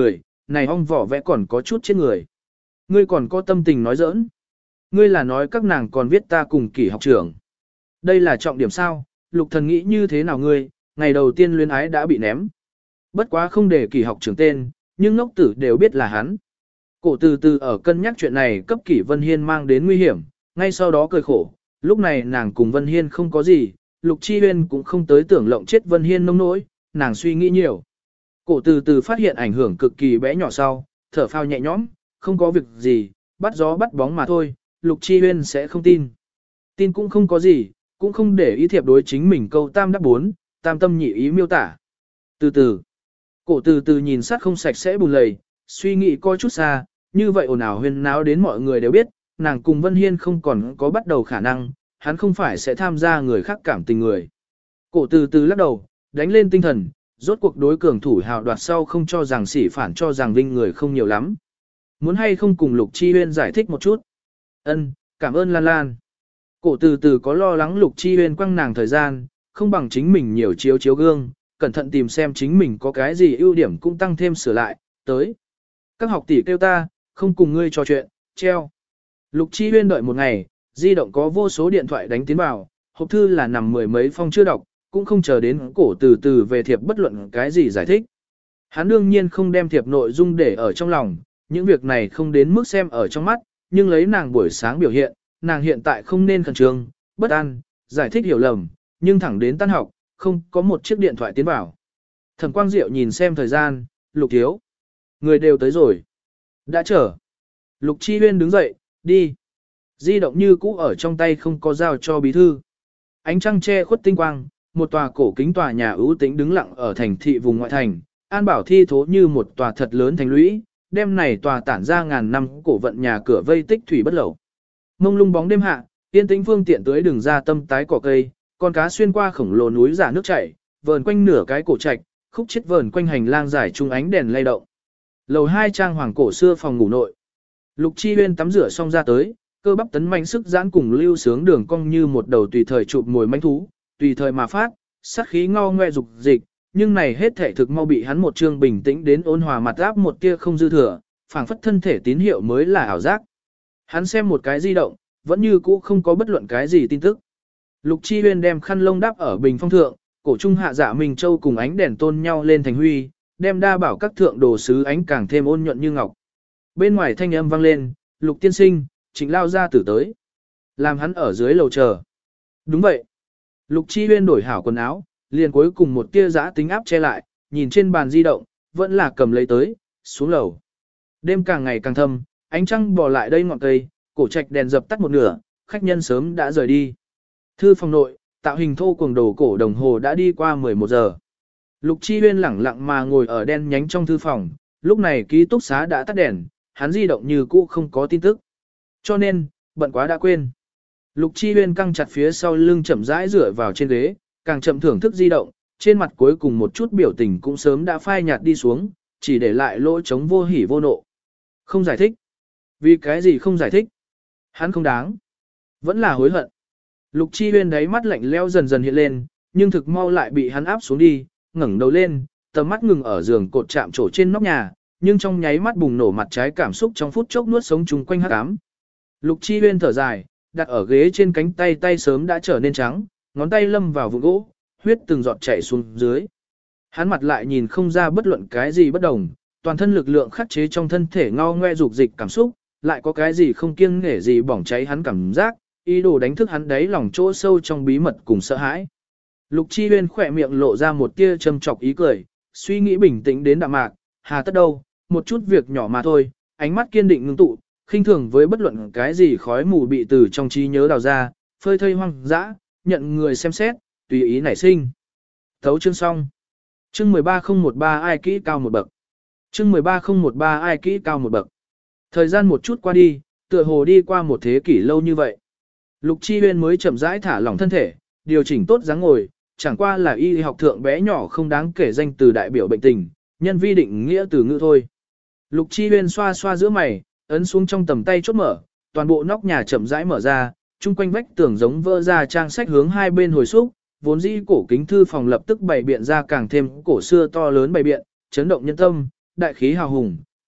này ong vỏ vẽ còn có chút chết người. Ngươi còn có tâm tình nói giỡn. Ngươi là nói các nàng còn viết ta cùng Kỷ học trưởng. Đây là trọng điểm sao, Lục Thần nghĩ như thế nào ngươi, ngày đầu tiên luyến ái đã bị ném. Bất quá không để Kỷ học trưởng tên, nhưng ngốc tử đều biết là hắn. Cổ từ từ ở cân nhắc chuyện này cấp Kỷ Vân Hiên mang đến nguy hiểm, ngay sau đó cười khổ, lúc này nàng cùng Vân Hiên không có gì, Lục Chi Huyên cũng không tới tưởng lộng chết Vân Hiên nông nỗi, nàng suy nghĩ nhiều. Cổ từ từ phát hiện ảnh hưởng cực kỳ bé nhỏ sau, thở phào nhẹ nhõm, không có việc gì, bắt gió bắt bóng mà thôi, Lục Chi Huyên sẽ không tin. Tin cũng không có gì, cũng không để ý thiệp đối chính mình câu tam đáp bốn, tam tâm nhị ý miêu tả. Từ từ, cổ từ từ nhìn sát không sạch sẽ bùn lầy, suy nghĩ coi chút xa, như vậy ồn ào huyên náo đến mọi người đều biết, nàng cùng Vân Hiên không còn có bắt đầu khả năng, hắn không phải sẽ tham gia người khác cảm tình người. Cổ từ từ lắc đầu, đánh lên tinh thần, rốt cuộc đối cường thủ hào đoạt sau không cho rằng sỉ phản cho rằng vinh người không nhiều lắm. Muốn hay không cùng Lục Chi Huyên giải thích một chút? Ân, cảm ơn Lan Lan. Cổ từ từ có lo lắng Lục Chi Huyên quăng nàng thời gian, không bằng chính mình nhiều chiếu chiếu gương, cẩn thận tìm xem chính mình có cái gì ưu điểm cũng tăng thêm sửa lại, tới. Các học tỷ kêu ta, không cùng ngươi trò chuyện, treo. Lục Chi Huyên đợi một ngày, di động có vô số điện thoại đánh tiến vào, hộp thư là nằm mười mấy phong chưa đọc, cũng không chờ đến cổ từ từ về thiệp bất luận cái gì giải thích. Hắn đương nhiên không đem thiệp nội dung để ở trong lòng, những việc này không đến mức xem ở trong mắt, nhưng lấy nàng buổi sáng biểu hiện, nàng hiện tại không nên khẩn trương, bất an, giải thích hiểu lầm, nhưng thẳng đến tan học, không có một chiếc điện thoại tiến vào. Thẩm Quang Diệu nhìn xem thời gian, Lục thiếu. Người đều tới rồi. Đã chờ. Lục Chi Huyên đứng dậy, đi. Di động như cũ ở trong tay không có giao cho bí thư. Ánh trăng che khuất tinh quang, một tòa cổ kính tòa nhà ưu tĩnh đứng lặng ở thành thị vùng ngoại thành, an bảo thi thố như một tòa thật lớn thành lũy, đêm này tòa tản ra ngàn năm cổ vận nhà cửa vây tích thủy bất lẩu. Mông lung bóng đêm hạ, yên tĩnh phương tiện tới đường ra tâm tái cỏ cây, con cá xuyên qua khổng lồ núi giả nước chảy, vờn quanh nửa cái cổ trạch, khúc chết vờn quanh hành lang dài trung ánh đèn lay động. Lầu 2 trang hoàng cổ xưa phòng ngủ nội. Lục Chi Huyên tắm rửa xong ra tới, cơ bắp tấn mạnh sức giãn cùng lưu sướng đường cong như một đầu tùy thời chụp mồi manh thú, tùy thời mà phát, sát khí ngao ngoe dục dịch, nhưng này hết thể thực mau bị hắn một trương bình tĩnh đến ôn hòa mặt áp một tia không dư thừa, phảng phất thân thể tín hiệu mới là ảo giác. Hắn xem một cái di động, vẫn như cũ không có bất luận cái gì tin tức. Lục Chi Huyên đem khăn lông đắp ở bình phong thượng, cổ trung hạ dạ Minh Châu cùng ánh đèn tôn nhau lên thành huy, đem đa bảo các thượng đồ sứ ánh càng thêm ôn nhuận như ngọc. Bên ngoài thanh âm vang lên, Lục tiên sinh, Trịnh lao ra tử tới. Làm hắn ở dưới lầu chờ. Đúng vậy. Lục Chi Huyên đổi hảo quần áo, liền cuối cùng một tia giã tính áp che lại, nhìn trên bàn di động, vẫn là cầm lấy tới, xuống lầu. Đêm càng ngày càng thâm, ánh trăng bò lại đây ngọn cây, cổ trạch đèn dập tắt một nửa, khách nhân sớm đã rời đi. Thư phòng nội, tạo hình thô cuồng đồ cổ đồng hồ đã đi qua 11 giờ. Lục Chi Huyên lẳng lặng mà ngồi ở đen nhánh trong thư phòng, lúc này ký túc xá đã tắt đèn, hắn di động như cũ không có tin tức. Cho nên, bận quá đã quên. Lục Chi Huyên căng chặt phía sau lưng chậm rãi dựa vào trên ghế, càng chậm thưởng thức di động, trên mặt cuối cùng một chút biểu tình cũng sớm đã phai nhạt đi xuống, chỉ để lại lỗ trống vô hỉ vô nộ. Không giải thích. Vì cái gì không giải thích? Hắn không đáng. Vẫn là hối hận. Lục Chi Huyên đáy mắt lạnh lẽo dần dần hiện lên, nhưng thực mau lại bị hắn áp xuống đi, ngẩng đầu lên, tầm mắt ngừng ở giường cột chạm trổ trên nóc nhà, nhưng trong nháy mắt bùng nổ mặt trái cảm xúc trong phút chốc nuốt sống chung quanh hắc ám. Lục Chi Huyên thở dài, đặt ở ghế trên cánh tay tay sớm đã trở nên trắng, ngón tay lâm vào vụn gỗ, huyết từng giọt chảy xuống dưới. Hắn mặt lại nhìn không ra bất luận cái gì bất đồng, toàn thân lực lượng khắc chế trong thân thể ngao ngoe dục dịch cảm xúc, lại có cái gì không kiêng nể gì bỏng cháy hắn cảm giác, ý đồ đánh thức hắn đáy lòng chỗ sâu trong bí mật cùng sợ hãi. Lục Chi Huyên khỏe miệng lộ ra một tia châm chọc ý cười, suy nghĩ bình tĩnh đến đạm mạc, hà tất đâu, một chút việc nhỏ mà thôi, ánh mắt kiên định ngưng tụ, khinh thường với bất luận cái gì khói mù bị từ trong trí nhớ đào ra, phơi thây hoang dã, nhận người xem xét, tùy ý nảy sinh. Thấu chương xong. Chương 13013 ai kỹ cao một bậc. Chương 13013 ai kỹ cao một bậc. Thời gian một chút qua đi, tựa hồ đi qua một thế kỷ lâu như vậy. Lục Chi Huyên mới chậm rãi thả lỏng thân thể, điều chỉnh tốt dáng ngồi, chẳng qua là y học thượng bé nhỏ không đáng kể danh từ đại biểu bệnh tình, nhân vi định nghĩa từ ngữ thôi. Lục Chi Huyên xoa xoa giữa mày, ấn xuống trong tầm tay chốt mở, toàn bộ nóc nhà chậm rãi mở ra, chung quanh vách tường giống vỡ ra trang sách hướng hai bên hồi xúc, vốn dĩ cổ kính thư phòng lập tức bày biện ra càng thêm cổ xưa to lớn bày biện, chấn động nhân tâm, đại khí hào hùng,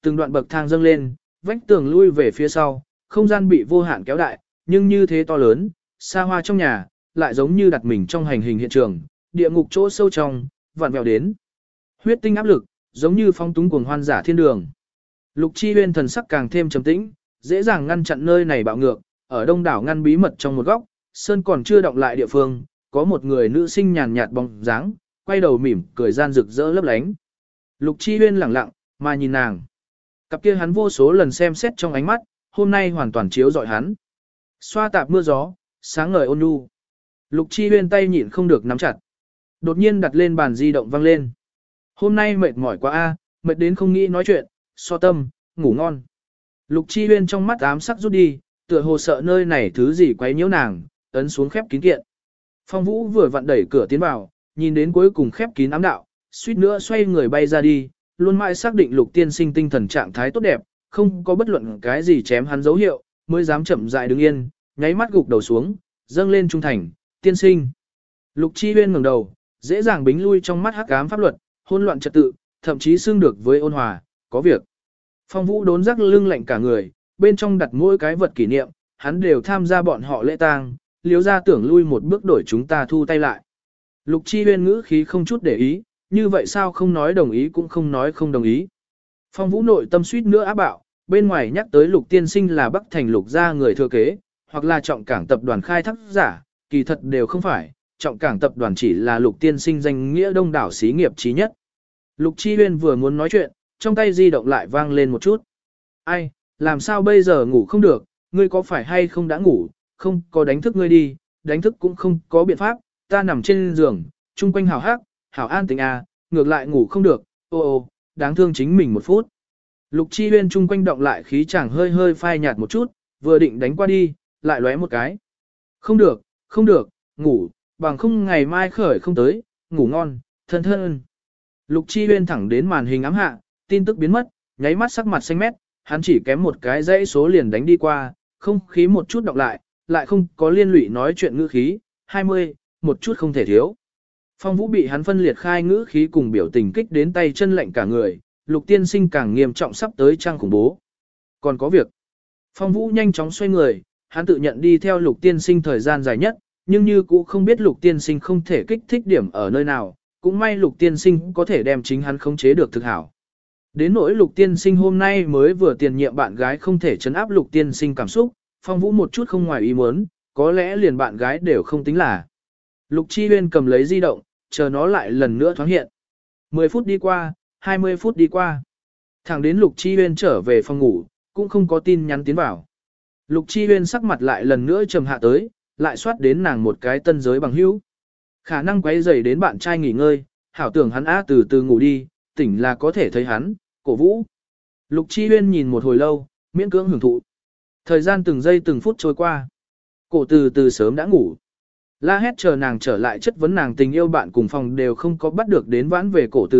Từng đoạn bậc thang dâng lên, vách tường lui về phía sau, không gian bị vô hạn kéo đại, nhưng như thế to lớn, xa hoa trong nhà, lại giống như đặt mình trong hành hình hiện trường, địa ngục chỗ sâu trong, vặn vẹo đến. Huyết tinh áp lực, giống như phong túng cuồng hoan giả thiên đường. Lục Chi Huyên thần sắc càng thêm trầm tĩnh, dễ dàng ngăn chặn nơi này bạo ngược, ở đông đảo ngăn bí mật trong một góc, sơn còn chưa động lại địa phương, có một người nữ sinh nhàn nhạt bóng dáng, quay đầu mỉm cười gian rực rỡ lấp lánh. Lục Chi Huyên lẳng lặng mà nhìn nàng. Cặp kia hắn vô số lần xem xét trong ánh mắt, hôm nay hoàn toàn chiếu rọi hắn. Xoa tạp mưa gió, sáng ngời ôn nhu. Lục Chi Huyên tay nhịn không được nắm chặt. Đột nhiên đặt lên bàn di động vang lên. Hôm nay mệt mỏi quá a, mệt đến không nghĩ nói chuyện, so tâm, ngủ ngon. Lục Chi Huyên trong mắt ám sắc rút đi, tựa hồ sợ nơi này thứ gì quấy nhiễu nàng, ấn xuống khép kín kiện. Phong Vũ vừa vặn đẩy cửa tiến vào, nhìn đến cuối cùng khép kín ám đạo, suýt nữa xoay người bay ra đi, luôn mãi xác định Lục tiên sinh tinh thần trạng thái tốt đẹp, không có bất luận cái gì chém hắn dấu hiệu, mới dám chậm rãi đứng yên, nháy mắt gục đầu xuống, dâng lên trung thành, tiên sinh. Lục Chi Huyên ngẩng đầu, dễ dàng bính lui trong mắt hắc ám pháp luật, hỗn loạn trật tự, thậm chí xưng được với ôn hòa, có việc. Phong Vũ đốn rắc lưng lạnh cả người, bên trong đặt mỗi cái vật kỷ niệm, hắn đều tham gia bọn họ lễ tang, liếu ra tưởng lui một bước đổi chúng ta thu tay lại. Lục Chi Huyên ngữ khí không chút để ý, như vậy sao không nói đồng ý cũng không nói không đồng ý. Phong Vũ nội tâm suýt nữa áp bạo, bên ngoài nhắc tới Lục tiên sinh là Bắc Thành Lục gia người thừa kế, hoặc là trọng cảng tập đoàn khai thác giả, kỳ thật đều không phải, trọng cảng tập đoàn chỉ là Lục tiên sinh danh nghĩa đông đảo xí nghiệp trí nhất. Lục Chi Huyên vừa muốn nói chuyện, trong tay di động lại vang lên một chút. Ai, làm sao bây giờ ngủ không được, ngươi có phải hay không đã ngủ, không có đánh thức ngươi đi, đánh thức cũng không có biện pháp, ta nằm trên giường, chung quanh hào hắc, hảo an tĩnh à, ngược lại ngủ không được, ô ô, đáng thương chính mình một phút. Lục Chi Huyên chung quanh động lại khí chàng hơi hơi phai nhạt một chút, vừa định đánh qua đi, lại lóe một cái. Không được, không được, ngủ, bằng không ngày mai khởi không tới, ngủ ngon, thân thân. Lục Chi Huyên thẳng đến màn hình ám hạ, tin tức biến mất, nháy mắt sắc mặt xanh mét, hắn chỉ kém một cái dãy số liền đánh đi qua, không khí một chút đọc lại không có liên lụy nói chuyện ngữ khí, 20, một chút không thể thiếu. Phong Vũ bị hắn phân liệt khai ngữ khí cùng biểu tình kích đến tay chân lạnh cả người, Lục tiên sinh càng nghiêm trọng sắp tới trang khủng bố. Còn có việc. Phong Vũ nhanh chóng xoay người, hắn tự nhận đi theo Lục tiên sinh thời gian dài nhất, nhưng như cũ không biết Lục tiên sinh không thể kích thích điểm ở nơi nào, cũng may Lục tiên sinh có thể đem chính hắn khống chế được thực hảo. Đến nỗi Lục tiên sinh hôm nay mới vừa tiền nhiệm bạn gái không thể chấn áp Lục tiên sinh cảm xúc, Phong Vũ một chút không ngoài ý muốn, có lẽ liền bạn gái đều không tính là. Lục Chi Huyên cầm lấy di động, chờ nó lại lần nữa thoáng hiện. 10 phút đi qua, 20 phút đi qua. Thẳng đến Lục Chi Huyên trở về phòng ngủ, cũng không có tin nhắn tiến vào. Lục Chi Huyên sắc mặt lại lần nữa trầm hạ tới, lại soát đến nàng một cái tân giới bằng hữu. Khả năng quấy rầy đến bạn trai nghỉ ngơi, hảo tưởng hắn từ từ ngủ đi, tỉnh là có thể thấy hắn, cổ vũ. Lục Chi Huyên nhìn một hồi lâu, miễn cưỡng hưởng thụ. Thời gian từng giây từng phút trôi qua. Cổ từ từ sớm đã ngủ. La hét chờ nàng trở lại chất vấn nàng tình yêu bạn cùng phòng đều không có bắt được đến vãn về cổ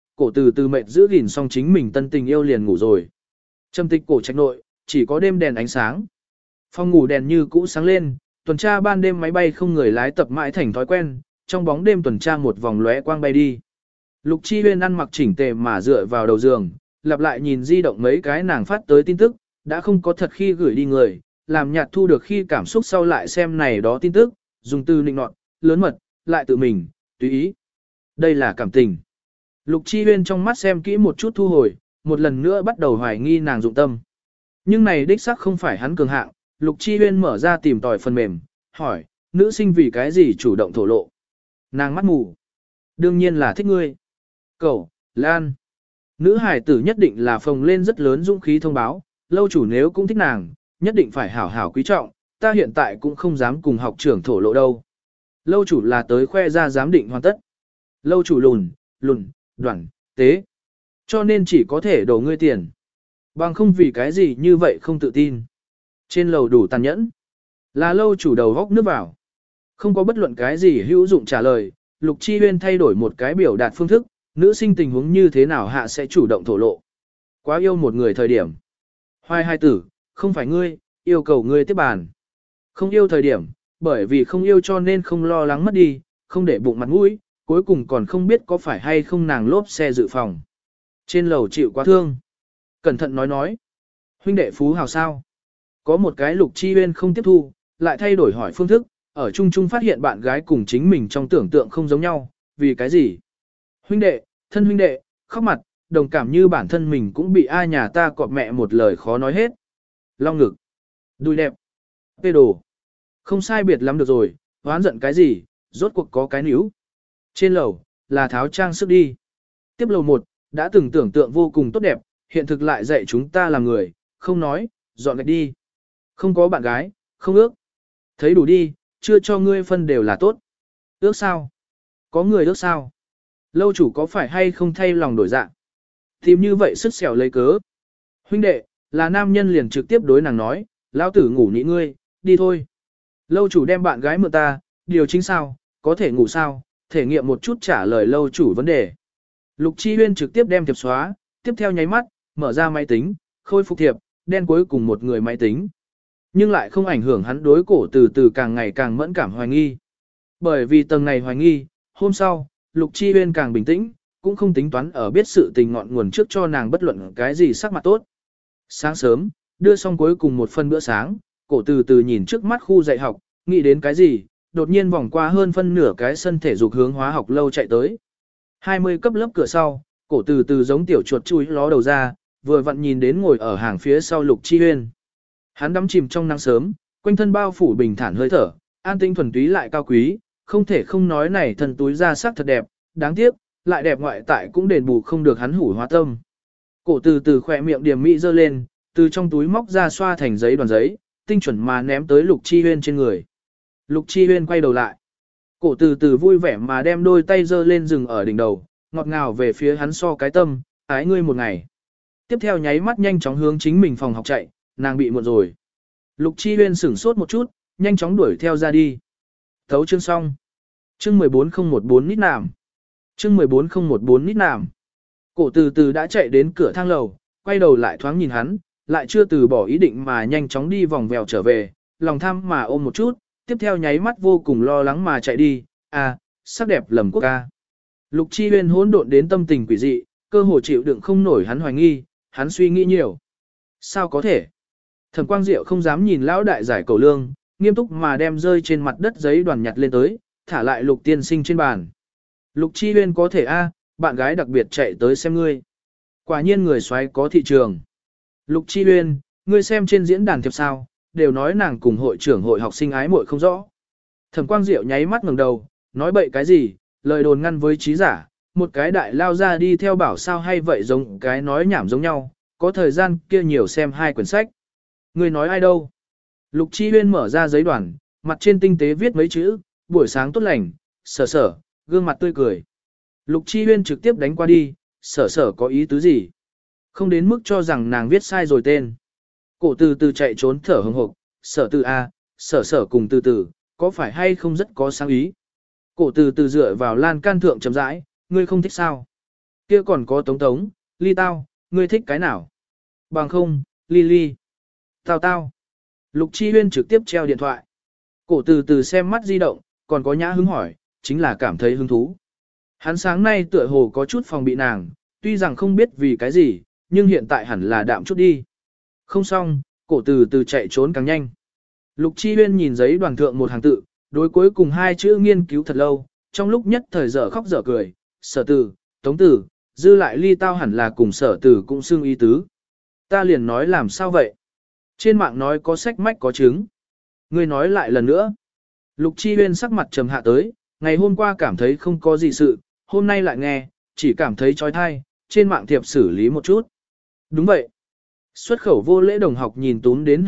từ từ mệt giữ gìn xong chính mình tân tình yêu liền ngủ rồi. Trầm tịch cổ trạch nội, chỉ có đêm đèn ánh sáng. Phòng ngủ đèn như cũ sáng lên, tuần tra ban đêm máy bay không người lái tập mãi thành thói quen, trong bóng đêm tuần tra một vòng lóe quang bay đi. Lục Chi Huyên ăn mặc chỉnh tề mà dựa vào đầu giường, lặp lại nhìn di động mấy cái nàng phát tới tin tức, đã không có thật khi gửi đi người, làm nhạt thu được khi cảm xúc sau lại xem này đó tin tức, dùng từ nịnh nọt, lớn mật, lại tự mình, tùy ý. Đây là cảm tình. Lục Chi Huyên trong mắt xem kỹ một chút thu hồi, một lần nữa bắt đầu hoài nghi nàng dụng tâm. Nhưng này đích xác không phải hắn cường hạng, Lục Chi Huyên mở ra tìm tòi phần mềm, hỏi, nữ sinh vì cái gì chủ động thổ lộ. Nàng mắt mù. Đương nhiên là thích ngươi. Cậu, Lan. Nữ hải tử nhất định là phồng lên rất lớn dũng khí thông báo, lâu chủ nếu cũng thích nàng, nhất định phải hảo hảo quý trọng, ta hiện tại cũng không dám cùng học trưởng thổ lộ đâu. Lâu chủ là tới khoe ra giám định hoàn tất. Lâu chủ lùn, đoạn, tế. Cho nên chỉ có thể đổ ngươi tiền. Bằng không vì cái gì như vậy không tự tin. Trên lầu đủ tàn nhẫn. Là lâu chủ đầu góc nước vào. Không có bất luận cái gì hữu dụng trả lời, Lục Chi Huyên thay đổi một cái biểu đạt phương thức, nữ sinh tình huống như thế nào hạ sẽ chủ động thổ lộ. Quá yêu một người thời điểm. Hoài hai tử, không phải ngươi, yêu cầu ngươi tiếp bàn. Không yêu thời điểm, bởi vì không yêu cho nên không lo lắng mất đi, không để bụng mặt mũi, cuối cùng còn không biết có phải hay không nàng lốp xe dự phòng. Trên lầu chịu quá thương. Cẩn thận nói. Huynh đệ phú hào sao? Có một cái Lục Chi Uyên không tiếp thu, lại thay đổi hỏi phương thức, ở chung chung phát hiện bạn gái cùng chính mình trong tưởng tượng không giống nhau, vì cái gì? Huynh đệ, thân huynh đệ, khóc mặt, đồng cảm như bản thân mình cũng bị ai nhà ta cọp mẹ một lời khó nói hết. Long ngực, đùi đẹp, phê đồ. Không sai biệt lắm được rồi, hoán giận cái gì, rốt cuộc có cái níu. Trên lầu, là tháo trang sức đi. Tiếp lầu 1, đã từng tưởng tượng vô cùng tốt đẹp, hiện thực lại dạy chúng ta làm người, không nói, dọn gạch đi. Không có bạn gái, không ước. Thấy đủ đi, chưa cho ngươi phân đều là tốt. Ước sao? Có người ước sao? Lâu chủ có phải hay không thay lòng đổi dạng? Tìm như vậy sức xẻo lấy cớ. Huynh đệ, là nam nhân liền trực tiếp đối nàng nói, lão tử ngủ nhị ngươi, đi thôi. Lâu chủ đem bạn gái mượn ta, điều chính sao, có thể ngủ sao, thể nghiệm một chút trả lời lâu chủ vấn đề. Lục Chi Huyên trực tiếp đem thiệp xóa, tiếp theo nháy mắt, mở ra máy tính, khôi phục thiệp, đen cuối cùng một người máy tính. Nhưng lại không ảnh hưởng hắn đối cổ từ từ càng ngày càng mẫn cảm hoài nghi. Bởi vì tầng này hoài nghi, hôm sau, Lục Chi Huyên càng bình tĩnh, cũng không tính toán ở biết sự tình ngọn nguồn trước cho nàng bất luận cái gì sắc mặt tốt. Sáng sớm, đưa xong cuối cùng một phần bữa sáng, cổ từ từ nhìn trước mắt khu dạy học, nghĩ đến cái gì, đột nhiên vòng qua hơn phân nửa cái sân thể dục hướng hóa học lâu chạy tới. 20 cấp lớp cửa sau, cổ từ từ giống tiểu chuột chui ló đầu ra, vừa vặn nhìn đến ngồi ở hàng phía sau Lục Chi Huyên. Hắn đắm chìm trong nắng sớm, quanh thân bao phủ bình thản hơi thở, an tinh thuần túy lại cao quý, không thể không nói này thần túi ra sắc thật đẹp, đáng tiếc, lại đẹp ngoại tại cũng đền bù không được hắn hủ hóa tâm. Cổ từ từ khỏe miệng điểm mỹ dơ lên, từ trong túi móc ra xoa thành giấy đoàn giấy, tinh chuẩn mà ném tới Lục Chi Huyên trên người. Lục Chi Huyên quay đầu lại. Cổ từ từ vui vẻ mà đem đôi tay dơ lên dừng ở đỉnh đầu, ngọt ngào về phía hắn so cái tâm, ái ngươi một ngày. Tiếp theo nháy mắt nhanh chóng hướng chính mình phòng học chạy, nàng bị muộn rồi. Lục Chi Huyên sửng sốt một chút, nhanh chóng đuổi theo ra đi. Thấu chương xong. Chương 14014 nít nảm. Chương 14014 nít nảm. Cổ từ từ đã chạy đến cửa thang lầu, quay đầu lại thoáng nhìn hắn, lại chưa từ bỏ ý định mà nhanh chóng đi vòng vèo trở về, lòng tham mà ôm một chút, tiếp theo nháy mắt vô cùng lo lắng mà chạy đi, sắc đẹp lầm quốc ca. Lục Chi Huyên hỗn độn đến tâm tình quỷ dị, cơ hồ chịu đựng không nổi hắn hoài nghi, hắn suy nghĩ nhiều. Sao có thể? Thẩm Quang Diệu không dám nhìn lão đại giải cầu lương, nghiêm túc mà đem rơi trên mặt đất giấy đoàn nhặt lên tới, thả lại Lục tiên sinh trên bàn. Lục Chi Huyên có thể bạn gái đặc biệt chạy tới xem ngươi. Quả nhiên người xoáy có thị trường. Lục Chi Huyên, ngươi xem trên diễn đàn thiệp sao, đều nói nàng cùng hội trưởng hội học sinh ái muội không rõ. Thẩm Quang Diệu nháy mắt ngẩng đầu, nói bậy cái gì, lời đồn ngăn với trí giả, một cái đại lao ra đi theo bảo sao hay vậy giống cái nói nhảm giống nhau, có thời gian kia nhiều xem 2 quyển sách. Ngươi nói ai đâu? Lục Chi Huyên mở ra giấy đoàn, mặt trên tinh tế viết mấy chữ, buổi sáng tốt lành, sở sở, gương mặt tươi cười. Lục Chi Huyên trực tiếp đánh qua đi, sở sở có ý tứ gì? Không đến mức cho rằng nàng viết sai rồi tên. Cổ từ từ chạy trốn thở hừng hực, sở từ sở sở cùng từ từ, có phải hay không rất có sáng ý? Cổ từ từ dựa vào lan can thượng chậm rãi, ngươi không thích sao? Kia còn có tống tống, ly tao, ngươi thích cái nào? Bằng không, ly ly. Tao. Lục Chi Huyên trực tiếp treo điện thoại. Cổ từ từ xem mắt di động, còn có nhã hứng hỏi, chính là cảm thấy hứng thú. Hắn sáng nay tựa hồ có chút phòng bị nàng, tuy rằng không biết vì cái gì, nhưng hiện tại hẳn là đạm chút đi. Không xong, cổ từ từ chạy trốn càng nhanh. Lục Chi Huyên nhìn giấy đoàn thượng một hàng tự, đối cuối cùng 2 chữ nghiên cứu thật lâu, trong lúc nhất thời dở khóc dở cười, sở tử, tống tử, dư lại ly tao hẳn là cùng sở tử cũng xưng ý tứ. Ta liền nói làm sao vậy? Trên mạng nói có sách mách có chứng. Ngươi nói lại lần nữa. Lục Chi Huyên sắc mặt trầm hạ tới, ngày hôm qua cảm thấy không có gì sự, hôm nay lại nghe, chỉ cảm thấy trói thai, trên mạng thiệp xử lý một chút. Đúng vậy. Xuất khẩu vô lễ đồng học nhìn tún đến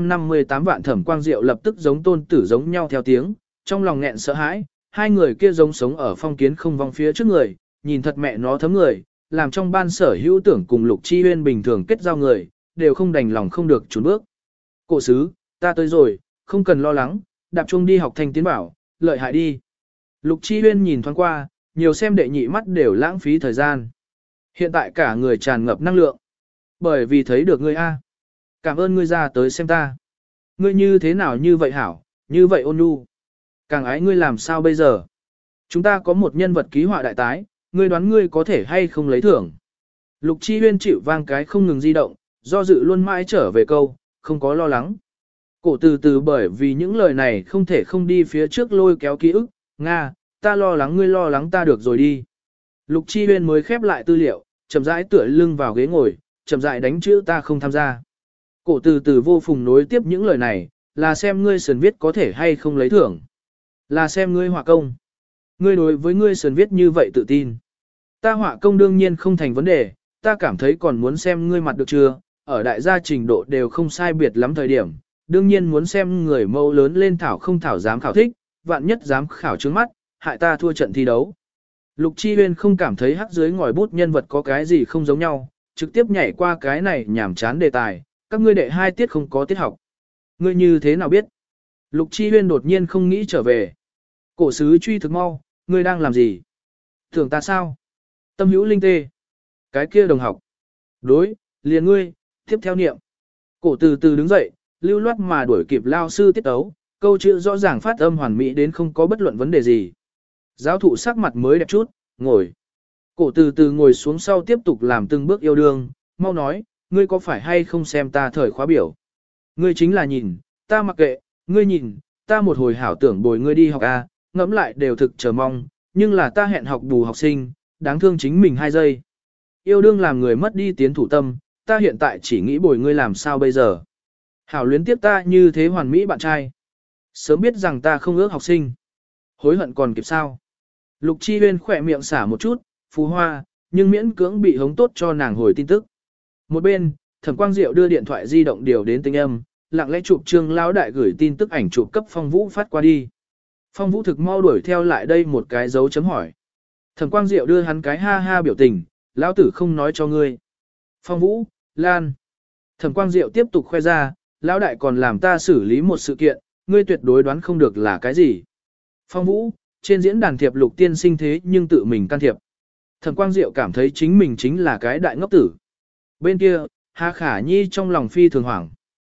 258 vạn Thẩm Quang Diệu lập tức giống tôn tử giống nhau theo tiếng, trong lòng nghẹn sợ hãi, hai người kia giống sống ở phong kiến không vong phía trước người, nhìn thật mẹ nó thấm người, làm trong ban sở hữu tưởng cùng Lục Chi Huyên bình thường kết giao người, đều không đành lòng không được trốn bước. Cổ sứ, ta tới rồi, không cần lo lắng, đạp chung đi học thành tiến bảo, lợi hại đi. Lục Chi Huyên nhìn thoáng qua, nhiều xem đệ nhị mắt đều lãng phí thời gian. Hiện tại cả người tràn ngập năng lượng. Bởi vì thấy được ngươi a. Cảm ơn ngươi ra tới xem ta. Ngươi như thế nào như vậy hảo, như vậy ôn nhu. Càng ái ngươi làm sao bây giờ? Chúng ta có một nhân vật ký họa đại tái, ngươi đoán ngươi có thể hay không lấy thưởng. Lục Chi Huyên chịu vang cái không ngừng di động, do dự luôn mãi trở về câu, không có lo lắng. Cổ từ từ bởi vì những lời này không thể không đi phía trước lôi kéo ký ức, Nga, ta lo lắng ngươi lo lắng ta được rồi đi. Lục Chi Huyên mới khép lại tư liệu, chậm rãi tựa lưng vào ghế ngồi, chậm rãi đánh chữ ta không tham gia. Cổ từ từ vô phùng nối tiếp những lời này, là xem ngươi sườn viết có thể hay không lấy thưởng. Là xem ngươi họa công. Ngươi đối với ngươi sườn viết như vậy tự tin. Ta họa công đương nhiên không thành vấn đề, ta cảm thấy còn muốn xem ngươi mặt được chưa, ở đại gia trình độ đều không sai biệt lắm thời điểm, đương nhiên muốn xem người mẫu lớn lên thảo không thảo dám khảo thích, vạn nhất dám khảo trướng mắt, hại ta thua trận thi đấu. Lục Chi Huyên không cảm thấy hắc dưới ngòi bút nhân vật có cái gì không giống nhau, trực tiếp nhảy qua cái này nhảm chán đề tài, các ngươi đệ 2 tiết không có tiết học. Ngươi như thế nào biết? Lục Chi Huyên đột nhiên không nghĩ trở về. Cổ sứ truy thực mau, ngươi đang làm gì? Tưởng ta sao? Tâm hữu linh tê. Cái kia đồng học. Đối, liền ngươi, tiếp theo niệm. Cổ từ từ đứng dậy, lưu loát mà đuổi kịp lao sư tiết tấu, câu chữ rõ ràng phát âm hoàn mỹ đến không có bất luận vấn đề gì. Giáo thụ sắc mặt mới đẹp chút, ngồi. Cổ từ từ ngồi xuống sau tiếp tục làm từng bước yêu đương, mau nói, ngươi có phải hay không xem ta thời khóa biểu? Ngươi chính là nhìn, ta mặc kệ, ngươi nhìn, ta một hồi hảo tưởng bồi ngươi đi học A, ngẫm lại đều thực chờ mong, nhưng là ta hẹn học bù học sinh, đáng thương chính mình 2 giây. Yêu đương làm người mất đi tiến thủ tâm, ta hiện tại chỉ nghĩ bồi ngươi làm sao bây giờ. Hảo luyến tiếp ta như thế hoàn mỹ bạn trai. Sớm biết rằng ta không ước học sinh. Hối hận còn kịp sao. Lục Chi Huyên khỏe miệng xả một chút, phú hoa, nhưng miễn cưỡng bị hống tốt cho nàng hồi tin tức. Một bên, Thẩm Quang Diệu đưa điện thoại di động điều đến tinh âm, lặng lẽ chụp Trương lão đại gửi tin tức ảnh chụp cấp Phong Vũ phát qua đi. Phong Vũ thực mau đuổi theo lại đây một cái dấu chấm hỏi. Thẩm Quang Diệu đưa hắn cái ha ha biểu tình, lão tử không nói cho ngươi. Phong Vũ, Lan. Thẩm Quang Diệu tiếp tục khoe ra, lão đại còn làm ta xử lý một sự kiện, ngươi tuyệt đối đoán không được là cái gì. Phong Vũ, trên diễn đàn thiệp Lục tiên sinh thế nhưng tự mình can thiệp. Thẩm Quang Diệu cảm thấy chính mình chính là cái đại ngốc tử. Bên kia, Hà Khả Nhi trong lòng phi thường hoảng.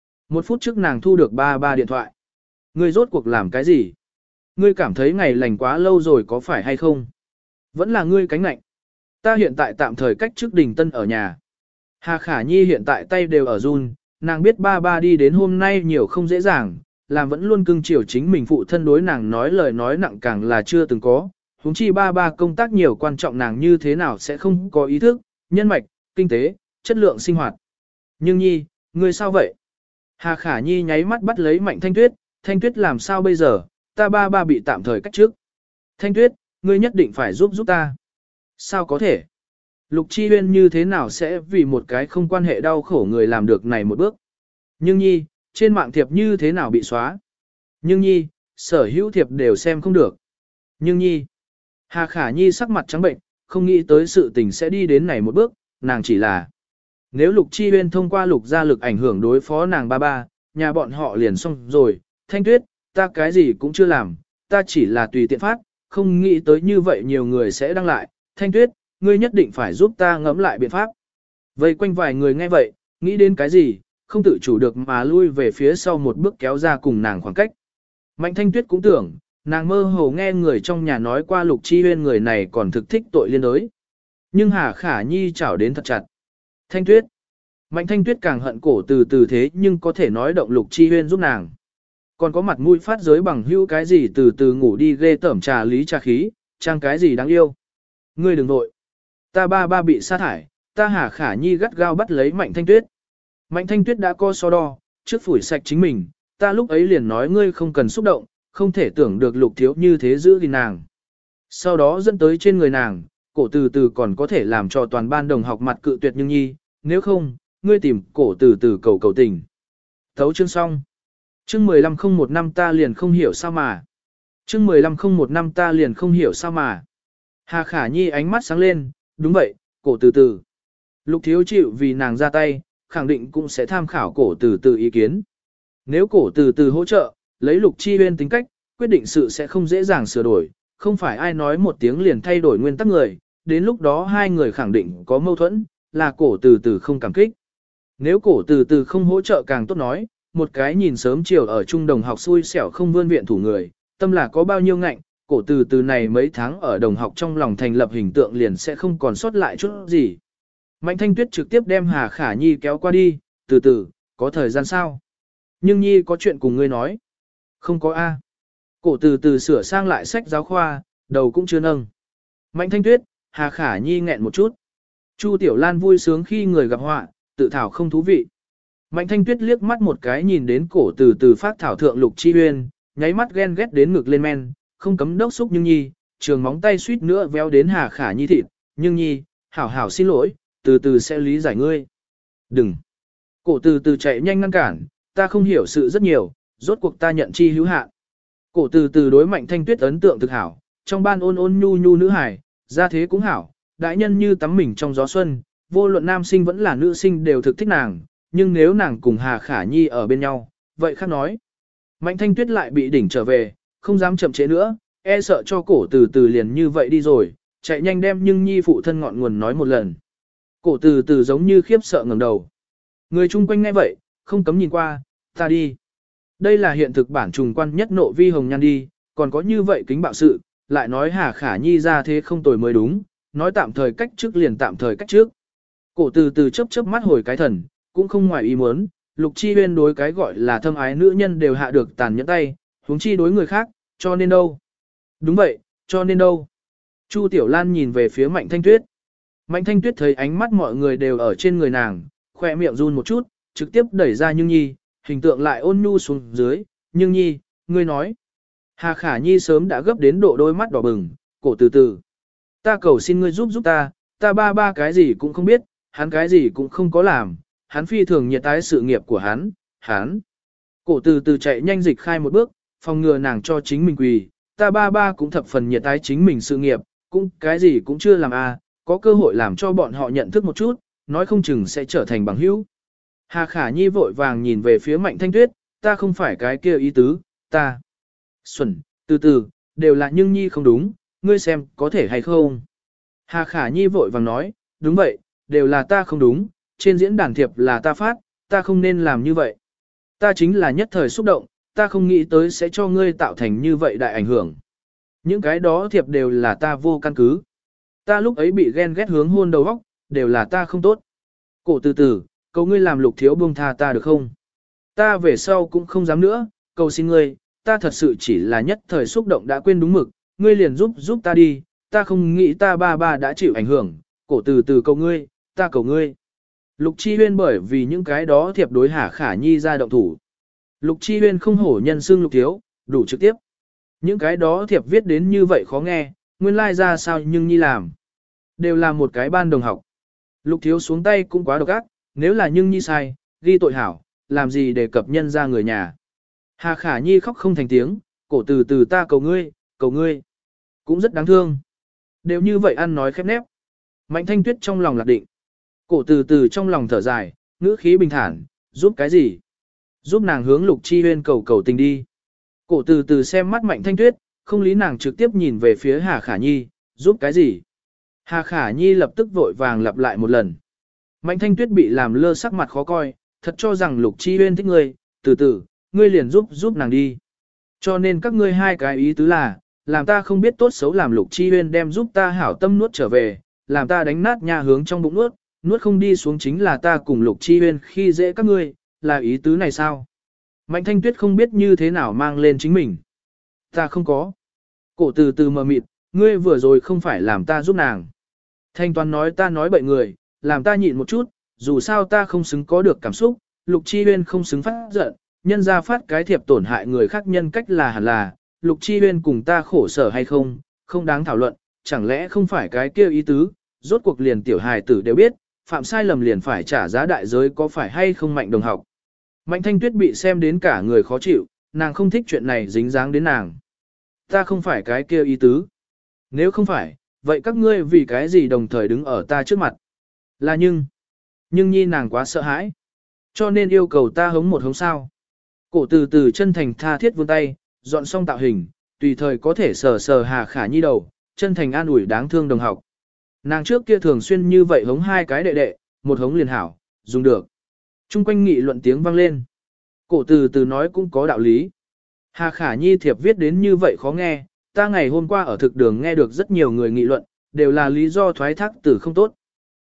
1 phút trước nàng thu được 33 điện thoại. Ngươi rốt cuộc làm cái gì? Ngươi cảm thấy ngày lành quá lâu rồi có phải hay không? Vẫn là ngươi cánh lạnh. Ta hiện tại tạm thời cách trước Đình Tân ở nhà. Hà Khả Nhi hiện tại tay đều ở run, nàng biết ba đi đến hôm nay nhiều không dễ dàng, làm vẫn luôn cưng chiều chính mình phụ thân đối nàng nói lời nói nặng càng là chưa từng có. Huống chi ba công tác nhiều quan trọng nàng như thế nào sẽ không có ý thức, nhân mạch, kinh tế, chất lượng sinh hoạt. Nhưng Nhi, ngươi sao vậy? Hà Khả Nhi nháy mắt bắt lấy Mạnh Thanh Tuyết làm sao bây giờ, ta ba bị tạm thời cách trước. Thanh Tuyết, ngươi nhất định phải giúp ta. Sao có thể? Lục Chi Huyên như thế nào sẽ vì một cái không quan hệ đau khổ người làm được này một bước? Nhưng Nhi, trên mạng thiệp như thế nào bị xóa? Nhưng Nhi, sở hữu thiệp đều xem không được. Nhưng Nhi, Hà Khả Nhi sắc mặt trắng bệnh, không nghĩ tới sự tình sẽ đi đến này một bước, nàng chỉ là nếu Lục Chi Huyên thông qua Lục gia lực ảnh hưởng đối phó nàng ba, nhà bọn họ liền xong rồi. Thanh Tuyết, ta cái gì cũng chưa làm, ta chỉ là tùy tiện phát, không nghĩ tới như vậy nhiều người sẽ đăng lại. Thanh Tuyết, ngươi nhất định phải giúp ta ngẫm lại biện pháp. Vây quanh vài người nghe vậy, nghĩ đến cái gì, không tự chủ được mà lui về phía sau một bước kéo ra cùng nàng khoảng cách. Mạnh Thanh Tuyết cũng tưởng, nàng mơ hồ nghe người trong nhà nói qua Lục Chi Huyên người này còn thực thích tội liên đới. Nhưng Hà Khả Nhi chảo đến thật chặt. Thanh Tuyết. Mạnh Thanh Tuyết càng hận cổ từ từ thế nhưng có thể nói động Lục Chi Huyên giúp nàng. Còn có mặt mũi phát giới bằng hữu cái gì từ từ ngủ đi ghê tởm trà lý trà khí, trang cái gì đáng yêu. Ngươi đừng nội. Ta ba bị sa thải, ta Hà Khả Nhi gắt gao bắt lấy Mạnh Thanh Tuyết. Mạnh Thanh Tuyết đã co so đo, trước phủi sạch chính mình, ta lúc ấy liền nói ngươi không cần xúc động, không thể tưởng được Lục thiếu như thế giữ gìn nàng. Sau đó dẫn tới trên người nàng, cổ từ từ còn có thể làm cho toàn ban đồng học mặt cự tuyệt nhưng Nhi, nếu không, ngươi tìm cổ từ từ cầu tình. Thấu chương xong. Chương 15 không một năm ta liền không hiểu sao mà. Chương 15 không một năm ta liền không hiểu sao mà. Hà Khả Nhi ánh mắt sáng lên, đúng vậy, cổ từ từ. Lục thiếu chịu vì nàng ra tay, khẳng định cũng sẽ tham khảo cổ từ từ ý kiến. Nếu cổ từ từ hỗ trợ, lấy Lục Chi Huyên tính cách, quyết định sự sẽ không dễ dàng sửa đổi, không phải ai nói một tiếng liền thay đổi nguyên tắc người, đến lúc đó hai người khẳng định có mâu thuẫn, là cổ từ từ không cảm kích. Nếu cổ từ từ không hỗ trợ càng tốt nói, một cái nhìn sớm chiều ở trung đồng học xui xẻo không vươn viện thủ người, tâm là có bao nhiêu ngạnh, cổ từ từ này mấy tháng ở đồng học trong lòng thành lập hình tượng liền sẽ không còn sót lại chút gì. Mạnh Thanh Tuyết trực tiếp đem Hà Khả Nhi kéo qua đi, từ từ, có thời gian sao? Nhưng Nhi có chuyện cùng ngươi nói. Không có A. Cổ từ từ sửa sang lại sách giáo khoa, đầu cũng chưa nâng. Mạnh Thanh Tuyết, Hà Khả Nhi nghẹn một chút. Chu Tiểu Lan vui sướng khi người gặp họa, tự thảo không thú vị. Mạnh Thanh Tuyết liếc mắt một cái nhìn đến cổ từ từ phát thảo thượng Lục Chi Uyên, nháy mắt ghen ghét đến ngực lên men, không cấm đốc xúc Nhưng Nhi, trường móng tay suýt nữa véo đến Hà Khả Nhi thịt. Nhưng Nhi, hảo hảo xin lỗi, từ từ sẽ lý giải ngươi. Đừng. Cổ từ từ chạy nhanh ngăn cản, ta không hiểu sự rất nhiều, rốt cuộc ta nhận chi hữu hạn. Cổ từ từ đối Mạnh Thanh Tuyết ấn tượng thực hảo, trong ban ôn ôn nhu nhu nữ hài, gia thế cũng hảo, đại nhân như tắm mình trong gió xuân, vô luận nam sinh vẫn là nữ sinh đều thực thích nàng, nhưng nếu nàng cùng Hà Khả Nhi ở bên nhau, vậy khác nói. Mạnh Thanh Tuyết lại bị đỉnh trở về, không dám chậm trễ nữa, e sợ cho cổ từ từ liền như vậy đi rồi, chạy nhanh đem Nhưng Nhi phụ thân ngọn nguồn nói một lần. Cổ từ từ giống như khiếp sợ ngẩng đầu. Người chung quanh nghe vậy, không cấm nhìn qua, ta đi. Đây là hiện thực bản trùng quan nhất nộ vi hồng nhan đi, còn có như vậy kính bạo sự, lại nói Hà Khả Nhi ra thế không tồi mới đúng, nói tạm thời cách trước liền tạm thời cách trước. Cổ từ từ chớp chớp mắt hồi cái thần, cũng không ngoài ý muốn, Lục Chi Huyên đối cái gọi là thâm ái nữ nhân đều hạ được tàn nhẫn tay, huống chi đối người khác, cho nên đâu. Đúng vậy, cho nên đâu. Chu Tiểu Lan nhìn về phía Mạnh Thanh Tuyết. Mạnh Thanh Tuyết thấy ánh mắt mọi người đều ở trên người nàng, khoe miệng run một chút, trực tiếp đẩy ra Nhưng Nhi, hình tượng lại ôn nhu xuống dưới, Nhưng Nhi, ngươi nói. Hà Khả Nhi sớm đã gấp đến độ đôi mắt đỏ bừng, cổ từ từ. Ta cầu xin ngươi giúp ta ba cái gì cũng không biết, hắn cái gì cũng không có làm, hắn phi thường nhiệt tái sự nghiệp của hắn. Cổ từ từ chạy nhanh dịch khai một bước, phòng ngừa nàng cho chính mình quỳ, ta ba cũng thập phần nhiệt tái chính mình sự nghiệp, cũng cái gì cũng chưa làm có cơ hội làm cho bọn họ nhận thức một chút, nói không chừng sẽ trở thành bằng hữu. Hà Khả Nhi vội vàng nhìn về phía Mạnh Thanh Tuyết, ta không phải cái kia ý tứ, ta. Xuẩn, từ từ, đều là Nhưng Nhi không đúng, ngươi xem có thể hay không. Hà Khả Nhi vội vàng nói, đúng vậy, đều là ta không đúng, trên diễn đàn thiệp là ta phát, ta không nên làm như vậy. Ta chính là nhất thời xúc động, ta không nghĩ tới sẽ cho ngươi tạo thành như vậy đại ảnh hưởng. Những cái đó thiệp đều là ta vô căn cứ. Ta lúc ấy bị ghen ghét hướng hôn đầu óc, đều là ta không tốt. Cổ từ từ, cầu ngươi làm Lục thiếu buông tha ta được không? Ta về sau cũng không dám nữa, cầu xin ngươi, ta thật sự chỉ là nhất thời xúc động đã quên đúng mực, ngươi liền giúp ta đi, ta không nghĩ ta ba đã chịu ảnh hưởng, cổ từ từ cầu ngươi, ta cầu ngươi. Lục Chi Huyên bởi vì những cái đó thiệp đối Hà Khả Nhi ra động thủ. Lục Chi Huyên không hổ nhân xưng Lục thiếu, đủ trực tiếp. Những cái đó thiệp viết đến như vậy khó nghe, nguyên lai ra sao Nhưng Nhi làm. Đều là một cái ban đồng học. Lục thiếu xuống tay cũng quá độc ác, nếu là Nhưng Nhi sai, ghi tội hảo, làm gì để cập nhân ra người nhà. Hà Khả Nhi khóc không thành tiếng, cổ từ từ ta cầu ngươi. Cũng rất đáng thương. Đều như vậy ăn nói khép nép. Mạnh Thanh Tuyết trong lòng lạc định. Cổ từ từ trong lòng thở dài, ngữ khí bình thản, giúp cái gì? Giúp nàng hướng Lục Chi Huyên cầu tình đi. Cổ từ từ xem mắt Mạnh Thanh Tuyết, không lý nàng trực tiếp nhìn về phía Hà Khả Nhi, giúp cái gì? Hà Khả Nhi lập tức vội vàng lặp lại một lần. Mạnh Thanh Tuyết bị làm lơ sắc mặt khó coi, thật cho rằng Lục Chi Huyên thích ngươi, từ từ, ngươi liền giúp nàng đi. Cho nên các ngươi hai cái ý tứ là, làm ta không biết tốt xấu làm Lục Chi Huyên đem giúp ta hảo tâm nuốt trở về, làm ta đánh nát nhà hướng trong bụng nuốt không đi xuống chính là ta cùng Lục Chi Huyên khi dễ các ngươi, là ý tứ này sao? Mạnh Thanh Tuyết không biết như thế nào mang lên chính mình. Ta không có. Cổ từ từ mờ mịt, ngươi vừa rồi không phải làm ta giúp nàng. Thanh Toàn nói ta nói bậy người, làm ta nhịn một chút, dù sao ta không xứng có được cảm xúc, Lục Chi Huyên không xứng phát giận, nhân ra phát cái thiệp tổn hại người khác nhân cách là hẳn là, Lục Chi Huyên cùng ta khổ sở hay không, không đáng thảo luận, chẳng lẽ không phải cái kêu ý tứ, rốt cuộc liền tiểu hài tử đều biết, phạm sai lầm liền phải trả giá đại giới có phải hay không Mạnh đồng học. Mạnh Thanh Tuyết bị xem đến cả người khó chịu, nàng không thích chuyện này dính dáng đến nàng. Ta không phải cái kêu ý tứ. Nếu không phải, vậy các ngươi vì cái gì đồng thời đứng ở ta trước mặt? Là nhưng Nhi nàng quá sợ hãi. Cho nên yêu cầu ta hống một hống sao. Cổ từ từ chân thành tha thiết vươn tay, dọn xong tạo hình, tùy thời có thể sờ Hà Khả Nhi đầu, chân thành an ủi đáng thương đồng học. Nàng trước kia thường xuyên như vậy hống hai cái đệ đệ, một hống liền hảo, dùng được. Trung quanh nghị luận tiếng vang lên. Cổ từ từ nói cũng có đạo lý. Hà Khả Nhi thiệp viết đến như vậy khó nghe, ta ngày hôm qua ở thực đường nghe được rất nhiều người nghị luận, đều là lý do thoái thác từ không tốt.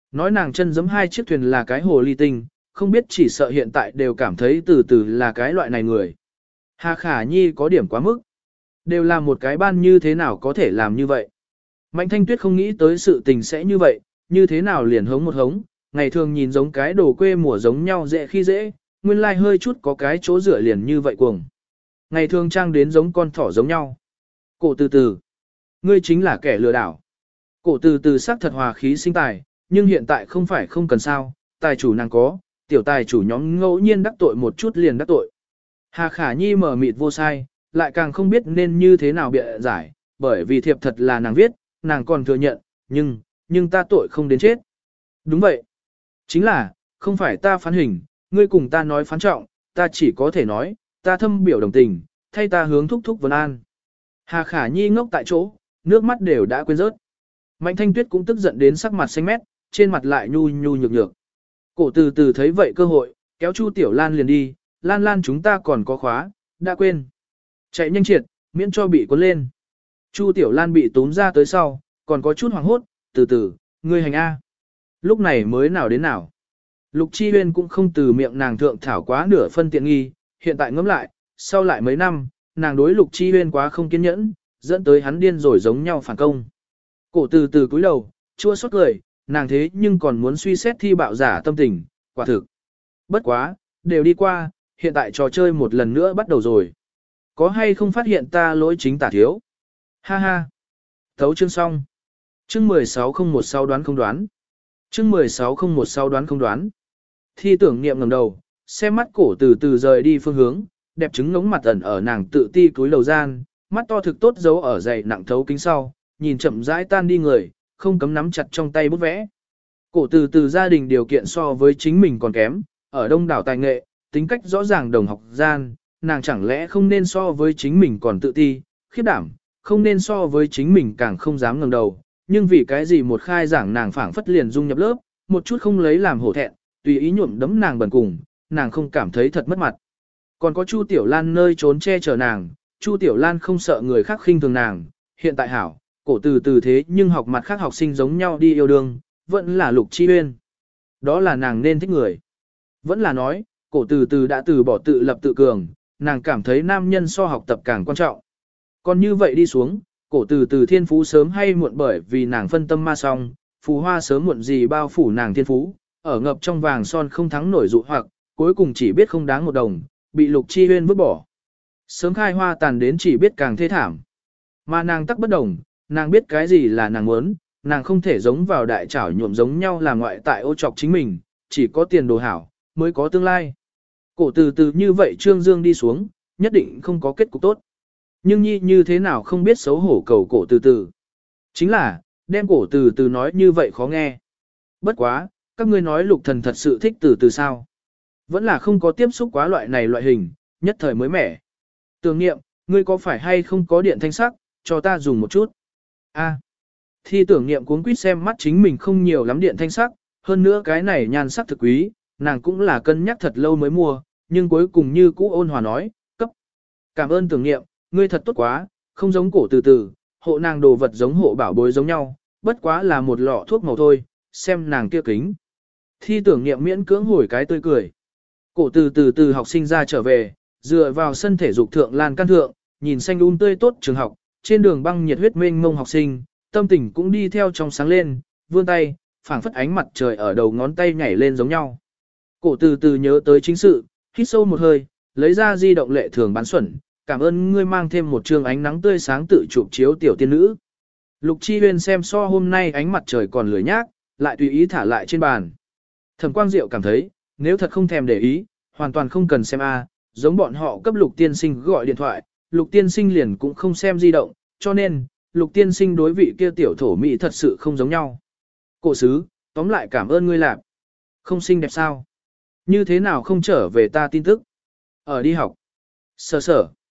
Nói nàng chân giẫm hai chiếc thuyền là cái hồ ly tinh, không biết chỉ sợ hiện tại đều cảm thấy từ từ là cái loại này người. Hà Khả Nhi có điểm quá mức. Đều là một cái ban như thế nào có thể làm như vậy. Mạnh Thanh Tuyết không nghĩ tới sự tình sẽ như vậy, như thế nào liền hống một hống, ngày thường nhìn giống cái đồ quê mùa giống nhau dễ khi dễ, nguyên lai hơi chút có cái chỗ rửa liền như vậy cuồng. Ngày thường trang đến giống con thỏ giống nhau. Cổ từ từ, ngươi chính là kẻ lừa đảo. Cổ từ từ sắc thật hòa khí sinh tài, nhưng hiện tại không phải không cần sao, tài chủ nàng có, tiểu tài chủ nhóm ngẫu nhiên đắc tội một chút liền đắc tội. Hà Khả Nhi mở mịt vô sai, lại càng không biết nên như thế nào bịa giải, bởi vì thiệp thật là nàng viết, nàng còn thừa nhận, nhưng ta tội không đến chết. Đúng vậy. Chính là, không phải ta phán hình, ngươi cùng ta nói phán trọng, ta chỉ có thể nói, ta thâm biểu đồng tình, thay ta hướng thúc thúc vấn an. Hà Khả Nhi ngốc tại chỗ, nước mắt đều đã quên rớt. Mạnh Thanh Tuyết cũng tức giận đến sắc mặt xanh mét, trên mặt lại nhu nhu nhược nhược. Cổ từ từ thấy vậy cơ hội, kéo Chu Tiểu Lan liền đi, Lan Lan chúng ta còn có khóa, đã quên. Chạy nhanh triệt, miễn cho bị cuốn lên. Chu Tiểu Lan bị túm ra tới sau, còn có chút hoảng hốt, từ từ, ngươi hành A. Lúc này mới nào đến nào. Lục Chi Huyên cũng không từ miệng nàng thượng thảo quá nửa phân tiện nghi, hiện tại ngẫm lại, sau lại mấy năm, nàng đối Lục Chi Huyên quá không kiên nhẫn, dẫn tới hắn điên rồi giống nhau phản công. Cổ từ từ cúi đầu, chua xót cười, nàng thế nhưng còn muốn suy xét thi bạo giả tâm tình, quả thực. Bất quá, đều đi qua, hiện tại trò chơi một lần nữa bắt đầu rồi. Có hay không phát hiện ta lỗi chính tả thiếu? Ha ha. Thấu chương xong. Chương 16016 đoán không đoán. Chương 16016 đoán không đoán. Thi tưởng niệm ngẩng đầu, xem mắt cổ từ từ rời đi phương hướng, đẹp trứng ngống mặt ẩn ở nàng tự ti cúi đầu gian, mắt to thực tốt giấu ở dày nặng thấu kính sau, nhìn chậm rãi tan đi người, không cấm nắm chặt trong tay bút vẽ. Cổ từ từ gia đình điều kiện so với chính mình còn kém, ở đông đảo tài nghệ, tính cách rõ ràng đồng học gian, nàng chẳng lẽ không nên so với chính mình còn tự ti, khiếp đảm, không nên so với chính mình càng không dám ngẩng đầu, nhưng vì cái gì một khai giảng nàng phảng phất liền dung nhập lớp, một chút không lấy làm hổ thẹn, tùy ý nhuộm đấm nàng bẩn cùng, nàng không cảm thấy thật mất mặt. Còn có Chu Tiểu Lan nơi trốn che chở nàng, Chu Tiểu Lan không sợ người khác khinh thường nàng, hiện tại hảo, cổ từ từ thế nhưng học mặt khác học sinh giống nhau đi yêu đương, vẫn là Lục Chi Huyên. Đó là nàng nên thích người. Vẫn là nói, cổ từ từ đã từ bỏ tự lập tự cường, nàng cảm thấy nam nhân so học tập càng quan trọng. Còn như vậy đi xuống, cổ từ từ thiên phú sớm hay muộn bởi vì nàng phân tâm ma song, phù hoa sớm muộn gì bao phủ nàng thiên phú, ở ngập trong vàng son không thắng nổi dụ hoặc, cuối cùng chỉ biết không đáng một đồng, bị Lục Chi Huyên vứt bỏ. Sớm khai hoa tàn đến chỉ biết càng thê thảm. Mà nàng tắc bất đồng, nàng biết cái gì là nàng muốn, nàng không thể giống vào đại trảo nhuộm giống nhau là ngoại tại ô trọc chính mình, chỉ có tiền đồ hảo, mới có tương lai. Cổ từ từ như vậy trương dương đi xuống, nhất định không có kết cục tốt. Nhưng nhi như thế nào không biết xấu hổ cầu cổ từ từ. Chính là, đem cổ từ từ nói như vậy khó nghe. Bất quá, các ngươi nói Lục Thần thật sự thích từ từ sao. Vẫn là không có tiếp xúc quá loại này loại hình, nhất thời mới mẻ. Tưởng niệm, ngươi có phải hay không có điện thanh sắc, cho ta dùng một chút. A. Thi tưởng niệm cuống quýt xem mắt chính mình không nhiều lắm điện thanh sắc, hơn nữa cái này nhan sắc thực quý, nàng cũng là cân nhắc thật lâu mới mua, nhưng cuối cùng như cũ ôn hòa nói, cấp. Cảm ơn tưởng niệm, ngươi thật tốt quá, không giống cổ từ từ, hộ nàng đồ vật giống hộ bảo bối giống nhau, bất quá là một lọ thuốc màu thôi, xem nàng kia kính. Thi tưởng niệm miễn cưỡng hồi cái tươi cười. Cổ từ học sinh ra trở về, dựa vào sân thể dục thượng lan can thượng, nhìn xanh tươi tốt trường học, trên đường băng nhiệt huyết mênh mông học sinh, tâm tình cũng đi theo trong sáng lên, vươn tay, phảng phất ánh mặt trời ở đầu ngón tay nhảy lên giống nhau. Cổ từ nhớ tới chính sự, hít sâu một hơi, lấy ra di động lệ thường bán xuẩn, cảm ơn ngươi mang thêm một trường ánh nắng tươi sáng tự chụp chiếu tiểu tiên nữ. Lục Chi Huyên xem so hôm nay ánh mặt trời còn lười nhác, lại tùy ý thả lại trên bàn. Thẩm Quang Diệu cảm thấy, nếu thật không thèm để ý, hoàn toàn không cần xem giống bọn họ cấp Lục Tiên Sinh gọi điện thoại, Lục Tiên Sinh liền cũng không xem di động, cho nên, Lục Tiên Sinh đối vị kia tiểu thổ mỹ thật sự không giống nhau. Cổ sứ, tóm lại cảm ơn ngươi lạp. Không xinh đẹp sao? Như thế nào không trở về ta tin tức? Ở đi học. Sở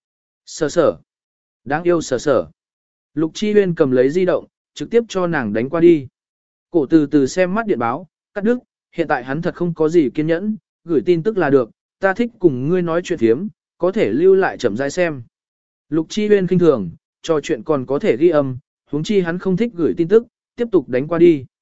sở. Đáng yêu sở sở. Lục Chi Huyên cầm lấy di động, trực tiếp cho nàng đánh qua đi. Cổ từ xem mắt điện báo, cắt đứt, hiện tại hắn thật không có gì kiên nhẫn, gửi tin tức là được, ta thích cùng ngươi nói chuyện thiếm, có thể lưu lại chậm rãi xem. Lục Chi Huyên khinh thường, trò chuyện còn có thể ghi âm, huống chi hắn không thích gửi tin tức, tiếp tục đánh qua đi.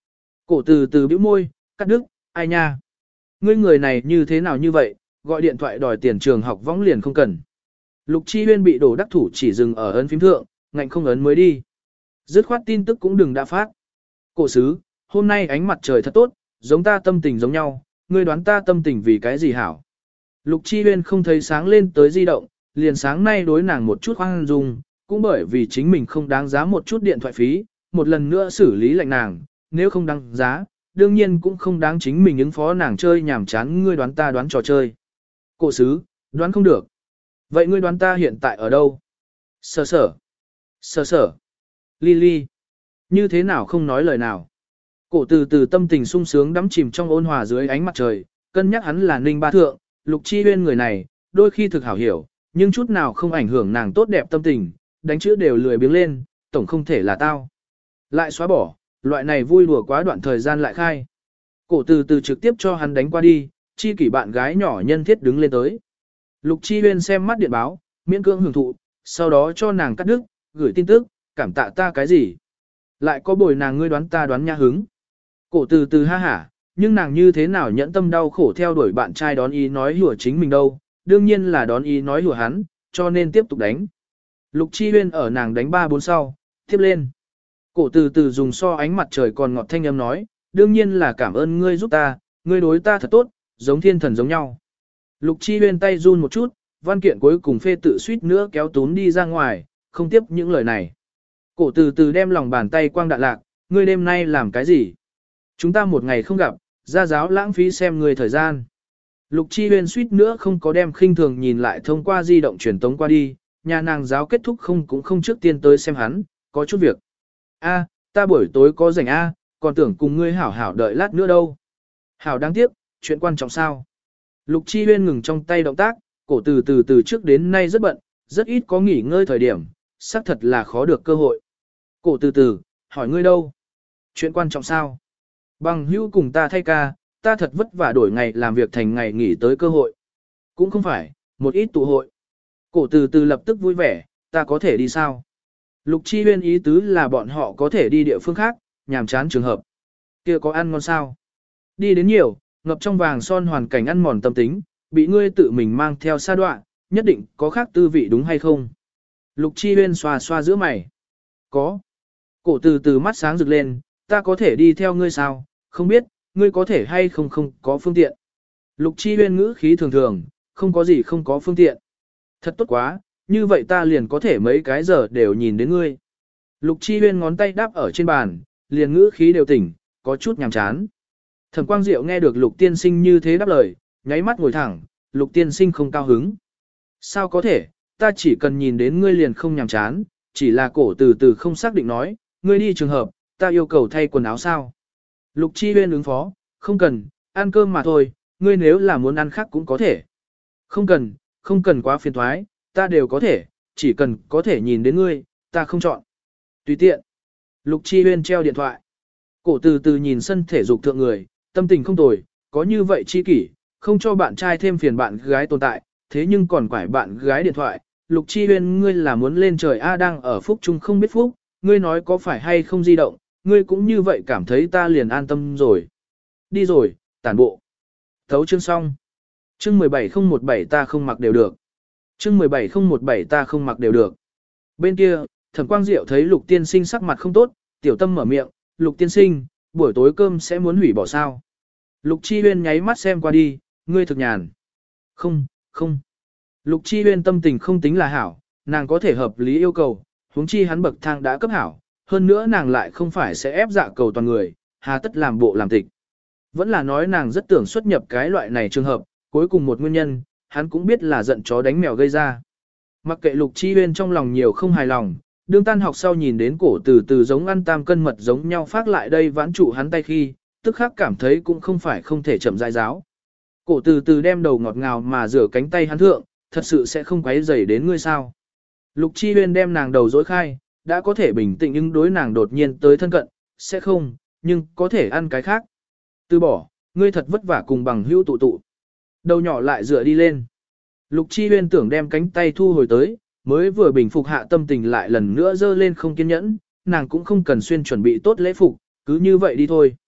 Cổ từ từ bĩu môi, cắt đứt, ai nha. Ngươi người này như thế nào như vậy, gọi điện thoại đòi tiền trường học võng liền không cần. Lục Chi Huyên bị đổ đắc thủ chỉ dừng ở ấn phím thượng, ngạnh không ấn mới đi. Dứt khoát tin tức cũng đừng đã phát. Cổ sứ, hôm nay ánh mặt trời thật tốt, giống ta tâm tình giống nhau, ngươi đoán ta tâm tình vì cái gì hảo. Lục Chi Huyên không thấy sáng lên tới di động, liền sáng nay đối nàng một chút hoang dung, cũng bởi vì chính mình không đáng giá một chút điện thoại phí, một lần nữa xử lý lệnh nàng, nếu không đáng giá, đương nhiên cũng không đáng chính mình ứng phó nàng chơi nhảm chán ngươi đoán ta đoán trò chơi. Cổ sứ, đoán không được. Vậy ngươi đoán ta hiện tại ở đâu? Sở sở. Sở sở. Lily. Như thế nào không nói lời nào. Cổ từ từ tâm tình sung sướng đắm chìm trong ôn hòa dưới ánh mặt trời, cân nhắc hắn là Ninh Ba Thượng, Lục Chi Huyên người này, đôi khi thực hảo hiểu, nhưng chút nào không ảnh hưởng nàng tốt đẹp tâm tình, đánh chữ đều lười biếng lên, tổng không thể là tao. Lại xóa bỏ, loại này vui đùa quá đoạn thời gian lại khai. Cổ từ từ trực tiếp cho hắn đánh qua đi, chi kỷ bạn gái nhỏ nhân thiết đứng lên tới. Lục Chi Huyên xem mắt điện báo, miễn cưỡng hưởng thụ, sau đó cho nàng cắt đứt, gửi tin tức, cảm tạ ta cái gì. Lại có bồi nàng ngươi đoán ta đoán nha hứng. Cổ từ từ ha hả, nhưng nàng như thế nào nhẫn tâm đau khổ theo đuổi bạn trai đón ý nói hùa chính mình đâu, đương nhiên là đón ý nói hùa hắn, cho nên tiếp tục đánh. Lục Chi Huyên ở nàng đánh 3-4 sau, tiếp lên. Cổ từ từ dùng so ánh mặt trời còn ngọt thanh âm nói, đương nhiên là cảm ơn ngươi giúp ta, ngươi đối ta thật tốt, giống thiên thần giống nhau. Lục Chi Huyên tay run một chút, văn kiện cuối cùng phê tự suýt nữa kéo tún đi ra ngoài, không tiếp những lời này. Cổ từ từ đem lòng bàn tay quang đạn lạc, ngươi đêm nay làm cái gì? Chúng ta một ngày không gặp, gia giáo lãng phí xem người thời gian. Lục Chi Huyên suýt nữa không có đem khinh thường nhìn lại thông qua di động truyền tống qua đi, nhà nàng giáo kết thúc không cũng không trước tiên tới xem hắn, có chút việc. A, ta buổi tối có rảnh A, còn tưởng cùng ngươi hảo hảo đợi lát nữa đâu. Hảo đáng tiếc, chuyện quan trọng sao? Lục Chi Huyên ngừng trong tay động tác, cổ từ trước đến nay rất bận, rất ít có nghỉ ngơi thời điểm, xác thật là khó được cơ hội. Cổ từ, hỏi ngươi đâu? Chuyện quan trọng sao? Bằng hữu cùng ta thay ca, ta thật vất vả đổi ngày làm việc thành ngày nghỉ tới cơ hội. Cũng không phải, một ít tụ hội. Cổ từ lập tức vui vẻ, ta có thể đi sao? Lục Chi Huyên ý tứ là bọn họ có thể đi địa phương khác, nhàm chán trường hợp. Kia có ăn ngon sao? Đi đến nhiều, ngập trong vàng son hoàn cảnh ăn mòn tâm tính, bị ngươi tự mình mang theo sa đoạn, nhất định có khác tư vị đúng hay không? Lục Chi Huyên xoa xoa giữa mày. Có. Cổ từ mắt sáng rực lên, ta có thể đi theo ngươi sao? Không biết, ngươi có thể hay không không có phương tiện. Lục Chi Huyên ngữ khí thường thường, không có gì không có phương tiện. Thật tốt quá, như vậy ta liền có thể mấy cái giờ đều nhìn đến ngươi. Lục Chi Huyên ngón tay đáp ở trên bàn, liền ngữ khí đều tỉnh, có chút nhàm chán. Thẩm Quang Diệu nghe được Lục Tiên Sinh như thế đáp lời, nháy mắt ngồi thẳng, Lục Tiên Sinh không cao hứng. Sao có thể, ta chỉ cần nhìn đến ngươi liền không nhàm chán, chỉ là cổ từ không xác định nói, ngươi đi trường hợp, ta yêu cầu thay quần áo sao. Lục Chi Huyên ứng phó, không cần, ăn cơm mà thôi, ngươi nếu là muốn ăn khác cũng có thể. Không cần quá phiền thoái, ta đều có thể, chỉ cần có thể nhìn đến ngươi, ta không chọn. Tùy tiện. Lục Chi Huyên treo điện thoại. Cổ từ nhìn sân thể dục thượng người, tâm tình không tồi, có như vậy chi kỷ, không cho bạn trai thêm phiền bạn gái tồn tại, thế nhưng còn quải bạn gái điện thoại. Lục Chi Huyên ngươi là muốn lên trời A đang ở phúc chung không biết phúc, ngươi nói có phải hay không di động, ngươi cũng như vậy cảm thấy ta liền an tâm rồi. Đi rồi, tản bộ. Thấu chương xong. Chương 17017 ta không mặc đều được. Chương 17017 ta không mặc đều được. Bên kia, Thẩm Quang Diệu thấy Lục Tiên Sinh sắc mặt không tốt, tiểu tâm mở miệng, Lục Tiên Sinh, buổi tối cơm sẽ muốn hủy bỏ sao. Lục Chi Huyên nháy mắt xem qua đi, ngươi thực nhàn. Không. Lục Chi Huyên tâm tình không tính là hảo, nàng có thể hợp lý yêu cầu, huống chi hắn bậc thang đã cấp hảo, hơn nữa nàng lại không phải sẽ ép dạ cầu toàn người, hà tất làm bộ làm tịch. Vẫn là nói nàng rất tưởng xuất nhập cái loại này trường hợp, cuối cùng một nguyên nhân, hắn cũng biết là giận chó đánh mèo gây ra. Mặc kệ Lục Chi Huyên trong lòng nhiều không hài lòng, đương tan học sau nhìn đến cổ từ giống ăn tam cân mật giống nhau phát lại đây vãn trụ hắn tay khi, tức khắc cảm thấy cũng không phải không thể chậm rãi giáo. Cổ từ đem đầu ngọt ngào mà rửa cánh tay hắn thượng, thật sự sẽ không quấy rầy đến ngươi sao. Lục Chi Huyên đem nàng đầu dối khai, đã có thể bình tĩnh nhưng đối nàng đột nhiên tới thân cận, sẽ không, nhưng có thể ăn cái khác. Từ bỏ, ngươi thật vất vả cùng bằng hữu tụ. Đầu nhỏ lại dựa đi lên. Lục Chi Huyên tưởng đem cánh tay thu hồi tới, mới vừa bình phục hạ tâm tình lại lần nữa dơ lên không kiên nhẫn, nàng cũng không cần xuyên chuẩn bị tốt lễ phục, cứ như vậy đi thôi.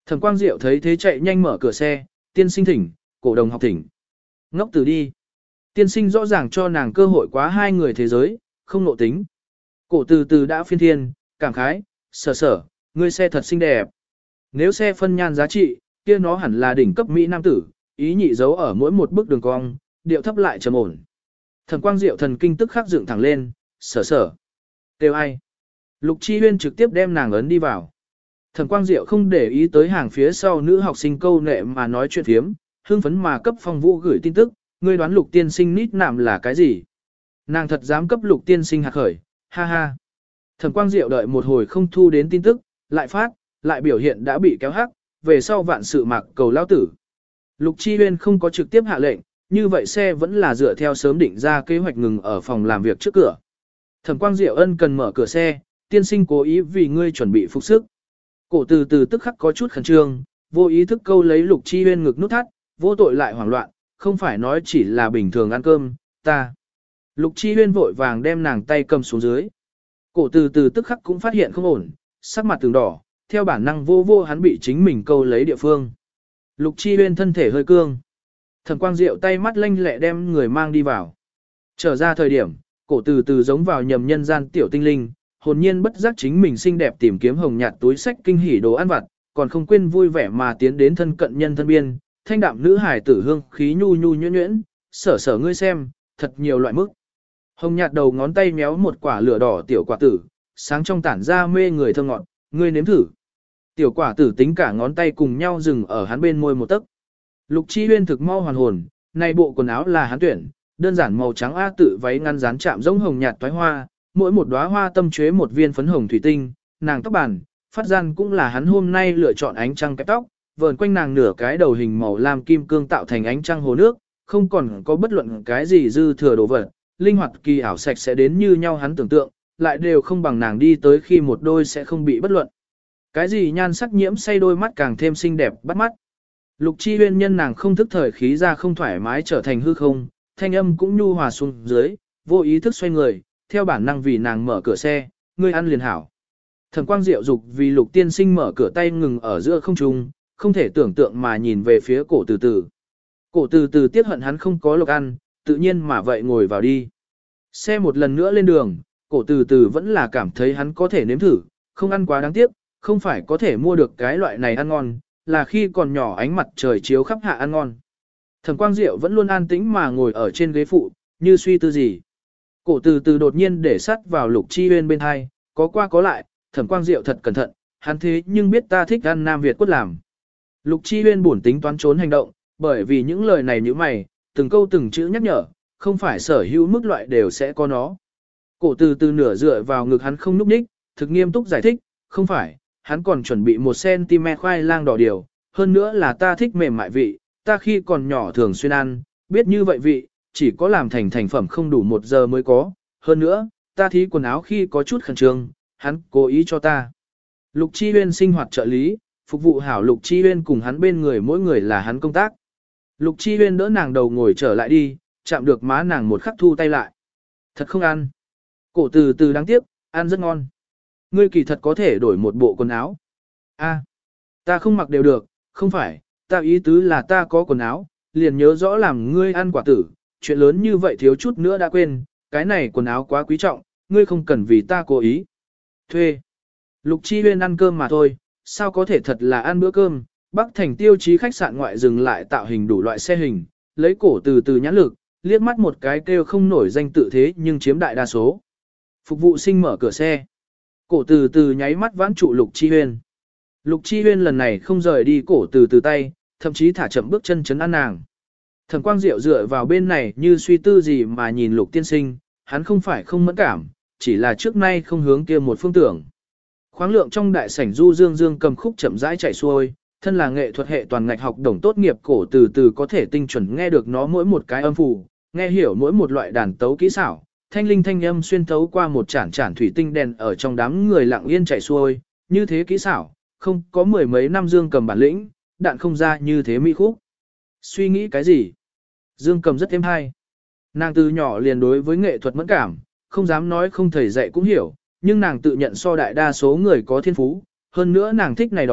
Thẩm Quang Diệu thấy thế chạy nhanh mở cửa xe, tiên sinh thỉnh, cổ đồng học thỉnh. Ngốc từ đi. Tiên sinh rõ ràng cho nàng cơ hội quá hai người thế giới, không nộ tính. Cổ từ từ đã phiên thiên, cảm khái, sở, ngươi xe thật xinh đẹp. Nếu xe phân nhan giá trị, kia nó hẳn là đỉnh cấp Mỹ nam tử, ý nhị dấu ở mỗi một bước đường cong, điệu thấp lại trầm ổn. Thẩm Quang Diệu thần kinh tức khắc dựng thẳng lên, sở. Kêu ai? Lục Chi Huyên trực tiếp đem nàng ấn đi vào. Thẩm Quang Diệu không để ý tới hàng phía sau nữ học sinh câu nệ mà nói chuyện phiếm, hưng phấn mà cấp Phong Vũ gửi tin tức, ngươi đoán Lục tiên sinh nít nạm là cái gì? Nàng thật dám cấp Lục tiên sinh hạt khởi, ha ha. Thẩm Quang Diệu đợi một hồi không thu đến tin tức, lại phát, lại biểu hiện đã bị kéo hắc, về sau vạn sự mạc cầu lao tử. Lục Chi Huyên không có trực tiếp hạ lệnh, như vậy xe vẫn là dựa theo sớm định ra kế hoạch ngừng ở phòng làm việc trước cửa. Thẩm Quang Diệu ân cần mở cửa xe, tiên sinh cố ý vì ngươi chuẩn bị phục sức. Cổ từ từ tức khắc có chút khẩn trương, vô ý thức câu lấy Lục Chi Huyên ngực nút thắt, vô tội lại hoảng loạn, không phải nói chỉ là bình thường ăn cơm, ta. Lục Chi Huyên vội vàng đem nàng tay cầm xuống dưới. Cổ từ từ tức khắc cũng phát hiện không ổn, sắc mặt từng đỏ, theo bản năng vô hắn bị chính mình câu lấy địa phương. Lục Chi Huyên thân thể hơi cương. Thẩm Quang Diệu tay mắt lanh lẹ đem người mang đi vào. Trở ra thời điểm, cổ từ từ giống vào nhầm nhân gian tiểu tinh linh, hồn nhiên bất giác chính mình xinh đẹp tìm kiếm hồng nhạt túi sách kinh hỉ đồ ăn vặt, còn không quên vui vẻ mà tiến đến thân cận nhân thân biên, thanh đạm nữ hải tử hương khí nhu nhuyễn nhuyễn, sở ngươi xem, thật nhiều loại mức. Hồng nhạt đầu ngón tay méo một quả lửa đỏ tiểu quả tử, sáng trong tản ra mê người thơm ngọt, ngươi nếm thử. Tiểu quả tử tính cả ngón tay cùng nhau dừng ở hắn bên môi một tấc. Lục Chi Huyên thực mau hoàn hồn, này bộ quần áo là hắn tuyển, đơn giản màu trắng A tự váy ngắn dán chạm giống hồng nhạt toái hoa, mỗi một đóa hoa tâm chế một viên phấn hồng thủy tinh, nàng tóc bản, phát gian cũng là hắn hôm nay lựa chọn ánh trăng kẹp tóc, vờn quanh nàng nửa cái đầu hình màu lam kim cương tạo thành ánh trăng hồ nước, không còn có bất luận cái gì dư thừa đồ vật, linh hoạt kỳ ảo sạch sẽ đến như nhau hắn tưởng tượng, lại đều không bằng nàng đi tới khi một đôi sẽ không bị bất luận. Cái gì nhan sắc nhiễm say đôi mắt càng thêm xinh đẹp bắt mắt. Lục Chi Huyên nhân nàng không thức thời khí ra không thoải mái trở thành hư không, thanh âm cũng nhu hòa xuống dưới, vô ý thức xoay người, theo bản năng vì nàng mở cửa xe, ngươi ăn liền hảo. Thẩm Quang Diệu dục vì Lục tiên sinh mở cửa tay ngừng ở giữa không trung, không thể tưởng tượng mà nhìn về phía cổ từ từ. Cổ từ từ tiếc hận hắn không có lộc ăn, tự nhiên mà vậy ngồi vào đi. Xe một lần nữa lên đường, cổ từ từ vẫn là cảm thấy hắn có thể nếm thử, không ăn quá đáng tiếc, không phải có thể mua được cái loại này ăn ngon, là khi còn nhỏ ánh mặt trời chiếu khắp hạ ăn ngon. Thẩm Quang Diệu vẫn luôn an tĩnh mà ngồi ở trên ghế phụ, như suy tư gì. Cổ từ từ đột nhiên để sắt vào Lục Chi Huyên bên hai, có qua có lại, Thẩm Quang Diệu thật cẩn thận, hắn thế nhưng biết ta thích ăn Nam Việt quất làm. Lục Chi Huyên buồn tính toán trốn hành động, bởi vì những lời này như mày, từng câu từng chữ nhắc nhở, không phải sở hữu mức loại đều sẽ có nó. Cổ từ từ nửa dựa vào ngực hắn không núp ních, thực nghiêm túc giải thích, không phải, hắn còn chuẩn bị 1cm khoai lang đỏ điều, hơn nữa là ta thích mềm mại vị, ta khi còn nhỏ thường xuyên ăn, biết như vậy vị, chỉ có làm thành thành phẩm không đủ 1 giờ mới có, hơn nữa, ta thí quần áo khi có chút khẩn trương, hắn cố ý cho ta. Lục Chi Huyên sinh hoạt trợ lý, phục vụ hảo Lục Chi Huyên cùng hắn bên người mỗi người là hắn công tác. Lục Chi Huyên đỡ nàng đầu ngồi trở lại đi, chạm được má nàng một khắc thu tay lại. Thật không ăn. Cổ từ từ đáng tiếc, ăn rất ngon. Ngươi kỳ thật có thể đổi một bộ quần áo. A, ta không mặc đều được, không phải, ta ý tứ là ta có quần áo, liền nhớ rõ làm ngươi ăn quả tử, chuyện lớn như vậy thiếu chút nữa đã quên, cái này quần áo quá quý trọng, ngươi không cần vì ta cố ý. Thuê. Lục Chi Huyên ăn cơm mà thôi, sao có thể thật là ăn bữa cơm, Bắc Thành tiêu chí khách sạn ngoại dừng lại tạo hình đủ loại xe hình, lấy cổ từ từ nhãn lực, liếc mắt một cái kêu không nổi danh tự thế nhưng chiếm đại đa số. Phục vụ sinh mở cửa xe. Cổ từ từ nháy mắt vãn trụ Lục Chi Huyên. Lục Chi Huyên lần này không rời đi cổ từ từ tay, thậm chí thả chậm bước chân chấn an nàng. Thẩm Quang Diệu dựa vào bên này như suy tư gì mà nhìn Lục tiên sinh, hắn không phải không mẫn cảm, chỉ là trước nay không hướng kia một phương tưởng. Khoáng lượng trong đại sảnh du dương cầm khúc chậm rãi chạy xuôi, thân là nghệ thuật hệ toàn ngạch học đồng tốt nghiệp cổ từ từ có thể tinh chuẩn nghe được nó mỗi một cái âm符, nghe hiểu mỗi một loại đàn tấu kỹ xảo, thanh linh thanh âm xuyên thấu qua một chản thủy tinh đèn ở trong đám người lặng yên chạy xuôi, như thế kỹ xảo, không có 10 mấy năm Dương Cầm bản lĩnh, đạn không ra như thế mỹ khúc. Suy nghĩ cái gì? Dương Cầm rất êm hay. Nàng từ nhỏ liền đối với nghệ thuật mẫn cảm, không dám nói không thầy dạy cũng hiểu, nhưng nàng tự nhận so đại đa số người có thiên phú, hơn nữa nàng thích này đó,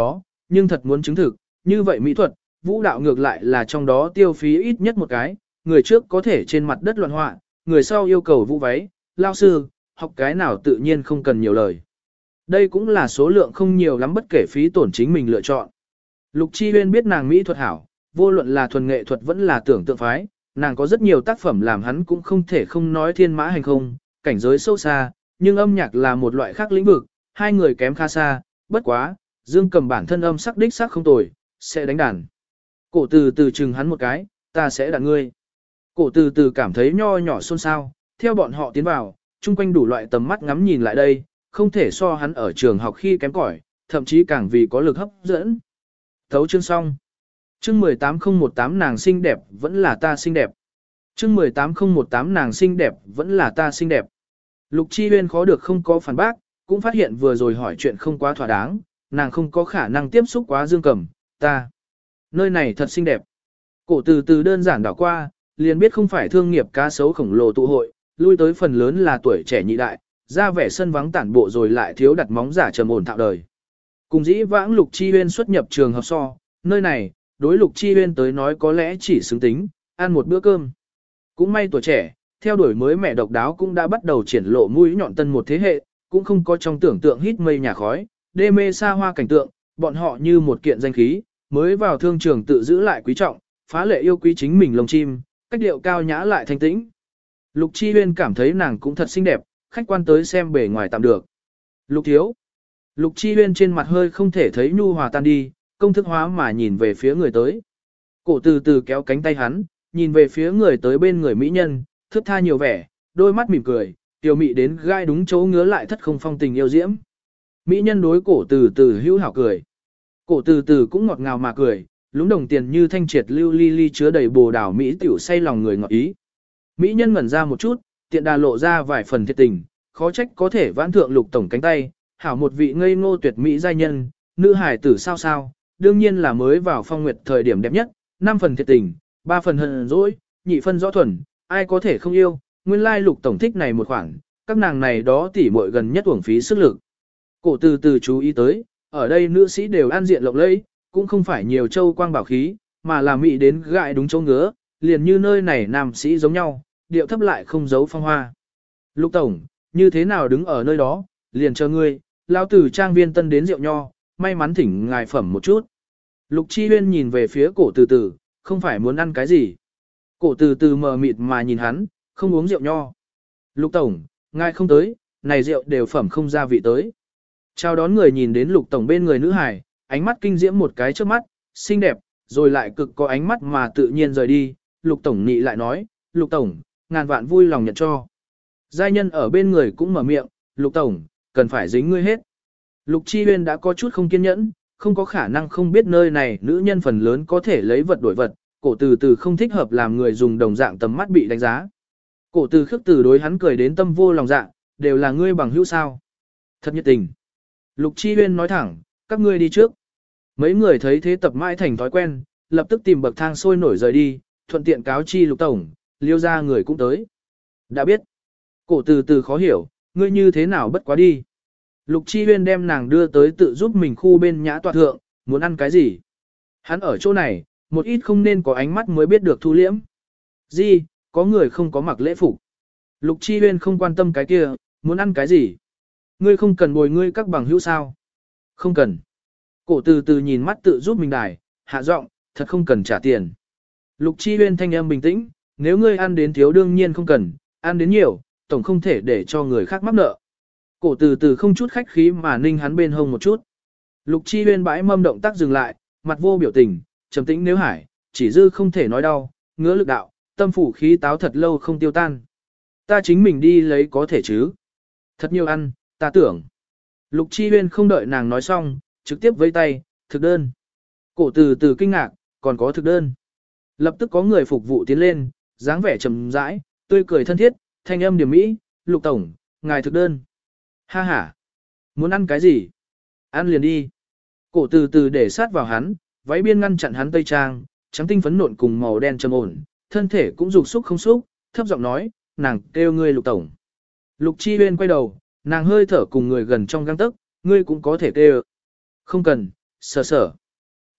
nhưng thật muốn chứng thực, như vậy mỹ thuật, vũ đạo ngược lại là trong đó tiêu phí ít nhất một cái, người trước có thể trên mặt đất loạn họa, người sau yêu cầu vũ váy, lao sư, học cái nào tự nhiên không cần nhiều lời. Đây cũng là số lượng không nhiều lắm bất kể phí tổn chính mình lựa chọn. Lục Chi Huyên biết nàng mỹ thuật hảo, vô luận là thuần nghệ thuật vẫn là tưởng tượng phái, nàng có rất nhiều tác phẩm làm hắn cũng không thể không nói thiên mã hành không, cảnh giới sâu xa, nhưng âm nhạc là một loại khác lĩnh vực, hai người kém khá xa, bất quá, Dương Cầm bản thân âm sắc đích sắc không tồi, sẽ đánh đàn. Cổ từ từ chừng hắn một cái, ta sẽ đàn ngươi. Cổ từ từ cảm thấy nho nhỏ xôn xao, theo bọn họ tiến vào, chung quanh đủ loại tầm mắt ngắm nhìn lại đây, không thể so hắn ở trường học khi kém cỏi, thậm chí càng vì có lực hấp dẫn. Thấu chương xong. Chương 18018 nàng xinh đẹp vẫn là ta xinh đẹp. Chương 18018 nàng xinh đẹp vẫn là ta xinh đẹp. Lục Chi Huyên khó được không có phản bác, cũng phát hiện vừa rồi hỏi chuyện không quá thỏa đáng, nàng không có khả năng tiếp xúc quá Dương Cầm, ta. Nơi này thật xinh đẹp. Cổ từ từ đơn giản đảo qua, liền biết không phải thương nghiệp cá sấu khổng lồ tụ hội, lui tới phần lớn là tuổi trẻ nhị đại, ra vẻ sân vắng tản bộ rồi lại thiếu đặt móng giả trầm ổn thạo đời. Cùng dĩ vãng Lục Chi Huyên xuất nhập trường học so, nơi này, đối Lục Chi Huyên tới nói có lẽ chỉ xứng tính, ăn một bữa cơm. Cũng may tuổi trẻ, theo đuổi mới mẹ độc đáo cũng đã bắt đầu triển lộ mũi nhọn tân một thế hệ, cũng không có trong tưởng tượng hít mây nhà khói, đê mê xa hoa cảnh tượng, bọn họ như một kiện danh khí, mới vào thương trường tự giữ lại quý trọng, phá lệ yêu quý chính mình lồng chim, cách điệu cao nhã lại thanh tĩnh. Lục Chi Huyên cảm thấy nàng cũng thật xinh đẹp, khách quan tới xem bề ngoài tạm được. Lục thiếu. Lục Chi Huyên trên mặt hơi không thể thấy nhu hòa tan đi, công thức hóa mà nhìn về phía người tới. Cổ từ từ kéo cánh tay hắn, nhìn về phía người tới bên người mỹ nhân, thướt tha nhiều vẻ, đôi mắt mỉm cười, tiểu mị đến gai đúng chỗ ngứa lại thất không phong tình yêu diễm. Mỹ nhân đối cổ từ từ hữu hảo cười. Cổ từ từ cũng ngọt ngào mà cười, lúng đồng tiền như thanh triệt lưu ly ly chứa đầy bồ đào mỹ tiểu say lòng người ngọt ý. Mỹ nhân ngẩn ra một chút, tiện đà lộ ra vài phần thiệt tình, khó trách có thể vãn thượng Lục tổng cánh tay, hảo một vị ngây ngô tuyệt mỹ giai nhân, nữ hài tử sao sao, đương nhiên là mới vào phong nguyệt thời điểm đẹp nhất, 5 phần thiệt tình, 3 phần hờn dỗi, nhị phân rõ thuần, ai có thể không yêu, nguyên lai Lục tổng thích này một khoảng, các nàng này đó tỉ muội gần nhất uổng phí sức lực. Cổ từ từ chú ý tới, ở đây nữ sĩ đều an diện lộng lẫy, cũng không phải nhiều châu quang bảo khí, mà là mỹ đến gại đúng chỗ ngứa, liền như nơi này nam sĩ giống nhau, điệu thấp lại không giấu phong hoa. Lục tổng, như thế nào đứng ở nơi đó, liền chờ ngươi, lão tử trang viên tân đến rượu nho, may mắn thỉnh ngài phẩm một chút. Lục Chi Huyên nhìn về phía cổ từ từ, không phải muốn ăn cái gì. Cổ từ từ mờ mịt mà nhìn hắn, không uống rượu nho. Lục tổng, ngài không tới, này rượu đều phẩm không ra vị tới. Chào đón người nhìn đến Lục tổng bên người nữ hài, ánh mắt kinh diễm một cái trước mắt, xinh đẹp, rồi lại cực có ánh mắt mà tự nhiên rời đi. Lục tổng nị lại nói, Lục tổng, ngàn vạn vui lòng nhận cho. Giai nhân ở bên người cũng mở miệng, Lục tổng, cần phải dính ngươi hết. Lục Chi Huyên đã có chút không kiên nhẫn, không có khả năng không biết nơi này nữ nhân phần lớn có thể lấy vật đổi vật, cổ từ từ không thích hợp làm người dùng đồng dạng tầm mắt bị đánh giá. Cổ từ khước từ đối hắn cười đến tâm vô lòng dạ, đều là ngươi bằng hữu sao. Thật nhiệt tình. Lục Chi Huyên nói thẳng, các ngươi đi trước. Mấy người thấy thế tập mãi thành thói quen, lập tức tìm bậc thang sôi nổi rời đi, thuận tiện cáo chi Lục tổng, liêu ra người cũng tới. Đã biết. Cổ từ từ khó hiểu, ngươi như thế nào bất quá đi. Lục Chi Huyên đem nàng đưa tới tự giúp mình khu bên nhã tọa thượng, muốn ăn cái gì. Hắn ở chỗ này, một ít không nên có ánh mắt mới biết được thu liễm. Gì, có người không có mặc lễ phục. Lục Chi Huyên không quan tâm cái kia, muốn ăn cái gì. Ngươi không cần bồi ngươi các bằng hữu sao. Không cần. Cổ từ từ nhìn mắt tự giúp mình đài, hạ giọng, thật không cần trả tiền. Lục Chi Huyên thanh âm bình tĩnh, nếu ngươi ăn đến thiếu đương nhiên không cần, ăn đến nhiều, tổng không thể để cho người khác mắc nợ. Cổ từ từ không chút khách khí mà ninh hắn bên hông một chút. Lục Chi Huyên bãi mâm động tác dừng lại, mặt vô biểu tình, trầm tĩnh nếu hải, chỉ dư không thể nói đau, ngứa lực đạo, tâm phủ khí táo thật lâu không tiêu tan. Ta chính mình đi lấy có thể chứ. Thật nhiều ăn, ta tưởng. Lục Chi Huyên không đợi nàng nói xong, trực tiếp vẫy tay, thực đơn. Cổ từ từ kinh ngạc, còn có thực đơn. Lập tức có người phục vụ tiến lên, dáng vẻ trầm rãi, tươi cười thân thiết, thanh âm điểm mỹ, Lục tổng, ngài thực đơn. Ha ha, muốn ăn cái gì? Ăn liền đi. Cổ từ từ để sát vào hắn, váy biên ngăn chặn hắn tây trang, trắng tinh phấn nộn cùng màu đen trầm ổn, thân thể cũng dục xúc không xúc, thấp giọng nói, nàng kêu ngươi Lục tổng. Lục Chi Huyên quay đầu, nàng hơi thở cùng người gần trong gang tấc, ngươi cũng có thể kêu. Không cần, sở sở.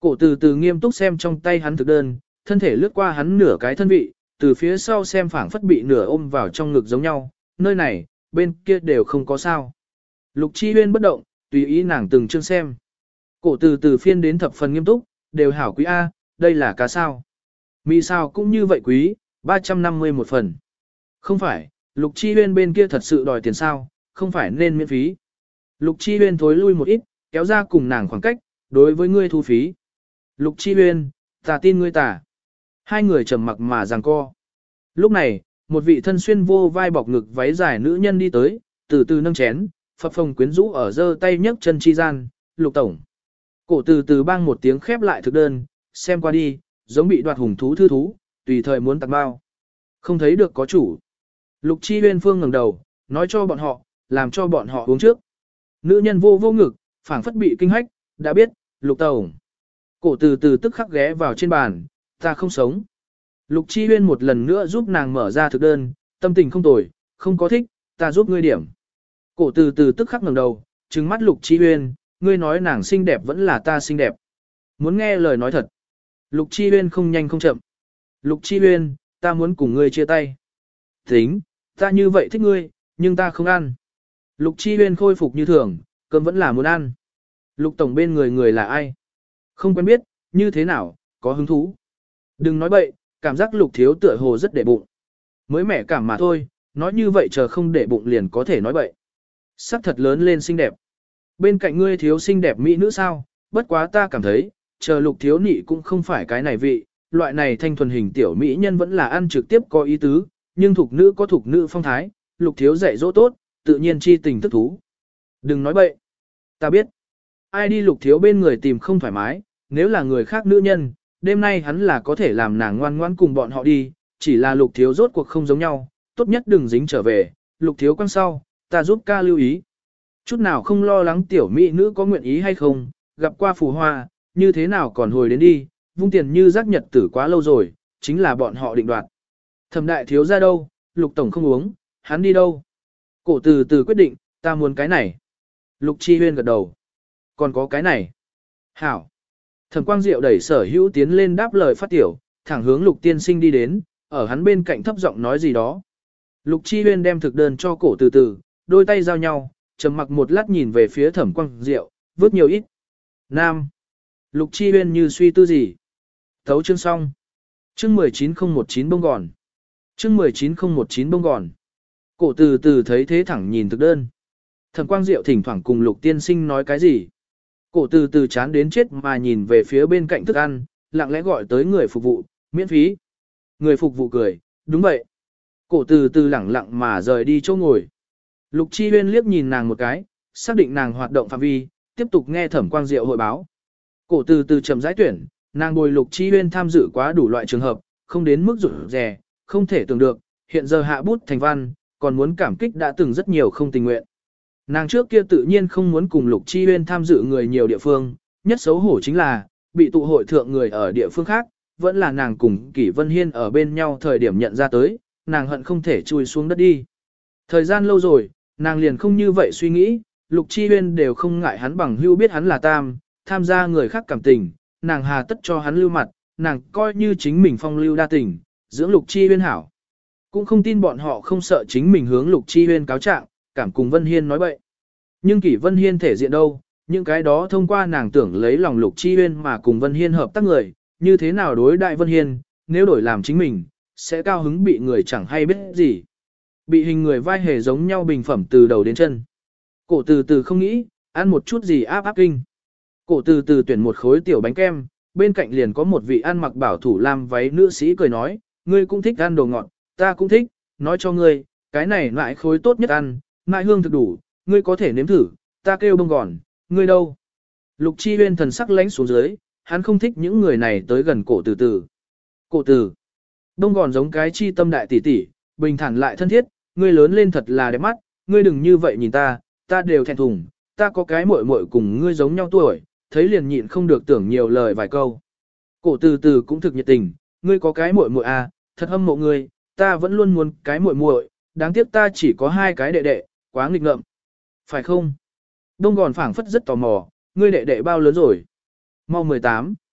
Cổ từ từ nghiêm túc xem trong tay hắn thực đơn, thân thể lướt qua hắn nửa cái thân vị, từ phía sau xem phảng phất bị nửa ôm vào trong ngực giống nhau, nơi này, bên kia đều không có sao. Lục Chi Huyên bất động, tùy ý nàng từng chương xem. Cổ từ từ phiên đến thập phần nghiêm túc, đều hảo quý A, đây là cá sao. Mì sao cũng như vậy quý, 350 một phần. Không phải, Lục Chi Huyên bên kia thật sự đòi tiền sao, không phải nên miễn phí. Lục Chi Huyên thối lui một ít, kéo ra cùng nàng khoảng cách, đối với ngươi thu phí. Lục Chi Huyên, ta tin ngươi tả. Hai người trầm mặc mà giằng co. Lúc này, một vị thân xuyên vô vai bọc ngực váy dài nữ nhân đi tới, từ từ nâng chén, phập phồng quyến rũ ở giơ tay nhấc chân chi gian, Lục tổng. Cổ từ từ bang một tiếng khép lại thực đơn, xem qua đi, giống bị đoạt hùng thú thư thú, tùy thời muốn tặng bao. Không thấy được có chủ. Lục Chi Huyên phương ngẩng đầu, nói cho bọn họ, làm cho bọn họ uống trước. Nữ nhân vô vô ngực, phảng phất bị kinh hách, đã biết, Lục tổng. Cổ từ từ tức khắc ghé vào trên bàn, ta không sống. Lục Chi Huyên một lần nữa giúp nàng mở ra thực đơn, tâm tình không tồi, không có thích, ta giúp ngươi điểm. Cổ từ từ tức khắc ngẩng đầu, trừng mắt Lục Chi Huyên, ngươi nói nàng xinh đẹp vẫn là ta xinh đẹp. Muốn nghe lời nói thật. Lục Chi Huyên không nhanh không chậm. Lục Chi Huyên, ta muốn cùng ngươi chia tay. Tính, ta như vậy thích ngươi, nhưng ta không ăn. Lục Chi Huyên khôi phục như thường, cơm vẫn là muốn ăn. Lục tổng bên người là ai? Không quen biết, như thế nào, có hứng thú. Đừng nói bậy, cảm giác Lục thiếu tựa hồ rất để bụng. Mới mẻ cảm mà thôi, nói như vậy chờ không để bụng liền có thể nói bậy. Sắc thật lớn lên xinh đẹp. Bên cạnh ngươi thiếu xinh đẹp mỹ nữ sao, bất quá ta cảm thấy, chờ Lục thiếu nị cũng không phải cái này vị, loại này thanh thuần hình tiểu mỹ nhân vẫn là ăn trực tiếp có ý tứ, nhưng thục nữ có thục nữ phong thái, Lục thiếu dạy dỗ tốt, tự nhiên chi tình thức thú. Đừng nói bậy. Ta biết. Ai đi Lục thiếu bên người tìm không thoải mái, nếu là người khác nữ nhân, đêm nay hắn là có thể làm nàng ngoan ngoãn cùng bọn họ đi, chỉ là Lục thiếu rốt cuộc không giống nhau, tốt nhất đừng dính trở về, Lục thiếu quăng sau, ta giúp ca lưu ý. Chút nào không lo lắng tiểu mỹ nữ có nguyện ý hay không, gặp qua phù hoa, như thế nào còn hồi đến đi, vung tiền như giác nhật tử quá lâu rồi, chính là bọn họ định đoạt. Thẩm đại thiếu ra đâu, Lục tổng không uống, hắn đi đâu? Cổ từ từ quyết định, ta muốn cái này. Lục Chi Huyên gật đầu. Còn có cái này. Hảo. Thẩm Quang Diệu đẩy Sở Hữu tiến lên đáp lời phát tiểu, thẳng hướng Lục tiên sinh đi đến, ở hắn bên cạnh thấp giọng nói gì đó. Lục Chi Huyên đem thực đơn cho cổ từ từ, đôi tay giao nhau, trầm mặc một lát nhìn về phía Thẩm Quang Diệu, vớt nhiều ít. Nam. Lục Chi Huyên như suy tư gì. Thấu chương xong. Chương 19019 bông gòn. Chương 19019 bông gòn. Cổ từ từ thấy thế thẳng nhìn thực đơn. Thẩm Quang Diệu thỉnh thoảng cùng Lục tiên sinh nói cái gì. Cổ từ từ chán đến chết mà nhìn về phía bên cạnh thức ăn, lặng lẽ gọi tới người phục vụ, miễn phí. Người phục vụ cười, đúng vậy. Cổ từ từ lẳng lặng mà rời đi chỗ ngồi. Lục Chi Huyên liếc nhìn nàng một cái, xác định nàng hoạt động phạm vi, tiếp tục nghe Thẩm Quang Diệu hội báo. Cổ từ từ chậm rãi tuyển, nàng bồi Lục Chi Huyên tham dự quá đủ loại trường hợp, không đến mức rủi rè, không thể tưởng được, hiện giờ hạ bút thành văn, còn muốn cảm kích đã từng rất nhiều không tình nguyện. Nàng trước kia tự nhiên không muốn cùng Lục Chi Huyên tham dự người nhiều địa phương, nhất xấu hổ chính là, bị tụ hội thượng người ở địa phương khác, vẫn là nàng cùng Kỷ Vân Hiên ở bên nhau thời điểm nhận ra tới, nàng hận không thể chui xuống đất đi. Thời gian lâu rồi, nàng liền không như vậy suy nghĩ, Lục Chi Huyên đều không ngại hắn bằng hữu biết hắn là tam, tham gia người khác cảm tình, nàng hà tất cho hắn lưu mặt, nàng coi như chính mình phong lưu đa tình, dưỡng Lục Chi Huyên hảo. Cũng không tin bọn họ không sợ chính mình hướng Lục Chi Huyên cáo trạng, cảm cùng Vân Hiên nói bậy. Nhưng Kỷ Vân Hiên thể diện đâu, những cái đó thông qua nàng tưởng lấy lòng Lục Chi Huyên mà cùng Vân Hiên hợp tác người, như thế nào đối đại Vân Hiên, nếu đổi làm chính mình, sẽ cao hứng bị người chẳng hay biết gì. Bị hình người vai hề giống nhau bình phẩm từ đầu đến chân. Cổ từ từ không nghĩ, ăn một chút gì áp áp kinh. Cổ từ từ tuyển một khối tiểu bánh kem, bên cạnh liền có một vị ăn mặc bảo thủ lam váy nữ sĩ cười nói, ngươi cũng thích ăn đồ ngọt, ta cũng thích, nói cho ngươi, cái này lại khối tốt nhất ăn, mại hương thực đủ, ngươi có thể nếm thử, ta kêu bông gòn, ngươi đâu? Lục Chi Huyên thần sắc lánh xuống dưới, hắn không thích những người này tới gần cổ từ từ. Cổ từ, bông gòn giống cái chi tâm đại tỷ tỷ, bình thản lại thân thiết, ngươi lớn lên thật là đẹp mắt, ngươi đừng như vậy nhìn ta, ta đều thẹn thùng, ta có cái muội muội cùng ngươi giống nhau tuổi, thấy liền nhịn không được tưởng nhiều lời vài câu. Cổ từ từ cũng thực nhiệt tình, ngươi có cái muội muội à, thật hâm mộ ngươi, ta vẫn luôn muốn cái muội muội, đáng tiếc ta chỉ có 2 cái đệ đệ, quá nghịch ngợm. Phải không? Đông gòn phảng phất rất tò mò, ngươi đệ đệ bao lớn rồi? Mau 18.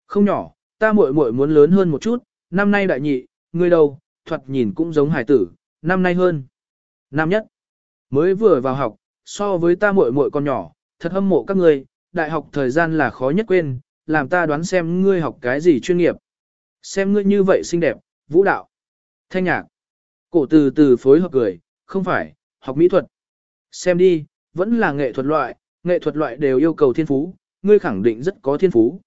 Không nhỏ, ta muội muội muốn lớn hơn một chút, năm nay đại nhị, ngươi đâu, thoạt nhìn cũng giống hải tử, năm nay hơn. Năm nhất, mới vừa vào học, so với ta muội muội còn nhỏ, thật hâm mộ các ngươi, đại học thời gian là khó nhất quên, làm ta đoán xem ngươi học cái gì chuyên nghiệp. Xem ngươi như vậy xinh đẹp, vũ đạo, thanh nhạc. Cổ từ từ phối hợp cười, không phải, học mỹ thuật. Xem đi, vẫn là nghệ thuật loại đều yêu cầu thiên phú, ngươi khẳng định rất có thiên phú.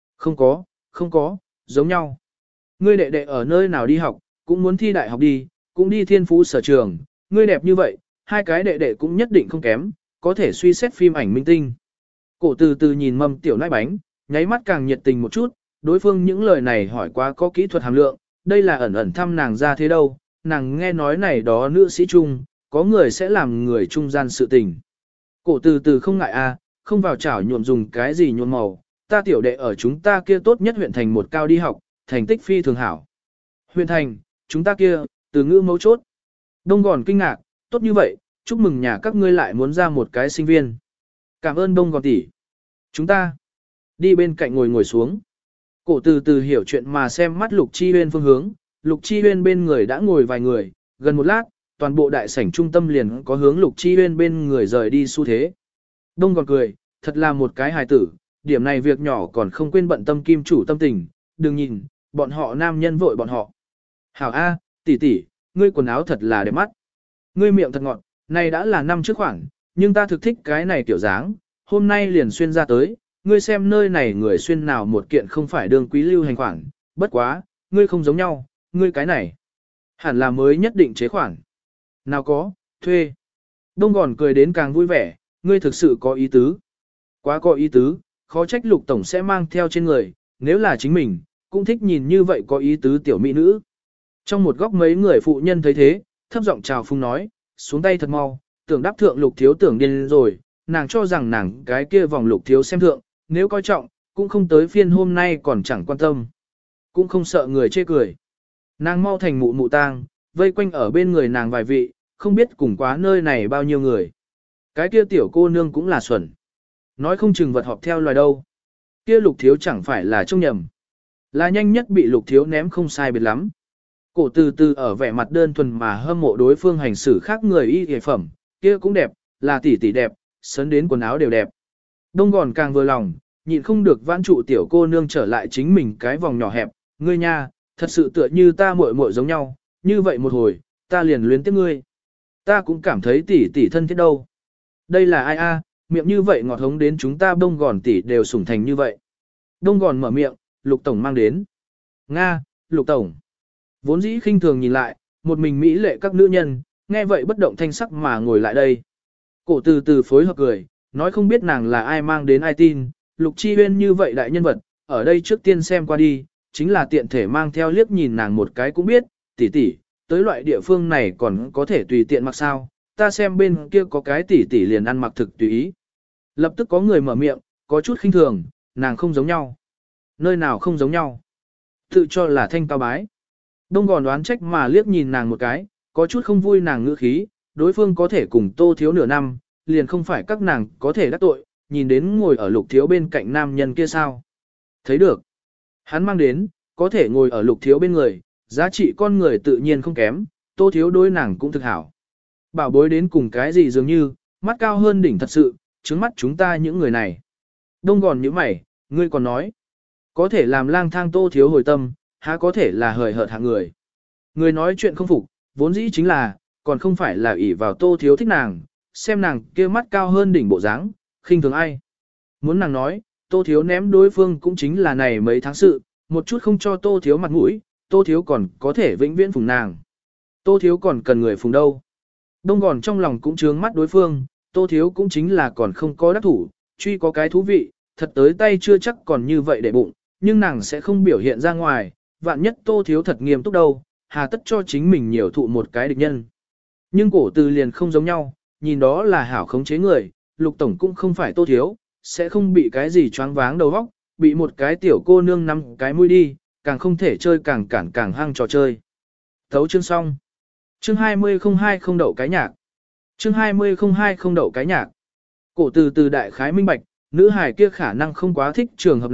Không có, giống nhau. Ngươi đệ đệ ở nơi nào đi học, cũng muốn thi đại học đi, cũng đi thiên phú sở trường, ngươi đẹp như vậy, hai cái đệ đệ cũng nhất định không kém, có thể suy xét phim ảnh minh tinh. Cổ từ từ nhìn mâm tiểu nãi bánh, nháy mắt càng nhiệt tình một chút, đối phương những lời này hỏi quá có kỹ thuật hàm lượng, đây là ẩn ẩn thăm nàng ra thế đâu, nàng nghe nói này đó nữ sĩ trung, có người sẽ làm người trung gian sự tình. Cổ từ từ không ngại không vào chảo nhuộm dùng cái gì nhuộm màu, ta tiểu đệ ở chúng ta kia tốt nhất huyện thành một cao đi học, thành tích phi thường hảo. Huyện thành, chúng ta kia, từ ngữ mấu chốt. Đông Gòn kinh ngạc, tốt như vậy, chúc mừng nhà các ngươi lại muốn ra một cái sinh viên. Cảm ơn Đông Gòn tỷ. Chúng ta đi bên cạnh ngồi xuống. Cổ từ từ hiểu chuyện mà xem mắt Lục Chi Huyên phương hướng, Lục Chi Huyên bên người đã ngồi vài người, gần một lát, toàn bộ đại sảnh trung tâm liền có hướng Lục Chi Huyên bên người rời đi xu thế. Đông Gòn cười, thật là một cái hài tử, điểm này việc nhỏ còn không quên bận tâm kim chủ tâm tình, đừng nhìn, bọn họ nam nhân vội bọn họ. Hảo A, tỷ tỷ, ngươi quần áo thật là đẹp mắt. Ngươi miệng thật ngọt, này đã là năm trước khoảng, nhưng ta thực thích cái này tiểu dáng, hôm nay liền xuyên ra tới, ngươi xem nơi này người xuyên nào một kiện không phải đường quý lưu hành khoản, bất quá, ngươi không giống nhau, ngươi cái này, hẳn là mới nhất định chế khoản. Nào có, thuê. Đông Gòn cười đến càng vui vẻ, ngươi thực sự có ý tứ. Quá có ý tứ, khó trách Lục Tổng sẽ mang theo trên người, nếu là chính mình, cũng thích nhìn như vậy có ý tứ tiểu mỹ nữ. Trong một góc mấy người phụ nhân thấy thế, thấp giọng chào phung nói, xuống tay thật mau, tưởng đáp thượng Lục Thiếu tưởng điên rồi, nàng cho rằng nàng cái kia vòng Lục Thiếu xem thượng, nếu coi trọng, cũng không tới phiên hôm nay còn chẳng quan tâm. Cũng không sợ người chê cười. Nàng mau thành mụ mụ tang, vây quanh ở bên người nàng vài vị, không biết cùng quá nơi này bao nhiêu người. Cái kia tiểu cô nương cũng là xuẩn. Nói không chừng vật họp theo loài đâu. Kia Lục Thiếu chẳng phải là trông nhầm. Là nhanh nhất bị Lục Thiếu ném không sai biệt lắm. Cổ từ từ ở vẻ mặt đơn thuần mà hâm mộ đối phương hành xử khác người y hề phẩm, kia cũng đẹp, là tỷ tỷ đẹp, sấn đến quần áo đều đẹp. Đông Gòn càng vừa lòng, nhịn không được vãn trụ tiểu cô nương trở lại chính mình cái vòng nhỏ hẹp, ngươi nha, thật sự tựa như ta muội muội giống nhau, như vậy một hồi, ta liền luyến tiếc ngươi. Ta cũng cảm thấy tỷ tỷ thân thiết đâu. Đây là ai a, miệng như vậy ngọt hống đến chúng ta Đông Gòn tỷ đều sủng thành như vậy. Đông Gòn mở miệng, Lục Tổng mang đến. Nga, Lục Tổng. Vốn dĩ khinh thường nhìn lại, một mình mỹ lệ các nữ nhân, nghe vậy bất động thanh sắc mà ngồi lại đây. Cổ từ từ phối hợp cười, nói không biết nàng là ai mang đến ai tin, Lục Chi Huyên như vậy đại nhân vật, ở đây trước tiên xem qua đi, chính là tiện thể mang theo liếc nhìn nàng một cái cũng biết, tỷ tỷ, tới loại địa phương này còn có thể tùy tiện mặc sao, ta xem bên kia có cái tỷ tỷ liền ăn mặc thực tùy ý. Lập tức có người mở miệng, có chút khinh thường, nàng không giống nhau. Nơi nào không giống nhau? Tự cho là thanh cao bái. Đông Gòn đoán trách mà liếc nhìn nàng một cái, có chút không vui nàng ngữ khí, đối phương có thể cùng Tô Thiếu nửa năm, liền không phải các nàng có thể đắc tội, nhìn đến ngồi ở Lục Thiếu bên cạnh nam nhân kia sao. Thấy được. Hắn mang đến, có thể ngồi ở Lục Thiếu bên người, giá trị con người tự nhiên không kém, Tô Thiếu đối nàng cũng thực hảo. Bảo bối đến cùng cái gì dường như, mắt cao hơn đỉnh thật sự, trứng mắt chúng ta những người này. Đông Gòn như mày, ngươi còn nói, có thể làm lang thang Tô Thiếu hồi tâm, há có thể là hời hợt hạng người. Người nói chuyện không phục, vốn dĩ chính là, còn không phải là ỷ vào Tô Thiếu thích nàng, xem nàng kia mắt cao hơn đỉnh bộ dáng, khinh thường ai. Muốn nàng nói, Tô Thiếu ném đối phương cũng chính là này mấy tháng sự, một chút không cho Tô Thiếu mặt mũi, Tô Thiếu còn có thể vĩnh viễn phùng nàng. Tô Thiếu còn cần người phùng đâu. Đông Gòn trong lòng cũng trướng mắt đối phương, Tô Thiếu cũng chính là còn không có đắc thủ, truy có cái thú vị, thật tới tay chưa chắc còn như vậy để bụng, nhưng nàng sẽ không biểu hiện ra ngoài, vạn nhất Tô Thiếu thật nghiêm túc đâu, hà tất cho chính mình nhiều thụ một cái địch nhân. Nhưng cổ từ liền không giống nhau, nhìn đó là hảo khống chế người, Lục Tổng cũng không phải Tô Thiếu, sẽ không bị cái gì choáng váng đầu óc, bị một cái tiểu cô nương nắm cái mũi đi, càng không thể chơi càng cản càng hăng trò chơi. Thấu chương xong. Chương 20 không hai không đậu cái nhạc. Chương 20 không hai không đậu cái nhạc. Cổ từ từ đại khái minh bạch, nữ hài kia khả năng không quá thích trường hợp này,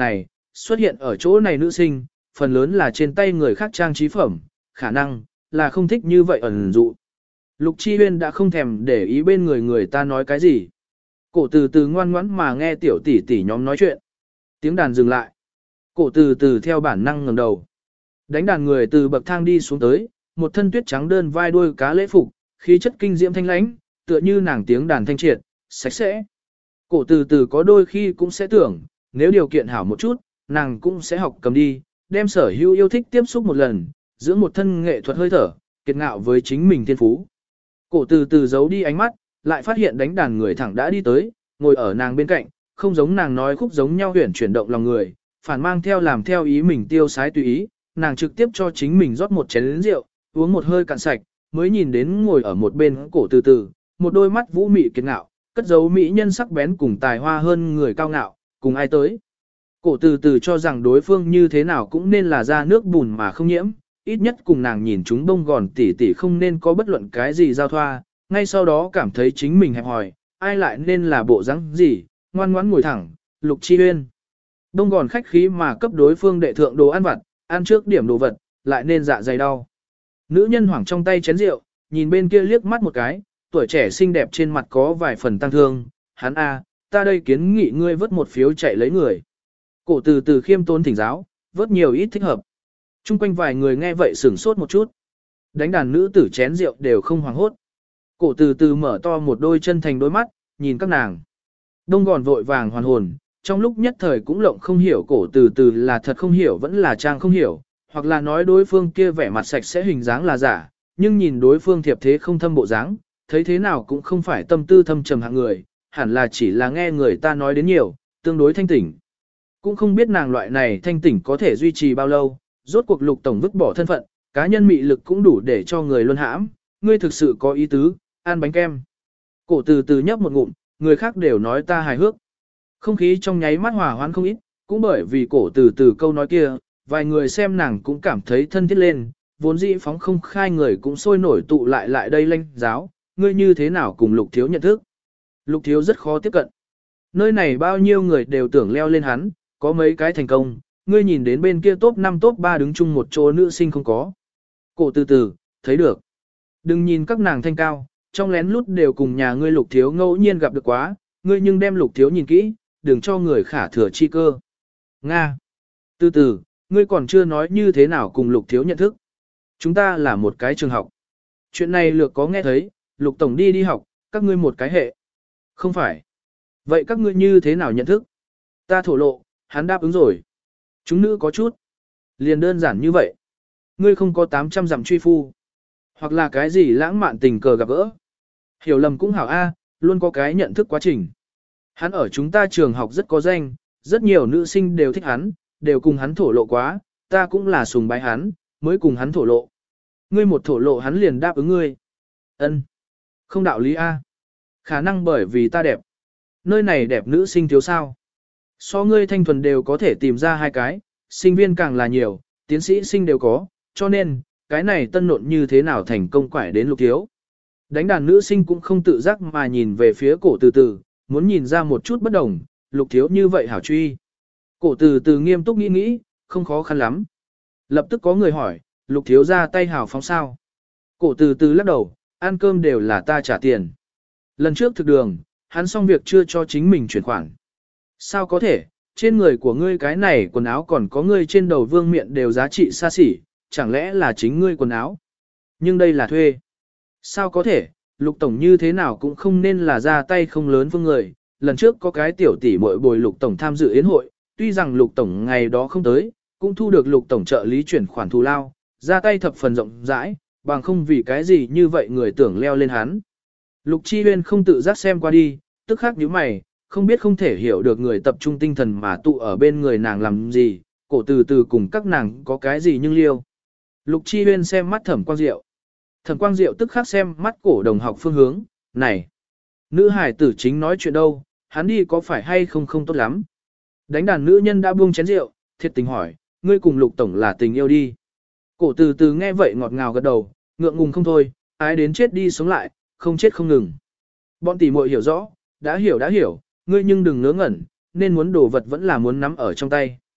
xuất hiện ở chỗ này nữ sinh, phần lớn là trên tay người khác trang trí phẩm, khả năng là không thích như vậy ẩn dụ. Lục Chi Huyên đã không thèm để ý bên người ta nói cái gì. Cổ từ từ ngoan ngoãn mà nghe tiểu tỷ tỷ nhóm nói chuyện. Tiếng đàn dừng lại. Cổ từ từ theo bản năng ngẩng đầu. Đánh đàn người từ bậc thang đi xuống tới, một thân tuyết trắng đơn vai đuôi cá lễ phục, khí chất kinh diễm thanh lãnh, tựa như nàng tiếng đàn thanh triệt, sạch sẽ. Cổ từ từ có đôi khi cũng sẽ tưởng, nếu điều kiện hảo một chút, nàng cũng sẽ học cầm đi, đem sở hữu yêu thích tiếp xúc một lần, dưỡng một thân nghệ thuật hơi thở, kiệt ngạo với chính mình thiên phú. Cổ từ từ giấu đi ánh mắt, lại phát hiện đánh đàn người thẳng đã đi tới, ngồi ở nàng bên cạnh, không giống nàng nói khúc giống nhau huyển chuyển động lòng người, phản mang theo làm theo ý mình tiêu sái tùy ý, nàng trực tiếp cho chính mình rót một chén rượu, uống một hơi cạn sạch, mới nhìn đến ngồi ở một bên cổ từ từ, một đôi mắt vũ mị kiệt ngạo, cất giấu mỹ nhân sắc bén cùng tài hoa hơn người cao ngạo, cùng ai tới. Cổ từ từ cho rằng đối phương như thế nào cũng nên là ra nước bùn mà không nhiễm, ít nhất cùng nàng nhìn chúng bông gòn tỉ tỉ không nên có bất luận cái gì giao thoa, ngay sau đó cảm thấy chính mình hẹp hòi, ai lại nên là bộ dáng gì, ngoan ngoãn ngồi thẳng, Lục Chi Huyên. Bông gòn khách khí mà cấp đối phương đệ thượng đồ ăn vặt, ăn trước điểm đồ vật, lại nên dạ dày đau. Nữ nhân hoảng trong tay chén rượu, nhìn bên kia liếc mắt một cái, tuổi trẻ xinh đẹp trên mặt có vài phần tăng thương, hắn a, ta đây kiến nghị ngươi vớt một phiếu chạy lấy người. Cổ từ từ khiêm tốn thỉnh giáo, vớt nhiều ít thích hợp. Trung quanh vài người nghe vậy sửng sốt một chút. Đánh đàn nữ tử chén rượu đều không hoảng hốt. Cổ từ từ mở to một đôi chân thành đôi mắt, nhìn các nàng. Đông gòn vội vàng hoàn hồn, trong lúc nhất thời cũng lộng không hiểu cổ từ từ là thật không hiểu vẫn là trang không hiểu, hoặc là nói đối phương kia vẻ mặt sạch sẽ hình dáng là giả, nhưng nhìn đối phương thiệp thế không thâm bộ dáng, thấy thế nào cũng không phải tâm tư thâm trầm hạng người, hẳn là chỉ là nghe người ta nói đến nhiều, tương đối thanh tỉnh. Cũng không biết nàng loại này thanh tỉnh có thể duy trì bao lâu, rốt cuộc Lục tổng vứt bỏ thân phận, cá nhân mị lực cũng đủ để cho người luân hãm, ngươi thực sự có ý tứ, ăn bánh kem. Cổ từ từ nhấp một ngụm, người khác đều nói ta hài hước. Không khí trong nháy mắt hòa hoãn không ít, cũng bởi vì cổ từ từ câu nói kia, vài người xem nàng cũng cảm thấy thân thiết lên, vốn dĩ phóng không khai người cũng sôi nổi tụ lại đây lanh giáo, ngươi như thế nào cùng Lục thiếu nhận thức. Lục thiếu rất khó tiếp cận. Nơi này bao nhiêu người đều tưởng leo lên hắn, có mấy cái thành công, ngươi nhìn đến bên kia top 5 top 3 đứng chung một chỗ nữ sinh không có. Cổ từ từ, thấy được. Đừng nhìn các nàng thanh cao, trong lén lút đều cùng nhà ngươi Lục thiếu ngẫu nhiên gặp được quá, ngươi nhưng đem Lục thiếu nhìn kỹ, đừng cho người khả thừa chi cơ. Nga. Từ từ, ngươi còn chưa nói như thế nào cùng Lục thiếu nhận thức. Chúng ta là một cái trường học. Chuyện này lược có nghe thấy, Lục tổng đi học, các ngươi một cái hệ. Không phải. Vậy các ngươi như thế nào nhận thức? Ta thổ lộ, hắn đáp ứng rồi. Chúng nữ có chút. Liền đơn giản như vậy. Ngươi không có 800 dặm truy phu. Hoặc là cái gì lãng mạn tình cờ gặp gỡ. Hiểu lầm cũng hảo A, luôn có cái nhận thức quá trình. Hắn ở chúng ta trường học rất có danh, rất nhiều nữ sinh đều thích hắn, đều cùng hắn thổ lộ quá, ta cũng là sùng bái hắn, mới cùng hắn thổ lộ. Ngươi một thổ lộ hắn liền đáp ứng ngươi. Ân, không đạo lý A. Khả năng bởi vì ta đẹp. Nơi này đẹp nữ sinh thiếu sao. So ngươi thanh thuần đều có thể tìm ra hai cái, sinh viên càng là nhiều, tiến sĩ sinh đều có, cho nên, cái này tân nộn như thế nào thành công quải đến Lục thiếu. Đánh đàn nữ sinh cũng không tự giác mà nhìn về phía cổ từ từ, muốn nhìn ra một chút bất đồng, Lục thiếu như vậy hảo truy. Cổ từ từ nghiêm túc nghĩ, không khó khăn lắm. Lập tức có người hỏi, Lục thiếu ra tay hảo phóng sao. Cổ từ từ lắc đầu, ăn cơm đều là ta trả tiền. Lần trước thực đường, hắn xong việc chưa cho chính mình chuyển khoản. Sao có thể, trên người của ngươi cái này quần áo còn có ngươi trên đầu vương miện đều giá trị xa xỉ, chẳng lẽ là chính ngươi quần áo. Nhưng đây là thuê. Sao có thể, Lục tổng như thế nào cũng không nên là ra tay không lớn phương người. Lần trước có cái tiểu tỷ muội bồi Lục tổng tham dự yến hội, tuy rằng Lục tổng ngày đó không tới, cũng thu được Lục tổng trợ lý chuyển khoản thù lao, ra tay thập phần rộng rãi, bằng không vì cái gì như vậy người tưởng leo lên hắn. Lục Chi Huyên không tự giác xem qua đi, tức khắc nhíu mày, không biết không thể hiểu được người tập trung tinh thần mà tụ ở bên người nàng làm gì, cổ từ từ cùng các nàng có cái gì nhưng liêu. Lục Chi Huyên xem mắt Thẩm Quang Diệu. Thẩm Quang Diệu tức khắc xem mắt cổ đồng học phương hướng, này, nữ hải tử chính nói chuyện đâu, hắn đi có phải hay không không tốt lắm. Đánh đàn nữ nhân đã buông chén rượu, thiệt tình hỏi, ngươi cùng Lục tổng là tình yêu đi. Cổ từ từ nghe vậy ngọt ngào gật đầu, ngượng ngùng không thôi, ái đến chết đi sống lại, không chết không ngừng. Bọn tỷ muội hiểu rõ, đã hiểu, ngươi nhưng đừng ngớ ngẩn, nên muốn đồ vật vẫn là muốn nắm ở trong tay.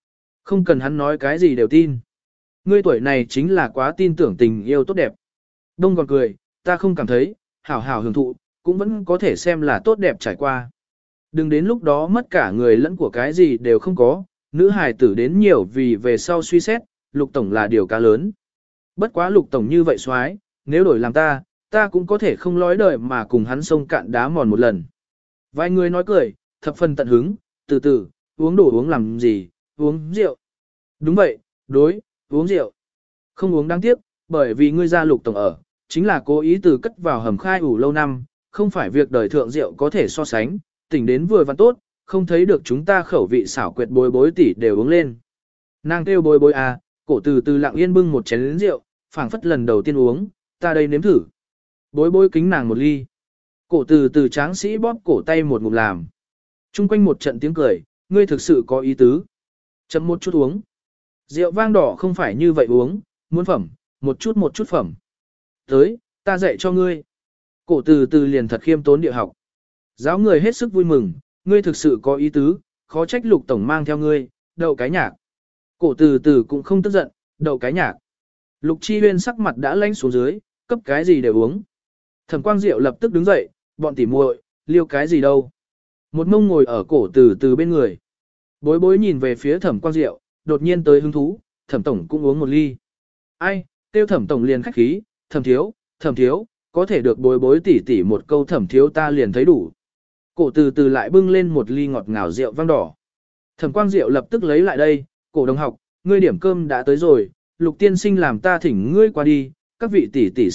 Không cần hắn nói cái gì đều tin. Ngươi tuổi này chính là quá tin tưởng tình yêu tốt đẹp. Đông còn cười, ta không cảm thấy, hảo hảo hưởng thụ, cũng vẫn có thể xem là tốt đẹp trải qua. Đừng đến lúc đó mất cả người lẫn của cái gì đều không có, nữ hài tử đến nhiều vì về sau suy xét, Lục Tổng là điều cá lớn. Bất quá Lục Tổng như vậy xoái, nếu đổi làm ta cũng có thể không lói đời mà cùng hắn sông cạn đá mòn một lần. Vài người nói cười, thập phần tận hứng, từ từ, uống đồ uống làm gì, uống rượu. Đúng vậy, đối, uống rượu. Không uống đáng tiếc, bởi vì ngươi gia Lục Tổng ở, chính là cố ý từ cất vào hầm khai ủ lâu năm, không phải việc đời thượng rượu có thể so sánh, tỉnh đến vừa văn tốt, không thấy được chúng ta khẩu vị xảo quyệt bối bối tỉ đều uống lên. Nàng kêu bối bối à, cổ từ từ lặng yên bưng một chén rượu, phảng phất lần đầu tiên uống, ta đây nếm thử. Bối bối kính nàng một ly. Cổ từ từ tráng sĩ bóp cổ tay một ngụm làm. Trung quanh một trận tiếng cười, ngươi thực sự có ý tứ. Chậm một chút uống. Rượu vang đỏ không phải như vậy uống, muốn phẩm, một chút phẩm. Tới, ta dạy cho ngươi. Cổ từ từ liền thật khiêm tốn địa học. Giáo người hết sức vui mừng, ngươi thực sự có ý tứ, khó trách Lục Tổng mang theo ngươi, đậu cái nhạc. Cổ từ từ cũng không tức giận, đậu cái nhạc. Lục Chi Huyên sắc mặt đã lánh xuống dưới, cấp cái gì để uống. Thẩm Quang Diệu lập tức đứng dậy, bọn tỉ muội, liêu cái gì đâu. Một mông ngồi ở cổ từ từ bên người. Bối bối nhìn về phía Thẩm Quang Diệu, đột nhiên tới hứng thú, Thẩm Tổng cũng uống một ly. Ai, tiêu Thẩm Tổng liền khách khí, Thẩm thiếu, có thể được bối bối tỉ tỉ một câu Thẩm thiếu ta liền thấy đủ. Cổ từ từ lại bưng lên một ly ngọt ngào rượu vang đỏ. Thẩm Quang Diệu lập tức lấy lại đây, cổ đồng học, ngươi điểm cơm đã tới rồi, Lục tiên sinh làm ta thỉnh ngươi qua đi, các vị tỷ tỷ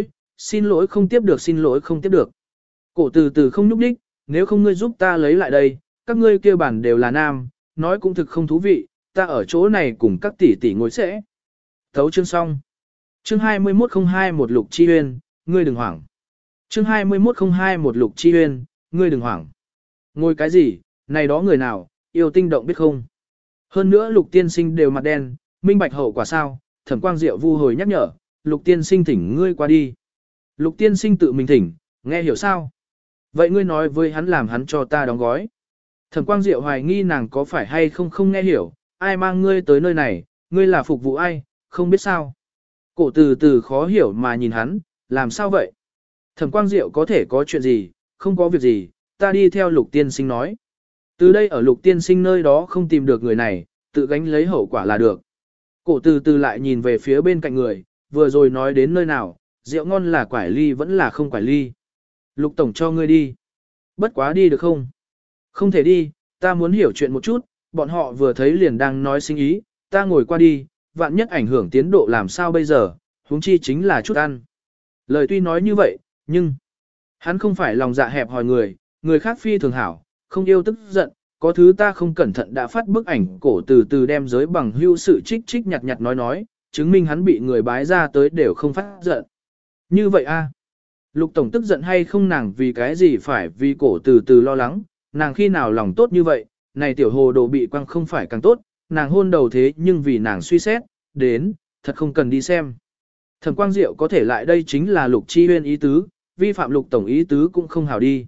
xin lỗi không tiếp được. Cổ từ từ không nhúc đích, nếu không ngươi giúp ta lấy lại đây, các ngươi kêu bản đều là nam, nói cũng thực không thú vị, ta ở chỗ này cùng các tỷ tỷ ngồi sẽ. Thấu chương xong. Chương 21021 Lục Chi Huyên, ngươi đừng hoảng. Chương 21021 Lục Chi Huyên, ngươi đừng hoảng. Ngồi cái gì, này đó người nào, yêu tinh động biết không? Hơn nữa Lục tiên sinh đều mặt đen, minh bạch hậu quả sao? Thẩm Quang Diệu vu hồi nhắc nhở, Lục tiên sinh thỉnh ngươi qua đi. Lục tiên sinh tự mình thỉnh, nghe hiểu sao? Vậy ngươi nói với hắn làm hắn cho ta đóng gói. Thẩm Quang Diệu hoài nghi nàng có phải hay không nghe hiểu, ai mang ngươi tới nơi này, ngươi là phục vụ ai, không biết sao. Cổ từ từ khó hiểu mà nhìn hắn, làm sao vậy? Thẩm Quang Diệu có thể có chuyện gì, không có việc gì, ta đi theo Lục tiên sinh nói. Từ đây ở Lục tiên sinh nơi đó không tìm được người này, tự gánh lấy hậu quả là được. Cổ từ từ lại nhìn về phía bên cạnh người, vừa rồi nói đến nơi nào, rượu ngon là quải ly vẫn là không quải ly. Lục Tổng cho ngươi đi. Bất quá đi được không? Không thể đi, ta muốn hiểu chuyện một chút, bọn họ vừa thấy liền đang nói sinh ý, ta ngồi qua đi, vạn nhất ảnh hưởng tiến độ làm sao bây giờ, huống chi chính là chút ăn. Lời tuy nói như vậy, nhưng hắn không phải lòng dạ hẹp hòi người khác phi thường hảo, không yêu tức giận, có thứ ta không cẩn thận đã phát bức ảnh cổ từ từ đem giới bằng hưu sự trích nhặt nói, chứng minh hắn bị người bái ra tới đều không phát giận. Như vậy a, Lục Tổng tức giận hay không nàng vì cái gì phải vì cổ từ từ lo lắng, nàng khi nào lòng tốt như vậy, này tiểu hồ đồ bị quăng không phải càng tốt, nàng hôn đầu thế nhưng vì nàng suy xét, đến, thật không cần đi xem. Thẩm Quang Diệu có thể lại đây chính là Lục Chi Huyên ý tứ, vi phạm Lục Tổng ý tứ cũng không hảo đi.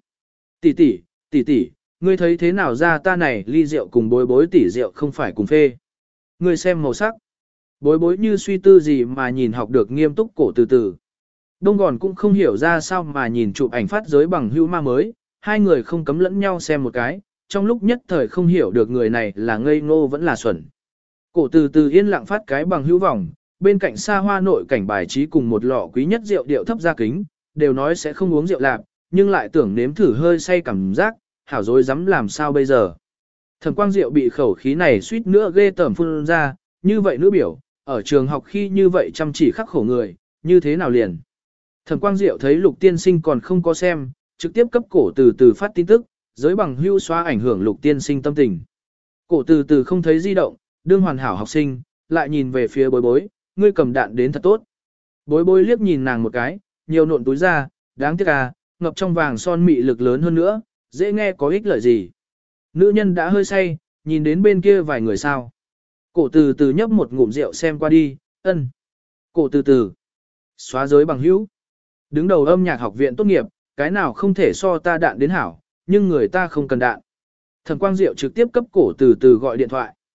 Tỷ, ngươi thấy thế nào ra ta này ly rượu cùng bối bối tỷ rượu không phải cùng phê. Ngươi xem màu sắc. Bối bối như suy tư gì mà nhìn học được nghiêm túc cổ từ từ. Đông Gòn cũng không hiểu ra sao mà nhìn chụp ảnh phát giới bằng hữu ma mới, hai người không cấm lẫn nhau xem một cái, trong lúc nhất thời không hiểu được người này là ngây ngô vẫn là xuẩn. Cổ từ từ yên lặng phát cái bằng hữu vòng, bên cạnh xa hoa nội cảnh bài trí cùng một lọ quý nhất rượu điệu thấp ra kính, đều nói sẽ không uống rượu lạp, nhưng lại tưởng nếm thử hơi say cảm giác, hảo dối dám làm sao bây giờ. Thẩm Quang Diệu bị khẩu khí này suýt nữa ghê tởm phun ra, như vậy nữ biểu, ở trường học khi như vậy chăm chỉ khắc khổ người, như thế nào liền. Thẩm Quang Diệu thấy Lục tiên sinh còn không có xem, trực tiếp cấp cổ từ từ phát tin tức, giới bằng hưu xóa ảnh hưởng Lục tiên sinh tâm tình. Cổ từ từ không thấy di động, đương hoàn hảo học sinh, lại nhìn về phía bối bối, ngươi cầm đạn đến thật tốt. Bối bối liếc nhìn nàng một cái, nhiều nộn túi ra, đáng tiếc à, ngập trong vàng son mị lực lớn hơn nữa, dễ nghe có ích lợi gì. Nữ nhân đã hơi say, nhìn đến bên kia vài người sao. Cổ từ từ nhấp một ngụm rượu xem qua đi, ân. Cổ từ từ, xóa giới bằng hữu. Đứng đầu âm nhạc học viện tốt nghiệp, cái nào không thể so ta đạn đến hảo, nhưng người ta không cần đạn. Thẩm Quang Diệu trực tiếp cấp cổ từ từ gọi điện thoại.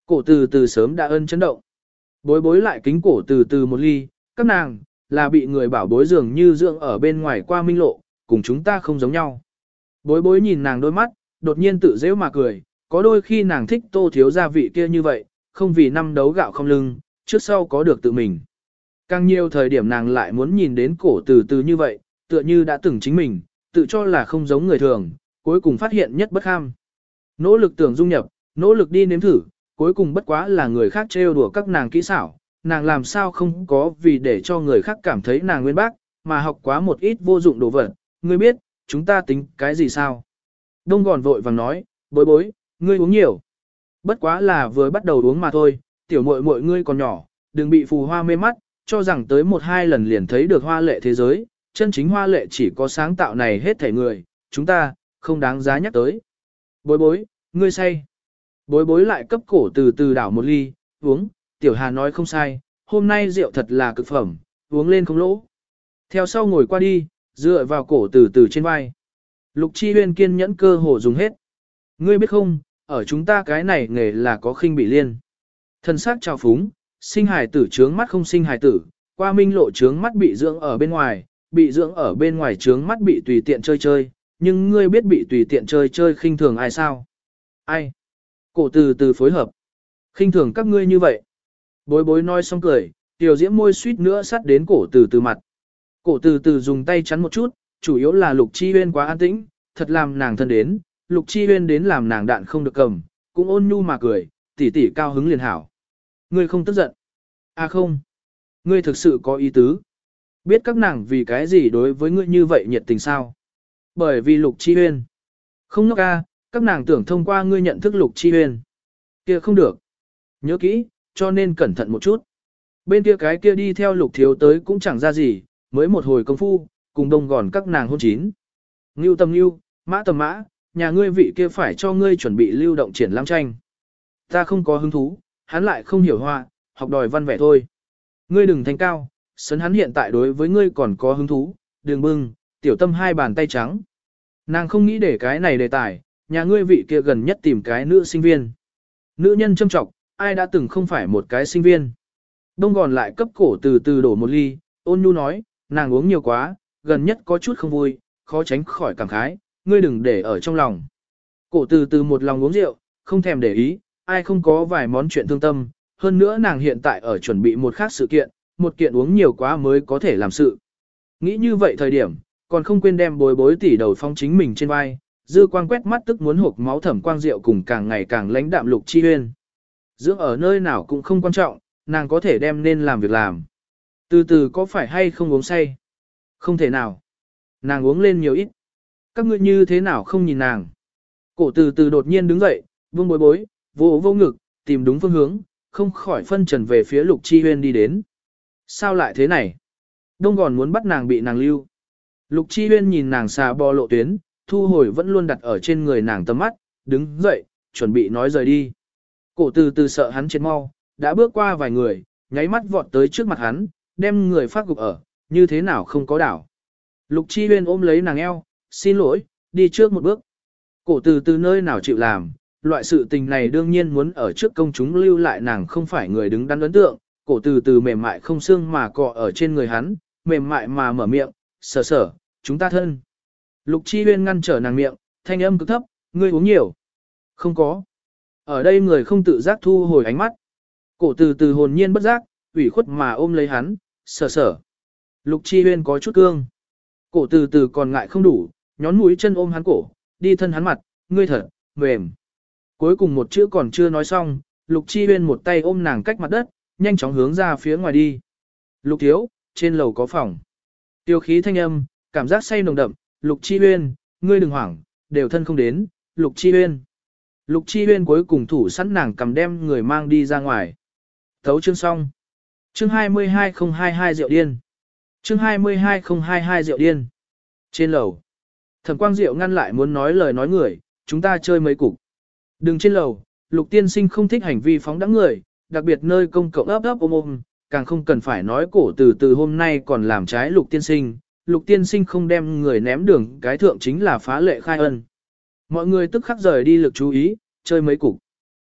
Cổ từ từ sớm đã ân chấn động. Bối bối lại kính cổ từ từ một ly, các nàng, là bị người bảo bối dường như dưỡng ở bên ngoài qua minh lộ, cùng chúng ta không giống nhau. Bối bối nhìn nàng đôi mắt, đột nhiên tự dễ mà cười, có đôi khi nàng thích Tô thiếu gia vị kia như vậy, không vì năm đấu gạo không lưng, trước sau có được tự mình. Càng nhiều thời điểm nàng lại muốn nhìn đến cổ từ từ như vậy, tựa như đã từng chính mình, tự cho là không giống người thường, cuối cùng phát hiện nhất bất ham. Nỗ lực tưởng dung nhập, nỗ lực đi nếm thử, cuối cùng bất quá là người khác trêu đùa các nàng kỹ xảo, nàng làm sao không có vì để cho người khác cảm thấy nàng nguyên bác, mà học quá một ít vô dụng đồ vật, ngươi biết, chúng ta tính cái gì sao? Đông Gòn vội vàng nói, bối bối, ngươi uống nhiều. Bất quá là vừa bắt đầu uống mà thôi, tiểu muội muội ngươi còn nhỏ, đừng bị phù hoa mê mắt, cho rằng tới một hai lần liền thấy được hoa lệ thế giới, chân chính hoa lệ chỉ có sáng tạo này hết thảy người, chúng ta, không đáng giá nhắc tới. Bối bối, ngươi say. Bối bối lại cấp cổ từ từ đảo một ly, uống, tiểu hà nói không sai, hôm nay rượu thật là cực phẩm, uống lên không lỗ. Theo sau ngồi qua đi, dựa vào cổ từ từ trên vai. Lục Chi Huyên kiên nhẫn cơ hồ dùng hết. Ngươi biết không, ở chúng ta cái này nghề là có khinh bị liên. Thân xác trào phúng, sinh hài tử trướng mắt không sinh hài tử, qua minh lộ trướng mắt bị dưỡng ở bên ngoài, bị dưỡng ở bên ngoài trướng mắt bị tùy tiện chơi chơi, nhưng ngươi biết bị tùy tiện chơi chơi khinh thường ai sao? Ai? Cổ từ từ phối hợp. Khinh thường các ngươi như vậy. Bối bối nói xong cười, tiểu diễm môi suýt nữa sát đến cổ từ từ mặt. Cổ từ từ dùng tay chắn một chút, chủ yếu là Lục Chi Huyên quá an tĩnh, thật làm nàng thân đến, Lục Chi Huyên đến làm nàng đạn không được cầm, cũng ôn nhu mà cười, tỉ tỉ cao hứng liền hảo. Ngươi không tức giận. À không. Ngươi thực sự có ý tứ. Biết các nàng vì cái gì đối với ngươi như vậy nhiệt tình sao? Bởi vì Lục Chi Huyên. Không ngốc ca, các nàng tưởng thông qua ngươi nhận thức Lục Chi Huyên. Kia không được. Nhớ kỹ, cho nên cẩn thận một chút. Bên kia cái kia đi theo Lục thiếu tới cũng chẳng ra gì, mới một hồi công phu, cùng đông gòn các nàng hôn chín. Ngưu tầm ngưu, mã tầm mã, nhà ngươi vị kia phải cho ngươi chuẩn bị lưu động triển lãm tranh. Ta không có hứng thú, hắn lại không hiểu họa, học đòi văn vẻ thôi. Ngươi đừng thanh cao, sấn hắn hiện tại đối với ngươi còn có hứng thú, đừng bưng, tiểu tâm hai bàn tay trắng. Nàng không nghĩ để cái này đề tài, nhà ngươi vị kia gần nhất tìm cái nữ sinh viên. Nữ nhân châm trọng, ai đã từng không phải một cái sinh viên. Đông gòn lại cấp cổ từ từ đổ một ly, ôn nhu nói, nàng uống nhiều quá, gần nhất có chút không vui, khó tránh khỏi cảm khái, ngươi đừng để ở trong lòng. Cổ từ từ một lòng uống rượu, không thèm để ý, ai không có vài món chuyện thương tâm, hơn nữa nàng hiện tại ở chuẩn bị một khác sự kiện, một kiện uống nhiều quá mới có thể làm sự. Nghĩ như vậy thời điểm, còn không quên đem bối bối tỉ đầu phong chính mình trên vai, dư quang quét mắt tức muốn hộp máu Thẩm Quang Diệu cùng càng ngày càng lãnh đạm Lục Chi Huyên. Dưỡng ở nơi nào cũng không quan trọng, nàng có thể đem nên làm việc làm. Từ từ có phải hay không uống say? Không thể nào. Nàng uống lên nhiều ít. Các ngươi như thế nào không nhìn nàng? Cổ từ từ đột nhiên đứng dậy, vương bối bối, vô vô ngực, tìm đúng phương hướng, không khỏi phân trần về phía Lục Chi Huyên đi đến. Sao lại thế này? Đông gòn muốn bắt nàng bị nàng lưu. Lục Chi Huyên nhìn nàng xà bò lộ tuyến, thu hồi vẫn luôn đặt ở trên người nàng tầm mắt, đứng dậy, chuẩn bị nói rời đi. Cổ từ từ sợ hắn chết mau, đã bước qua vài người, nháy mắt vọt tới trước mặt hắn, đem người phát gục ở, như thế nào không có đảo. Lục Chi Huyên ôm lấy nàng eo, xin lỗi, đi trước một bước. Cổ từ từ nơi nào chịu làm, loại sự tình này đương nhiên muốn ở trước công chúng lưu lại nàng không phải người đứng đắn ấn tượng, cổ từ từ mềm mại không xương mà cọ ở trên người hắn, mềm mại mà mở miệng, sở sở, chúng ta thân. Lục Chi Huyên ngăn trở nàng miệng, thanh âm cực thấp, ngươi uống nhiều. Không có. Ở đây người không tự giác thu hồi ánh mắt. Cổ từ từ hồn nhiên bất giác, ủy khuất mà ôm lấy hắn, sở sở. Lục Chi Huyên có chút cương. Cổ từ từ còn ngại không đủ, nhón mũi chân ôm hắn cổ, đi thân hắn mặt, ngươi thật, mềm. Cuối cùng một chữ còn chưa nói xong, Lục Chi Huyên một tay ôm nàng cách mặt đất, nhanh chóng hướng ra phía ngoài đi. Lục thiếu, trên lầu có phòng. Tiêu khí thanh âm, cảm giác say nồng đậm, Lục Chi Huyên, ngươi đừng hoảng, đều thân không đến, Lục Chi Huyên. Lục Chi Huyên cuối cùng thủ sẵn nàng cầm đem người mang đi ra ngoài. Thấu chương xong. Chương 22022 rượu điên. Chương 22022 rượu điên. Trên lầu. Thẩm Quang Diệu ngăn lại muốn nói lời nói người, chúng ta chơi mấy cục. Đừng trên lầu, Lục tiên sinh không thích hành vi phóng đãng người, đặc biệt nơi công cộng ấp ấp ôm ôm, càng không cần phải nói cổ từ từ hôm nay còn làm trái Lục tiên sinh. Lục tiên sinh không đem người ném đường cái thượng chính là phá lệ khai ân. Mọi người tức khắc rời đi lực chú ý, chơi mấy cục.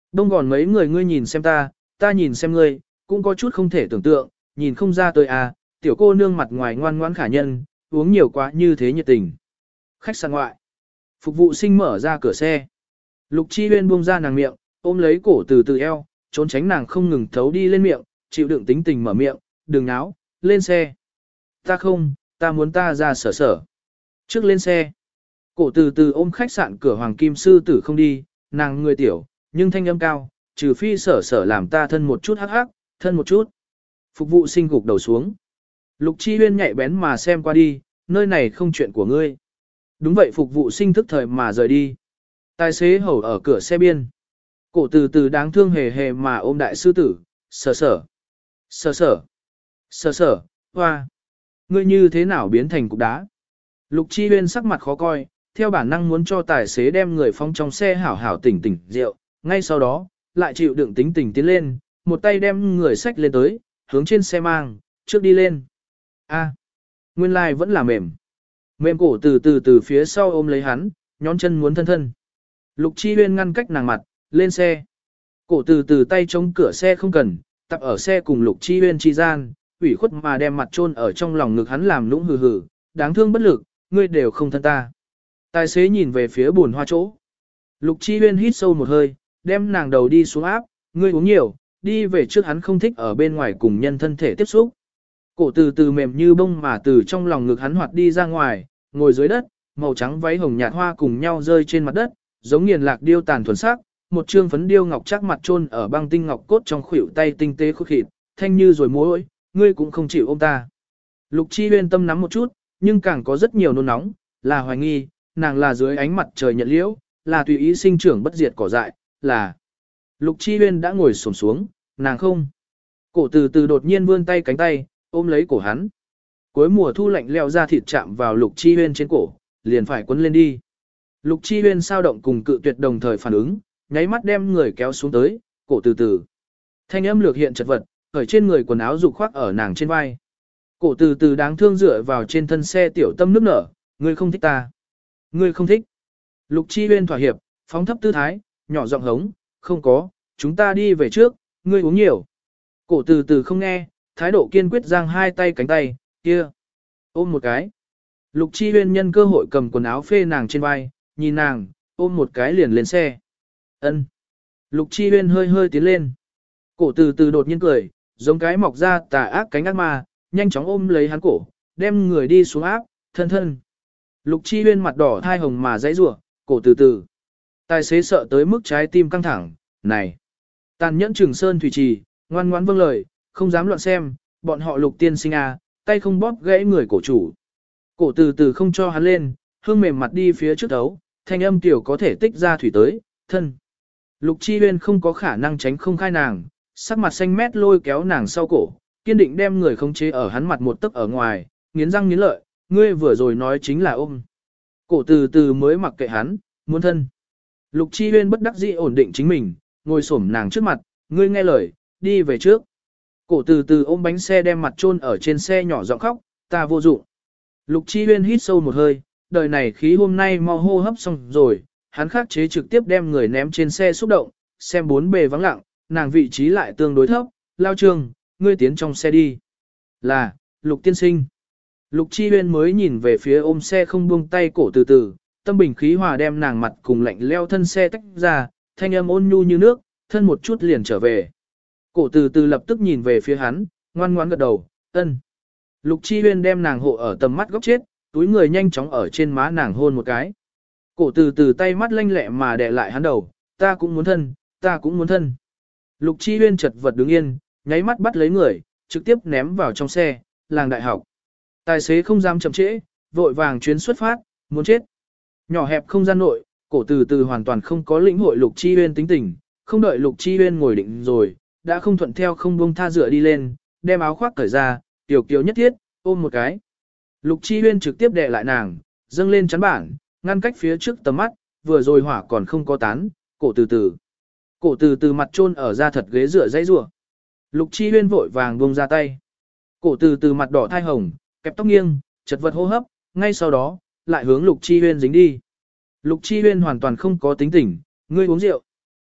Đông gòn mấy người ngươi nhìn xem ta nhìn xem ngươi, cũng có chút không thể tưởng tượng, nhìn không ra tới à, tiểu cô nương mặt ngoài ngoan ngoãn khả nhân, uống nhiều quá như thế nhiệt tình. Khách sạn ngoại. Phục vụ sinh mở ra cửa xe. Lục Chi Huyên buông ra nàng miệng, ôm lấy cổ từ từ eo, trốn tránh nàng không ngừng thấu đi lên miệng, chịu đựng tính tình mở miệng, đừng náo, lên xe. Ta không, ta muốn ta ra sở sở. Trước lên xe. Cổ từ từ ôm khách sạn cửa Hoàng Kim Sư Tử không đi, nàng người tiểu, nhưng thanh âm cao, trừ phi sở sở làm ta thân một chút hắc hắc, thân một chút. Phục vụ sinh gục đầu xuống. Lục Chi Huyên nhạy bén mà xem qua đi, nơi này không chuyện của ngươi. Đúng vậy, phục vụ sinh thức thời mà rời đi. Tài xế hầu ở cửa xe biên. Cổ từ từ đáng thương hề hề mà ôm đại sư tử, sở sở. Sở sở. Sở sở, hoa. Ngươi như thế nào biến thành cục đá? Lục Chi Huyên sắc mặt khó coi, theo bản năng muốn cho tài xế đem người phóng trong xe hảo hảo tỉnh tỉnh rượu, ngay sau đó, lại chịu đựng tính tình tiến lên, một tay đem người xách lên tới, hướng trên xe mang, trước đi lên. A, nguyên lai vẫn là mềm. Mềm cổ từ phía sau ôm lấy hắn, nhón chân muốn thân thân. Lục Chi Huyên ngăn cách nàng mặt, lên xe. Cổ từ tay chống cửa xe không cần, tập ở xe cùng Lục Chi Huyên chi gian, ủy khuất mà đem mặt chôn ở trong lòng ngực hắn làm lũng hừ hừ, đáng thương bất lực, ngươi đều không thân ta. Tài xế nhìn về phía buồn hoa chỗ. Lục Chi Huyên hít sâu một hơi, đem nàng đầu đi xuống áp, ngươi uống nhiều, đi về trước, hắn không thích ở bên ngoài cùng nhân thân thể tiếp xúc. Cổ từ mềm như bông mà từ trong lòng ngực hắn hoạt đi ra ngoài, ngồi dưới đất, màu trắng váy hồng nhạt hoa cùng nhau rơi trên mặt đất, giống nghiền lạc điêu tàn thuần sắc, một trương phấn điêu ngọc chắc mặt chôn ở băng tinh ngọc cốt trong khuỷu tay tinh tế khuất khịt, thanh như rồi mối, ngươi cũng không chịu ôm ta. Lục Chi Huyên tâm nắm một chút, nhưng càng có rất nhiều nôn nóng, là hoài nghi, nàng là dưới ánh mặt trời nhận liễu, là tùy ý sinh trưởng bất diệt cỏ dại, là. Lục Chi Huyên đã ngồi xổm xuống, nàng không. Cổ từ đột nhiên vươn tay cánh tay, ôm lấy cổ hắn. Cuối mùa thu lạnh leo ra thịt chạm vào Lục Chi Huyên trên cổ, liền phải quấn lên đi. Lục Chi Huyên sao động cùng cự tuyệt đồng thời phản ứng, nháy mắt đem người kéo xuống tới, cổ từ. Thanh âm lược hiện chật vật, ở trên người quần áo dục khoác ở nàng trên vai. Cổ từ đáng thương dựa vào trên thân xe tiểu tâm nước nở, ngươi không thích ta. Ngươi không thích. Lục Chi Huyên thỏa hiệp, phóng thấp tư thái, nhỏ giọng hống, không có, chúng ta đi về trước, ngươi uống nhiều. Cổ từ không nghe, thái độ kiên quyết giang hai tay cánh tay, kia. Ôm một cái. Lục Chi Huyên nhân cơ hội cầm quần áo phê nàng trên vai, nhìn nàng, ôm một cái liền lên xe. Ân. Lục Chi Huyên hơi hơi tiến lên. Cổ từ đột nhiên cười, giống cái mọc ra tà ác cánh ác ma, nhanh chóng ôm lấy hắn cổ, đem người đi xuống áp, thân thân. Lục Chi Huyên mặt đỏ thai hồng mà dãy rủa, cổ từ. Tài xế sợ tới mức trái tim căng thẳng, này. Tàn nhẫn Trường Sơn Thủy Trì, ngoan ngoãn vâng lời, không dám loạn xem, bọn họ Lục tiên sinh à, tay không bóp gãy người cổ chủ. Cổ từ không cho hắn lên, hương mềm mặt đi phía trước đấu, thanh âm tiểu có thể tích ra thủy tới, thân. Lục Chi Huyên không có khả năng tránh không khai nàng, sắc mặt xanh mét lôi kéo nàng sau cổ, kiên định đem người khống chế ở hắn mặt một tấc ở ngoài, nghiến răng nghiến lợi, ngươi vừa rồi nói chính là ôm. Cổ từ mới mặc kệ hắn, muốn thân. Lục Chi Huyên bất đắc dĩ ổn định chính mình, ngồi xổm nàng trước mặt, ngươi nghe lời, đi về trước. Cổ từ ôm bánh xe đem mặt chôn ở trên xe nhỏ giọng khóc, ta vô dụng. Lục Chi Huyên hít sâu một hơi, đời này khí hôm nay mau hô hấp xong rồi, hắn khắc chế trực tiếp đem người ném trên xe xúc động, xem bốn bề vắng lặng, nàng vị trí lại tương đối thấp, lao trường, ngươi tiến trong xe đi. Là, Lục tiên sinh. Lục Chi Huyên mới nhìn về phía ôm xe không buông tay cổ từ, tâm bình khí hòa đem nàng mặt cùng lạnh leo thân xe tách ra, thanh âm ôn nhu như nước, thân một chút liền trở về. Cổ từ lập tức nhìn về phía hắn, ngoan ngoãn gật đầu, ân. Lục Chi Huyên đem nàng hộ ở tầm mắt góc chết, túi người nhanh chóng ở trên má nàng hôn một cái. Cổ từ tay mắt lanh lẹ mà đè lại hắn đầu, ta cũng muốn thân, ta cũng muốn thân. Lục Chi Huyên chật vật đứng yên, nháy mắt bắt lấy người, trực tiếp ném vào trong xe, làng đại học. Tài xế không dám chậm trễ, vội vàng chuyến xuất phát, muốn chết. Nhỏ hẹp không gian nội, cổ từ hoàn toàn không có lĩnh hội Lục Chi Huyên tính tình, không đợi Lục Chi Huyên ngồi định rồi, đã không thuận theo không buông tha dựa đi lên, đem áo khoác cởi ra, tiểu kiều nhất thiết, ôm một cái. Lục Chi Huyên trực tiếp đè lại nàng, dâng lên chắn bảng, ngăn cách phía trước tầm mắt, vừa rồi hỏa còn không có tán, cổ từ. Cổ từ mặt chôn ở da thật ghế dựa dãy rủa. Lục Chi Huyên vội vàng buông ra tay. Cổ từ mặt đỏ thai hồng, kẹp tóc nghiêng, chật vật hô hấp, ngay sau đó, lại hướng Lục Chi Huyên dính đi. Lục Chi Huyên hoàn toàn không có tính tỉnh, ngươi uống rượu.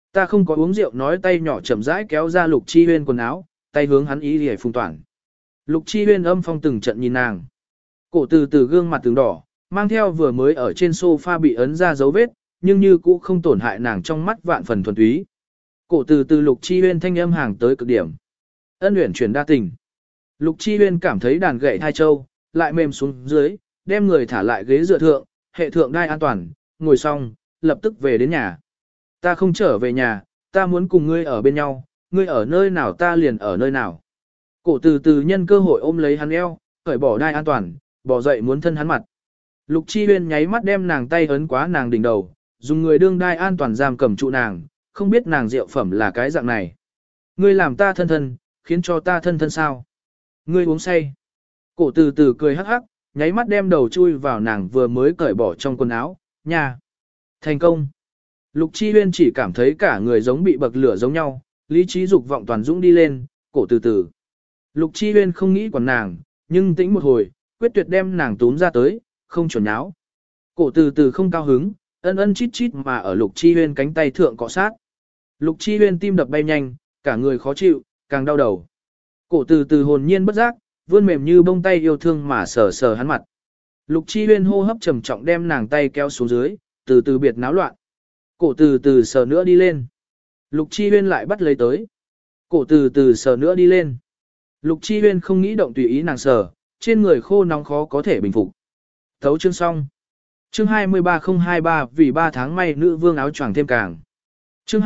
Ta không có uống rượu nói tay nhỏ chậm rãi kéo ra Lục Chi Huyên quần áo, tay hướng hắn ý để phùng toàn. Lục Chi Huyên âm phong từng trận nhìn nàng. Cổ từ từ gương mặt từng đỏ, mang theo vừa mới ở trên sofa bị ấn ra dấu vết, nhưng như cũ không tổn hại nàng trong mắt vạn phần thuần túy. Cổ từ từ Lục Chi Huyên thanh âm hàng tới cực điểm. Ân uyển chuyển đa tình. Lục Chi Huyên cảm thấy đàn gậy hai châu, lại mềm xuống dưới, đem người thả lại ghế dựa thượng, hệ thượng đai an toàn, ngồi xong, lập tức về đến nhà. Ta không trở về nhà, ta muốn cùng ngươi ở bên nhau, ngươi ở nơi nào ta liền ở nơi nào. Cổ từ từ nhân cơ hội ôm lấy hắn eo, cởi bỏ đai an toàn, bỏ dậy muốn thân hắn mặt. Lục Chi Huyên nháy mắt đem nàng tay ấn quá nàng đỉnh đầu, dùng người đương đai an toàn giam cầm trụ nàng, không biết nàng rượu phẩm là cái dạng này. Ngươi làm ta thân thân, khiến cho ta thân thân sao? Ngươi uống say. Cổ từ từ cười hắc hắc, nháy mắt đem đầu chui vào nàng vừa mới cởi bỏ trong quần áo, nha. Thành công. Lục Chi Huyên chỉ cảm thấy cả người giống bị bậc lửa giống nhau, lý trí dục vọng toàn dũng đi lên, cổ từ từ. Lục Chi Huyên không nghĩ quản nàng, nhưng tĩnh một hồi, quyết tuyệt đem nàng túm ra tới, không chuẩn nháo. Cổ từ từ không cao hứng, ân ân chít chít mà ở Lục Chi Huyên cánh tay thượng cọ sát. Lục Chi Huyên tim đập bay nhanh, cả người khó chịu, càng đau đầu. Cổ từ từ hồn nhiên bất giác, vươn mềm như bông tay yêu thương mà sờ sờ hắn mặt. Lục Chi Huyên hô hấp trầm trọng đem nàng tay kéo xuống dưới, từ từ biệt náo loạn. Cổ từ từ sờ nữa đi lên. Lục Chi Huyên lại bắt lấy tới. Cổ từ từ sờ nữa đi lên. Lục Chi Huyên không nghĩ động tùy ý nàng sờ, trên người khô nóng khó có thể bình phục. Thấu chương xong. Chương 23023 vì 3 tháng may nữ vương áo choàng thêm càng. Chương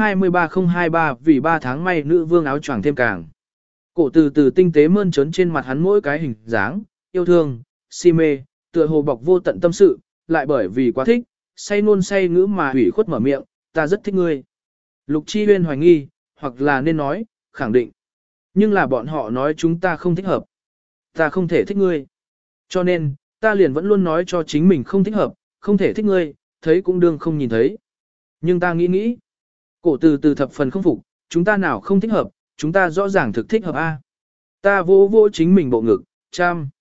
23023 vì 3 tháng may nữ vương áo choàng thêm càng. Cổ từ từ tinh tế mơn trớn trên mặt hắn mỗi cái hình dáng, yêu thương, si mê, tựa hồ bọc vô tận tâm sự, lại bởi vì quá thích, say nôn say ngữ mà hủy khuất mở miệng, ta rất thích ngươi. Lục Chi Huyên hoài nghi, hoặc là nên nói, khẳng định. Nhưng là bọn họ nói chúng ta không thích hợp. Ta không thể thích ngươi. Cho nên, ta liền vẫn luôn nói cho chính mình không thích hợp, không thể thích ngươi, thấy cũng đương không nhìn thấy. Nhưng ta nghĩ. Cổ từ từ thập phần không phục, chúng ta nào không thích hợp, chúng ta rõ ràng thực thích hợp a. Ta vô vô chính mình bộ ngực, cham.